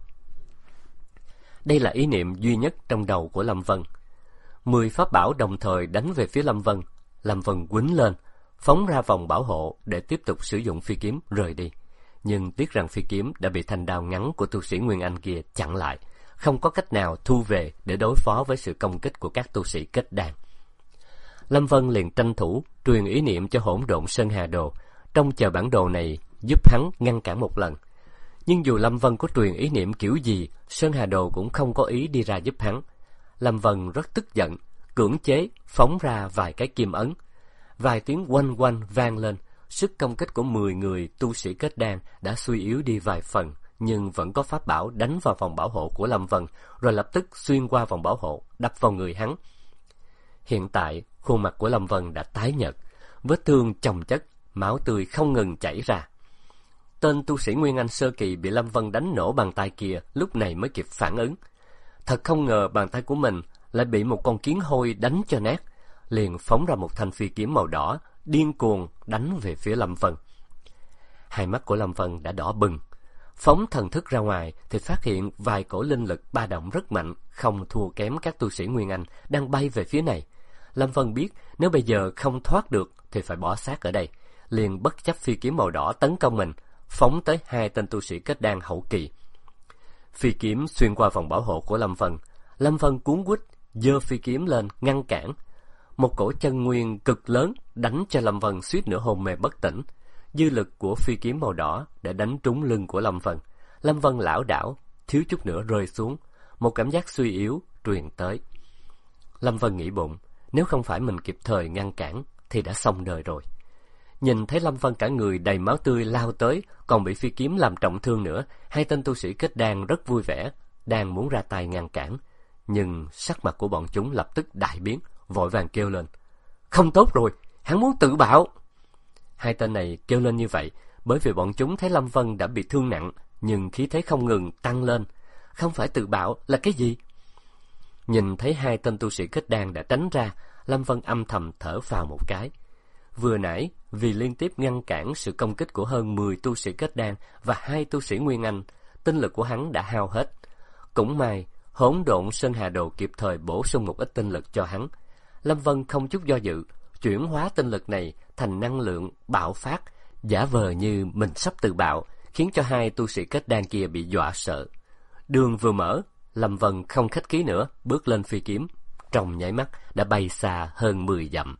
Đây là ý niệm duy nhất trong đầu của Lâm Vân. 10 pháp bảo đồng thời đánh về phía Lâm Vân. Lâm Vân quýnh lên, phóng ra vòng bảo hộ để tiếp tục sử dụng phi kiếm rời đi. Nhưng tiếc rằng phi kiếm đã bị thanh đao ngắn của tu sĩ Nguyên Anh kia chặn lại, không có cách nào thu về để đối phó với sự công kích của các tu sĩ kết đan. Lâm Vân liền tranh thủ truyền ý niệm cho Hỗn Độn Sơn Hà Đồ, trông chờ bản đồ này giúp hắn ngăn cản một lần. Nhưng dù Lâm Vân có truyền ý niệm kiểu gì, Sơn Hà Đồ cũng không có ý đi ra giúp hắn. Lâm Vân rất tức giận, cưỡng chế phóng ra vài cái kim ấn. Vài tiếng oanh oanh vang lên, sức công kích của 10 người tu sĩ kết đan đã suy yếu đi vài phần, nhưng vẫn có pháp bảo đánh vào vòng bảo hộ của Lâm Vân, rồi lập tức xuyên qua vòng bảo hộ, đập vào người hắn. Hiện tại, khuôn mặt của Lâm Vân đã tái nhợt, vết thương chồng chất, máu tươi không ngừng chảy ra. Tên tu sĩ Nguyên Anh sơ kỳ bị Lâm Vân đánh nổ bàn tay kia lúc này mới kịp phản ứng. Thật không ngờ bàn tay của mình lại bị một con kiến hôi đánh cho nát, liền phóng ra một thanh phi kiếm màu đỏ, điên cuồng đánh về phía Lâm Vân. Hai mắt của Lâm Vân đã đỏ bừng. Phóng thần thức ra ngoài thì phát hiện vài cổ linh lực ba động rất mạnh, không thua kém các tu sĩ Nguyên Anh đang bay về phía này. Lâm Vân biết nếu bây giờ không thoát được thì phải bỏ xác ở đây, liền bất chấp phi kiếm màu đỏ tấn công mình, phóng tới hai tên tu sĩ kết đan hậu kỳ. Phi kiếm xuyên qua vòng bảo hộ của Lâm Vân. Lâm Vân cuống quýt giơ phi kiếm lên ngăn cản. Một cổ chân nguyên cực lớn đánh cho Lâm Vân suýt nữa hôn mê bất tỉnh. Dư lực của phi kiếm màu đỏ đã đánh trúng lưng của Lâm Vân. Lâm Vân lảo đảo, thiếu chút nữa rơi xuống. Một cảm giác suy yếu truyền tới. Lâm Vân nghĩ bụng, nếu không phải mình kịp thời ngăn cản thì đã xong đời rồi. Nhìn thấy Lâm Vân cả người đầy máu tươi lao tới, còn bị phi kiếm làm trọng thương nữa, hai tên tu sĩ kết đan rất vui vẻ, đang muốn ra tay ngăn cản. Nhưng sắc mặt của bọn chúng lập tức đại biến, vội vàng kêu lên: "Không tốt rồi, hắn muốn tự bạo!" Hai tên này kêu lên như vậy bởi vì bọn chúng thấy Lâm Vân đã bị thương nặng, nhưng khí thế không ngừng tăng lên. Không phải tự bạo là cái gì? Nhìn thấy hai tên tu sĩ kết đan đã tránh ra, Lâm Vân âm thầm thở phào một cái. Vừa nãy, vì liên tiếp ngăn cản sự công kích của hơn 10 tu sĩ kết đan và 2 tu sĩ Nguyên Anh, tinh lực của hắn đã hao hết. Cũng may, Hỗn Độn Sơn Hà Đồ kịp thời bổ sung một ít tinh lực cho hắn. Lâm Vân không chút do dự, chuyển hóa tinh lực này thành năng lượng bạo phát, giả vờ như mình sắp tự bạo, khiến cho 2 tu sĩ kết đan kia bị dọa sợ. Đường vừa mở, Lâm Vân không khách khí nữa, bước lên phi kiếm, trong nháy mắt đã bay xa hơn 10 dặm.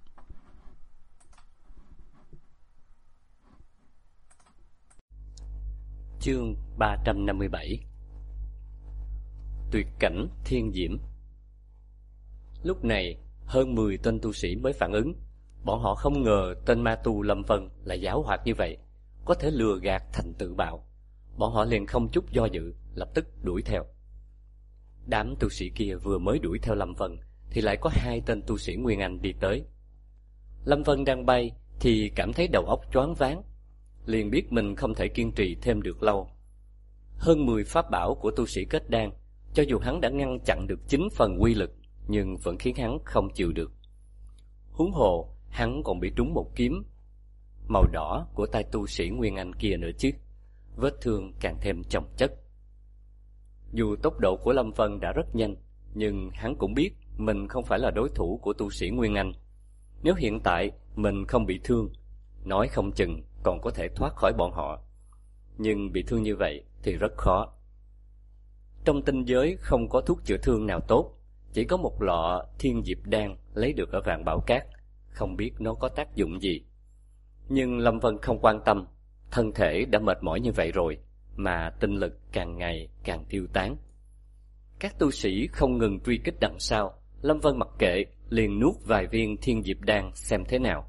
Chương 357. Tuyệt cảnh thiên diễm. Lúc này, hơn 10 tên tu sĩ mới phản ứng. Bọn họ không ngờ tên ma tu Lâm Vân lại giảo hoạt như vậy, có thể lừa gạt thành tự bạo. Bọn họ liền không chút do dự, lập tức đuổi theo. Đám tu sĩ kia vừa mới đuổi theo Lâm Vân thì lại có 2 tên tu sĩ Nguyên Anh đi tới. Lâm Vân đang bay thì cảm thấy đầu óc choáng váng, liền biết mình không thể kiên trì thêm được lâu. Hơn 10 pháp bảo của tu sĩ kết đan, cho dù hắn đã ngăn chặn được 9 phần uy lực, nhưng vẫn khiến hắn không chịu được. Huống hồ, hắn còn bị trúng một kiếm màu đỏ của tay tu sĩ Nguyên Anh kia nữa chứ. Vết thương càng thêm chồng chất. Dù tốc độ của Lâm Vân đã rất nhanh, nhưng hắn cũng biết mình không phải là đối thủ của tu sĩ Nguyên Anh. Nếu hiện tại mình không bị thương, nói không chừng còn có thể thoát khỏi bọn họ. Nhưng bị thương như vậy thì rất khó. Trong tinh giới không có thuốc chữa thương nào tốt, chỉ có một lọ thiên diệp đan lấy được ở Vạn Bảo Cát, không biết nó có tác dụng gì. Nhưng Lâm Vân không quan tâm, thân thể đã mệt mỏi như vậy rồi, mà tinh lực càng ngày càng tiêu tán. Các tu sĩ không ngừng truy kích đằng sau, Lâm Vân mặc kệ, liền nuốt vài viên thiên diệp đan xem thế nào.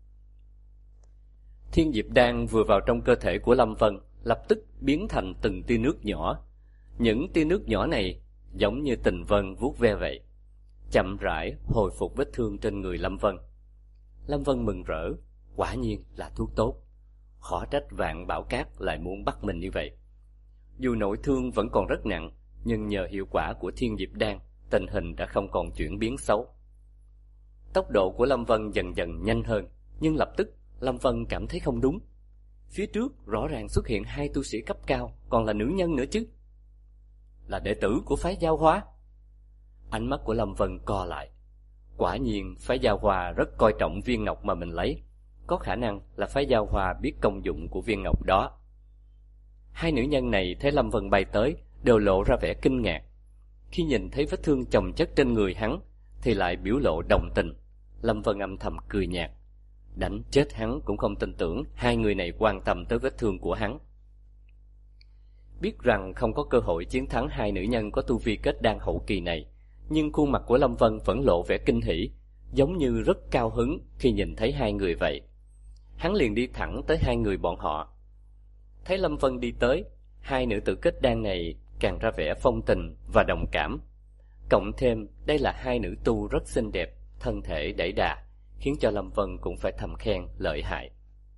Thiên diệp đan vừa vào trong cơ thể của Lâm Vân, lập tức biến thành từng tia nước nhỏ. Những tia nước nhỏ này giống như tình vân vuốt ve vậy, chậm rãi hồi phục vết thương trên người Lâm Vân. Lâm Vân mừng rỡ, quả nhiên là thuốc tốt. Khó trách Vạn Bảo Cát lại muốn bắt mình như vậy. Dù nội thương vẫn còn rất nặng, nhưng nhờ hiệu quả của thiên diệp đan, tình hình đã không còn chuyển biến xấu. Tốc độ của Lâm Vân dần dần nhanh hơn, nhưng lập tức Lâm Vân cảm thấy không đúng. Phía trước rõ ràng xuất hiện 2 tu sĩ cấp cao, còn là nữ nhân nữa chứ. Là đệ tử của phái Giao Hoa. Ánh mắt của Lâm Vân co lại. Quả nhiên phái Giao Hoa rất coi trọng viên ngọc mà mình lấy. Có khả năng là phái Giao Hoa biết công dụng của viên ngọc đó. 2 nữ nhân này thấy Lâm Vân bay tới, đều lộ ra vẻ kinh ngạc. Khi nhìn thấy vết thương chồng chất trên người hắn, thì lại biểu lộ đồng tình. Lâm Vân âm thầm cười nhạt. Đánh chết hắn cũng không tin tưởng 2 người này quan tâm tới vết thương của hắn. Biết rằng không có cơ hội chiến thắng 2 nữ nhân có tu vi kết đan hậu kỳ này, nhưng khuôn mặt của Lâm Vân vẫn lộ vẻ kinh hỉ, giống như rất cao hứng khi nhìn thấy 2 người vậy. Hắn liền đi thẳng tới 2 người bọn họ. Thấy Lâm Vân đi tới, 2 nữ tử kết đan này càng ra vẻ phong tình và đồng cảm. Cộng thêm đây là 2 nữ tu rất xinh đẹp, thân thể đẩy đà, khiến cho Lâm Vân cũng phải thầm khen lợi hại.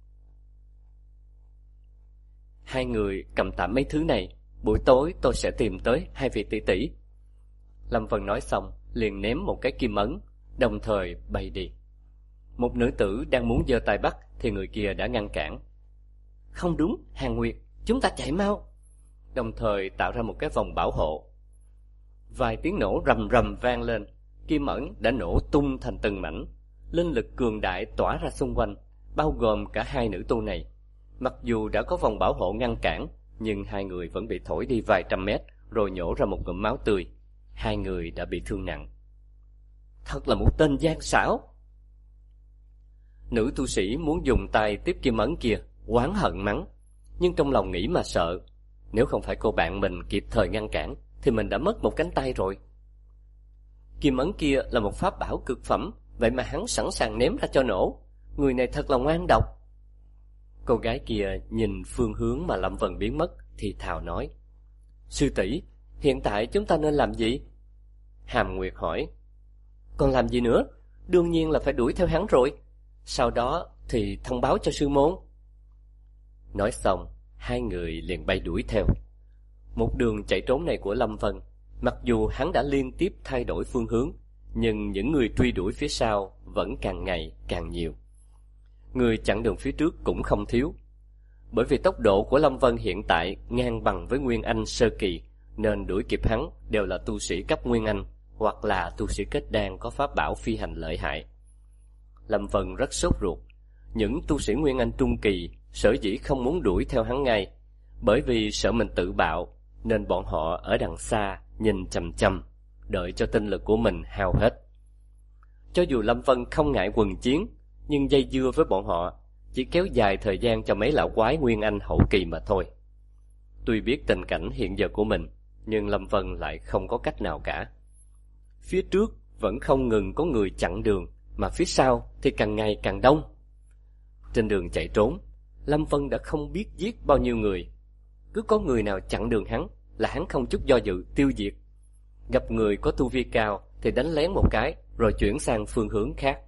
2 người cầm tạm mấy thứ này, buổi tối tôi sẽ tìm tới 2 vị tỷ tỷ. Lâm Vân nói xong, liền ném một cái kim ấn, đồng thời bay đi. Một nữ tử đang muốn giơ tay bắt thì người kia đã ngăn cản. Không đúng, Hàn Nguyệt, chúng ta chạy mau. Đồng thời tạo ra một cái vòng bảo hộ. Vài tiếng nổ rầm rầm vang lên, kim ấn đã nổ tung thành từng mảnh. Linh lực cường đại tỏa ra xung quanh, bao gồm cả 2 nữ tu này. Mặc dù đã có vòng bảo hộ ngăn cản, nhưng 2 người vẫn bị thổi đi vài trăm mét, rồi nhổ ra một ngụm máu tươi. Hai người đã bị thương nặng. Thật là một tên gian xảo. Nữ tu sĩ muốn dùng tay tiếp kim ấn kia, oán hận mắng, nhưng trong lòng nghĩ mà sợ. Nếu không phải cô bạn mình kịp thời ngăn cản thì mình đã mất một cánh tay rồi. Kim ấn kia là một pháp bảo cực phẩm, vậy mà hắn sẵn sàng ném ra cho nổ. Người này thật là ngoan độc. Cô gái kia nhìn phương hướng mà Lâm Vân biến mất thì thào nói: Sư tỷ, hiện tại chúng ta nên làm gì? Hàm Nguyệt hỏi: Còn làm gì nữa? Đương nhiên là phải đuổi theo hắn rồi. Sau đó thì thông báo cho sư môn. Nói xong, hai người liền bay đuổi theo. Một đường chạy trốn này của Lâm Vân, mặc dù hắn đã liên tiếp thay đổi phương hướng, nhưng những người truy đuổi phía sau vẫn càng ngày càng nhiều. Người chặn đường phía trước cũng không thiếu. Bởi vì tốc độ của Lâm Vân hiện tại ngang bằng với Nguyên Anh sơ kỳ, nên đuổi kịp hắn đều là tu sĩ cấp Nguyên Anh hoặc là tu sĩ kết đan có pháp bảo phi hành lợi hại. Lâm Vân rất sốt ruột. Những tu sĩ Nguyên Anh trung kỳ sở dĩ không muốn đuổi theo hắn ngay, bởi vì sợ mình tự bạo, nên bọn họ ở đằng xa nhìn chằm chằm, đợi cho tinh lực của mình hao hết. Cho dù Lâm Vân không ngại quần chiến, nhưng dây dưa với bọn họ chỉ kéo dài thời gian cho mấy lão quái Nguyên Anh hậu kỳ mà thôi. Tuy biết tình cảnh hiện giờ của mình, nhưng Lâm Vân lại không có cách nào cả. Phía trước vẫn không ngừng có người chặn đường, mà phía sau thì càng ngày càng đông. Trên đường chạy trốn, Lâm Vân đã không biết giết bao nhiêu người. Cứ có người nào chặn đường hắn là hắn không chút do dự tiêu diệt. Gặp người có tu vi cao thì đánh lén một cái, rồi chuyển sang phương hướng khác.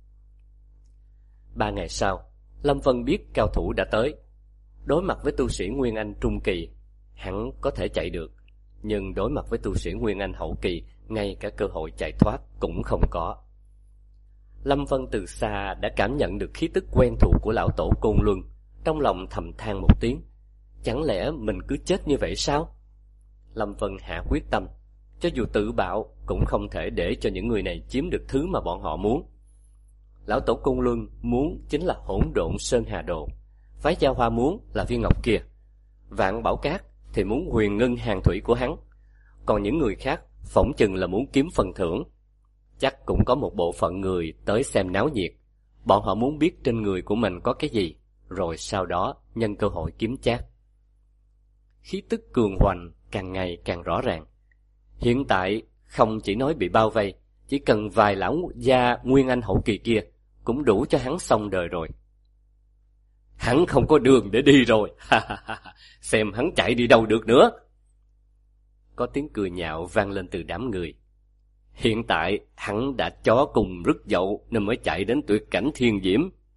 3 ngày sau, Lâm Vân biết cao thủ đã tới. Đối mặt với tu sĩ Nguyên Anh trung kỳ, hắn có thể chạy được, nhưng đối mặt với tu sĩ Nguyên Anh hậu kỳ, ngay cả cơ hội chạy thoát cũng không có. Lâm Vân từ xa đã cảm nhận được khí tức quen thuộc của lão tổ Côn Luân, trong lòng thầm than một tiếng. Chẳng lẽ mình cứ chết như vậy sao? Lâm Vân hạ quyết tâm, cho dù tự bạo cũng không thể để cho những người này chiếm được thứ mà bọn họ muốn. Lão tổ Côn Luân muốn chính là hỗn độn Sơn Hà Đồ, phái Gia Hoa muốn là viên ngọc kia, Vạn Bảo Cát thì muốn huyền ngân hàng thủy của hắn, còn những người khác phỏng chừng là muốn kiếm phần thưởng. Chắc cũng có một bộ phận người tới xem náo nhiệt, bọn họ muốn biết trên người của mình có cái gì, rồi sau đó nhân cơ hội kiếm chác. Khí tức cường hoành càng ngày càng rõ ràng. Hiện tại không chỉ nói bị bao vây, chỉ cần vài lão gia Nguyên Anh hậu kỳ kia cũng đủ cho hắn xong đời rồi. Hắn không có đường để đi rồi, xem hắn chạy đi đâu được nữa. Có tiếng cười nhạo vang lên từ đám người. Hiện tại hắn đã chó cùng rứt dậu nên mới chạy đến tuyệt cảnh thiên diễm.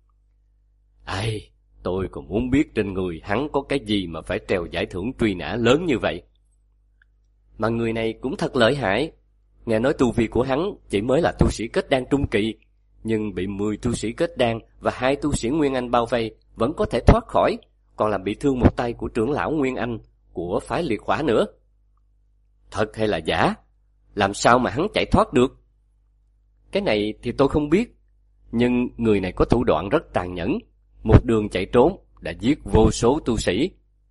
Ai, tôi còn muốn biết trên người hắn có cái gì mà phải treo giải thưởng truy nã lớn như vậy. Mà người này cũng thật lợi hại. Nghe nói tu vi của hắn chỉ mới là tu sĩ kết đan trung kỳ, nhưng bị 10 tu sĩ kết đan và 2 tu sĩ Nguyên Anh bao vây vẫn có thể thoát khỏi, còn làm bị thương một tay của trưởng lão Nguyên Anh của phái Liệt Hỏa nữa. Thật hay là giả? Làm sao mà hắn chạy thoát được? Cái này thì tôi không biết, nhưng người này có thủ đoạn rất tàn nhẫn, một đường chạy trốn đã giết vô số tu sĩ.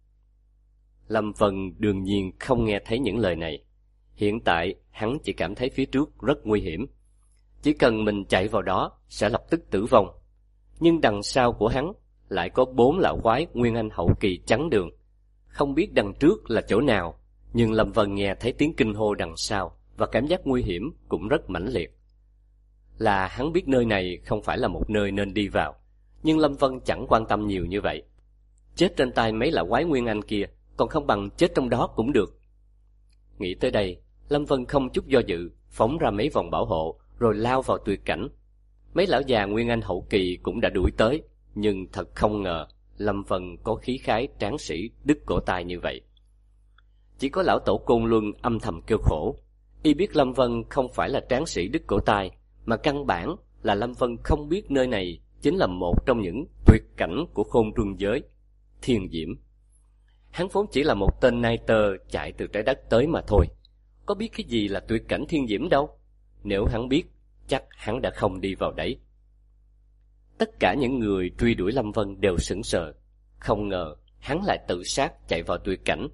Lâm Vân đương nhiên không nghe thấy những lời này. Hiện tại hắn chỉ cảm thấy phía trước rất nguy hiểm, chỉ cần mình chạy vào đó sẽ lập tức tử vong. Nhưng đằng sau của hắn lại có 4 lão quái Nguyên Anh hậu kỳ chắn đường. Không biết đằng trước là chỗ nào, nhưng Lâm Vân nghe thấy tiếng kinh hô đằng sau và cảm giác nguy hiểm cũng rất mãnh liệt. Là hắn biết nơi này không phải là một nơi nên đi vào, nhưng Lâm Vân chẳng quan tâm nhiều như vậy. Chết trên tay mấy lão quái Nguyên Anh kia còn không bằng chết trong đó cũng được. Nghĩ tới đây, Lâm Vân không chút do dự phóng ra mấy vòng bảo hộ rồi lao vào tuyệt cảnh. Mấy lão già Nguyên Anh hậu kỳ cũng đã đuổi tới, nhưng thật không ngờ Lâm Vân có khí khái tráng sĩ đứt cổ tay như vậy. Chỉ có lão tổ Côn Luân âm thầm kêu khổ. Y biết Lâm Vân không phải là tráng sĩ đứt cổ tay, mà căn bản là Lâm Vân không biết nơi này chính là một trong những tuyệt cảnh của Khôn Trung giới, Thiên Diễm. Hắn vốn chỉ là một tên nai tơ chạy từ trái đất tới mà thôi, có biết cái gì là tuyệt cảnh Thiên Diễm đâu. Nếu hắn biết, chắc hắn đã không đi vào đấy. Tất cả những người truy đuổi Lâm Vân đều sững sờ, không ngờ hắn lại tự sát chạy vào tuyệt cảnh.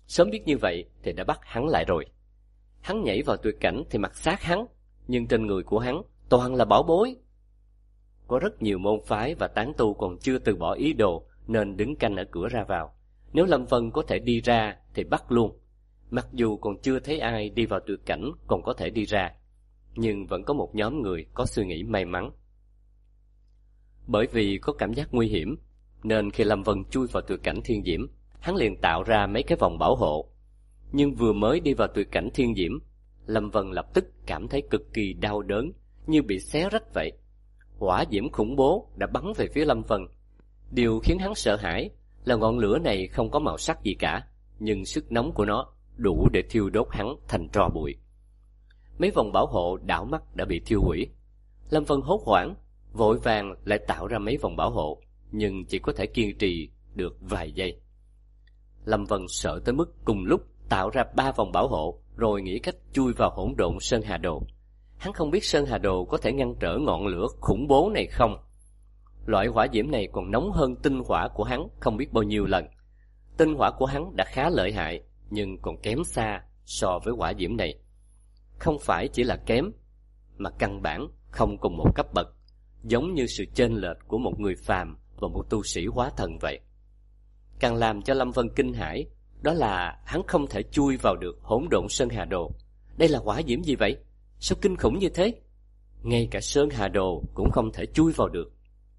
Sớm biết như vậy thì đã bắt hắn lại rồi. Hắn nhảy vào tuyệt cảnh thì mặc xác hắn, nhưng trên người của hắn toàn là bảo bối. Có rất nhiều môn phái và tán tu còn chưa từ bỏ ý đồ nên đứng canh ở cửa ra vào. Nếu Lâm Vân có thể đi ra thì bắt luôn. Mặc dù còn chưa thấy ai đi vào tuyệt cảnh còn có thể đi ra, nhưng vẫn có một nhóm người có suy nghĩ may mắn. Bởi vì có cảm giác nguy hiểm, nên khi Lâm Vân chui vào tuyệt cảnh thiên diễm, hắn liền tạo ra mấy cái vòng bảo hộ. Nhưng vừa mới đi vào tuyệt cảnh thiên diễm, Lâm Vân lập tức cảm thấy cực kỳ đau đớn, như bị xé rách vậy. Hỏa diễm khủng bố đã bắn về phía Lâm Vân. Điều khiến hắn sợ hãi là ngọn lửa này không có màu sắc gì cả, nhưng sức nóng của nó đủ để thiêu đốt hắn thành tro bụi. Mấy vòng bảo hộ đảo mắt đã bị thiêu hủy. Lâm Vân hốt hoảng, vội vàng lại tạo ra mấy vòng bảo hộ, nhưng chỉ có thể kiên trì được vài giây. Lâm Vân sợ tới mức cùng lúc tạo ra 3 vòng bảo hộ, rồi nghĩ cách chui vào hỗn độn Sơn Hà Đồ. Hắn không biết Sơn Hà Đồ có thể ngăn trở ngọn lửa khủng bố này không. Loại hỏa diễm này còn nóng hơn tinh hỏa của hắn không biết bao nhiêu lần. Tinh hỏa của hắn đã khá lợi hại, nhưng còn kém xa so với hỏa diễm này. Không phải chỉ là kém, mà căn bản không cùng một cấp bậc, giống như sự chênh lệch của một người phàm và một tu sĩ hóa thần vậy. Càng làm cho Lâm Vân kinh hãi, đó là hắn không thể chui vào được hỗn độn Sơn Hà Đồ. Đây là hỏa diễm gì vậy? Sao kinh khủng như thế? Ngay cả Sơn Hà Đồ cũng không thể chui vào được.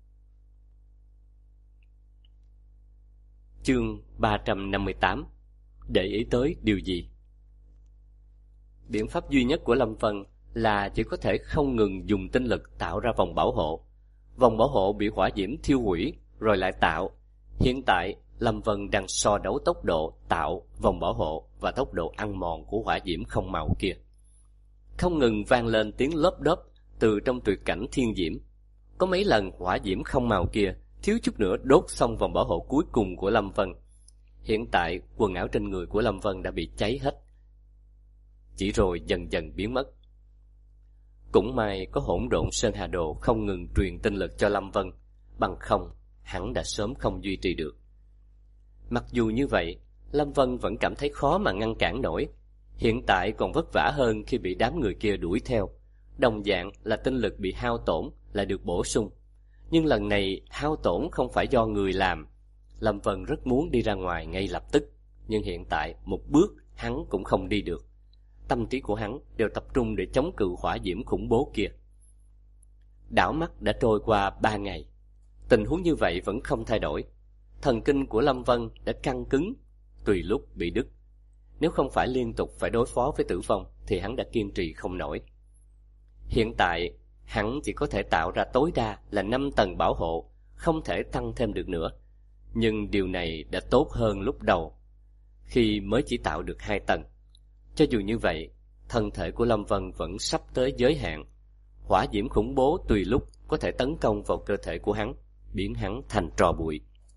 Chương 358. Để ý tới điều gì? Biện pháp duy nhất của Lâm Vân là chỉ có thể không ngừng dùng tinh lực tạo ra vòng bảo hộ. Vòng bảo hộ bị hỏa diễm thiêu hủy rồi lại tạo. Hiện tại Lâm Vân đang so đấu tốc độ tạo vòng bảo hộ và tốc độ ăn mòn của hỏa diễm không màu kia. Không ngừng vang lên tiếng lốp đốp từ trong tuyệt cảnh thiên diễm. Có mấy lần hỏa diễm không màu kia thiếu chút nữa đốt xong vòng bảo hộ cuối cùng của Lâm Vân. Hiện tại quần áo trên người của Lâm Vân đã bị cháy hết, chỉ rồi dần dần biến mất. Cũng may có hỗn độn Sơn Hà Đồ không ngừng truyền tinh lực cho Lâm Vân, bằng không hắn đã sớm không duy trì được. Mặc dù như vậy, Lâm Vân vẫn cảm thấy khó mà ngăn cản nổi. Hiện tại còn vất vả hơn khi bị đám người kia đuổi theo. Đồng dạng là tinh lực bị hao tổn lại được bổ sung. Nhưng lần này hao tổn không phải do người làm. Lâm Vân rất muốn đi ra ngoài ngay lập tức, nhưng hiện tại một bước hắn cũng không đi được. Tâm trí của hắn đều tập trung để chống cự hỏa diễm khủng bố kia. Đảo mắt đã trôi qua 3 ngày. Tình huống như vậy vẫn không thay đổi. Thần kinh của Lâm Vân đã căng cứng, tùy lúc bị đứt. Nếu không phải liên tục phải đối phó với tử vong thì hắn đã kiên trì không nổi. Hiện tại hắn chỉ có thể tạo ra tối đa là 5 tầng bảo hộ, không thể tăng thêm được nữa. Nhưng điều này đã tốt hơn lúc đầu, khi mới chỉ tạo được 2 tầng. Cho dù như vậy, thân thể của Lâm Vân vẫn sắp tới giới hạn. Hỏa diễm khủng bố tùy lúc có thể tấn công vào cơ thể của hắn, biến hắn thành tro bụi.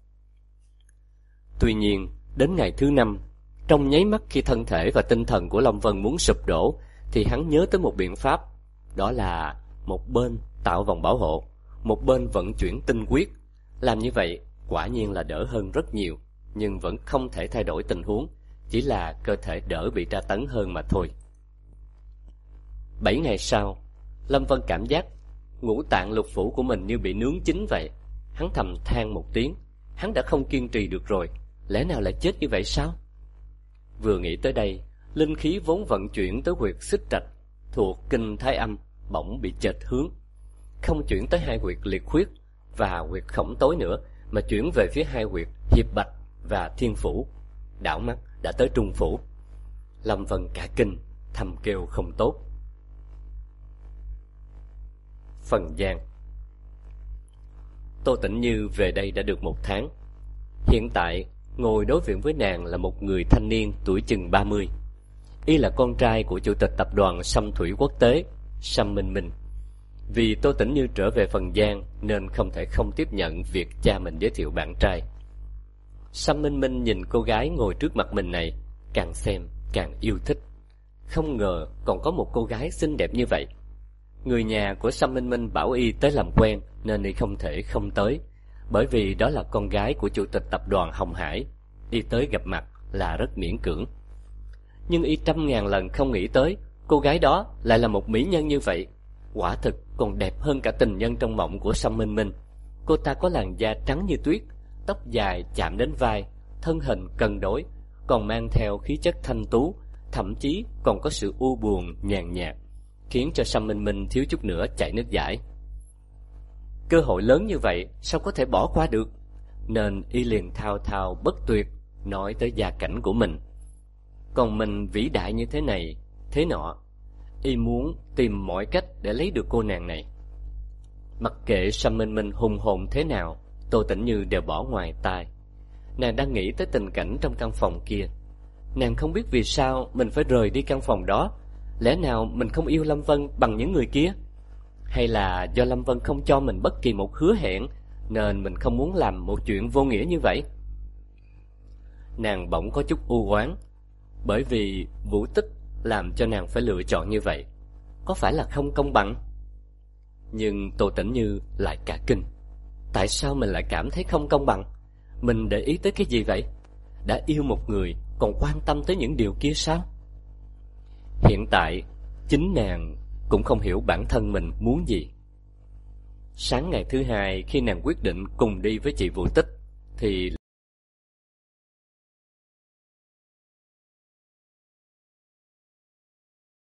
Tuy nhiên, đến ngày thứ 5, trong nháy mắt khi thân thể và tinh thần của Lâm Vân muốn sụp đổ, thì hắn nhớ tới một biện pháp, đó là một bên tạo vòng bảo hộ, một bên vận chuyển tinh huyết. Làm như vậy quả nhiên là đỡ hơn rất nhiều, nhưng vẫn không thể thay đổi tình huống, chỉ là cơ thể đỡ bị tra tấn hơn mà thôi. 7 ngày sau, Lâm Vân cảm giác ngũ tạng lục phủ của mình như bị nướng chín vậy. Hắn thầm than một tiếng, hắn đã không kiên trì được rồi, lẽ nào lại chết như vậy sao? Vừa nghĩ tới đây, linh khí vốn vận chuyển tới huyệt xích trạch thuộc kinh Thái Âm bỗng bị chệch hướng, không chuyển tới hai huyệt liệt huyết và huyệt khổng tối nữa, mà chuyển về phía hai huyệt hiệp bạch và thiên phủ. Đảo mắt đã tới trung phủ. Lâm Vân cả kinh, thầm kêu không tốt. Phần Giang. Tô Tĩnh Như về đây đã được 1 tháng. Hiện tại ngồi đối diện với nàng là một người thanh niên tuổi chừng 30. Y là con trai của chủ tịch tập đoàn Sâm Thủy Quốc tế, Sâm Minh Minh. Vì Tô Tĩnh Như trở về Phần Giang nên không thể không tiếp nhận việc cha mình giới thiệu bạn trai. Sâm Minh Minh nhìn cô gái ngồi trước mặt mình này, càng xem càng yêu thích. Không ngờ còn có một cô gái xinh đẹp như vậy. Người nhà của Sâm Minh Minh bảo y tới làm quen nên y không thể không tới, bởi vì đó là con gái của chủ tịch tập đoàn Hồng Hải. Y tới gặp mặt là rất miễn cưỡng. Nhưng y trăm ngàn lần không nghĩ tới cô gái đó lại là một mỹ nhân như vậy. Quả thực còn đẹp hơn cả tình nhân trong mộng của Song Minh Minh. Cô ta có làn da trắng như tuyết, tóc dài chạm đến vai, thân hình cân đối, còn mang theo khí chất thanh tú, thậm chí còn có sự u buồn nhàn nhạt, khiến cho Song Minh Minh thiếu chút nữa chảy nước dãi. Cơ hội lớn như vậy sao có thể bỏ qua được, nên y liền thao thao bất tuyệt nói tới gia cảnh của mình. Còn mình vĩ đại như thế này, thế nọ, y muốn tìm mọi cách để lấy được cô nàng này. Mặc kệ Song Minh Minh hùng hồn thế nào, Tô Tĩnh Như đều bỏ ngoài tai. Nàng đang nghĩ tới tình cảnh trong căn phòng kia. Nàng không biết vì sao mình phải rời đi căn phòng đó. Lẽ nào mình không yêu Lâm Vân bằng những người kia? Hay là do Lâm Vân không cho mình bất kỳ một hứa hẹn, nên mình không muốn làm một chuyện vô nghĩa như vậy? Nàng bỗng có chút u oán, bởi vì Vũ Tích làm cho nàng phải lựa chọn như vậy. Có phải là không công bằng? Nhưng Tô Tĩnh Như lại cả kinh. Tại sao mình lại cảm thấy không công bằng? Mình để ý tới cái gì vậy? Đã yêu một người còn quan tâm tới những điều kia sao? Hiện tại chính nàng cũng không hiểu bản thân mình muốn gì. Sáng ngày thứ hai, khi nàng quyết định cùng đi với chị Vũ Tích, thì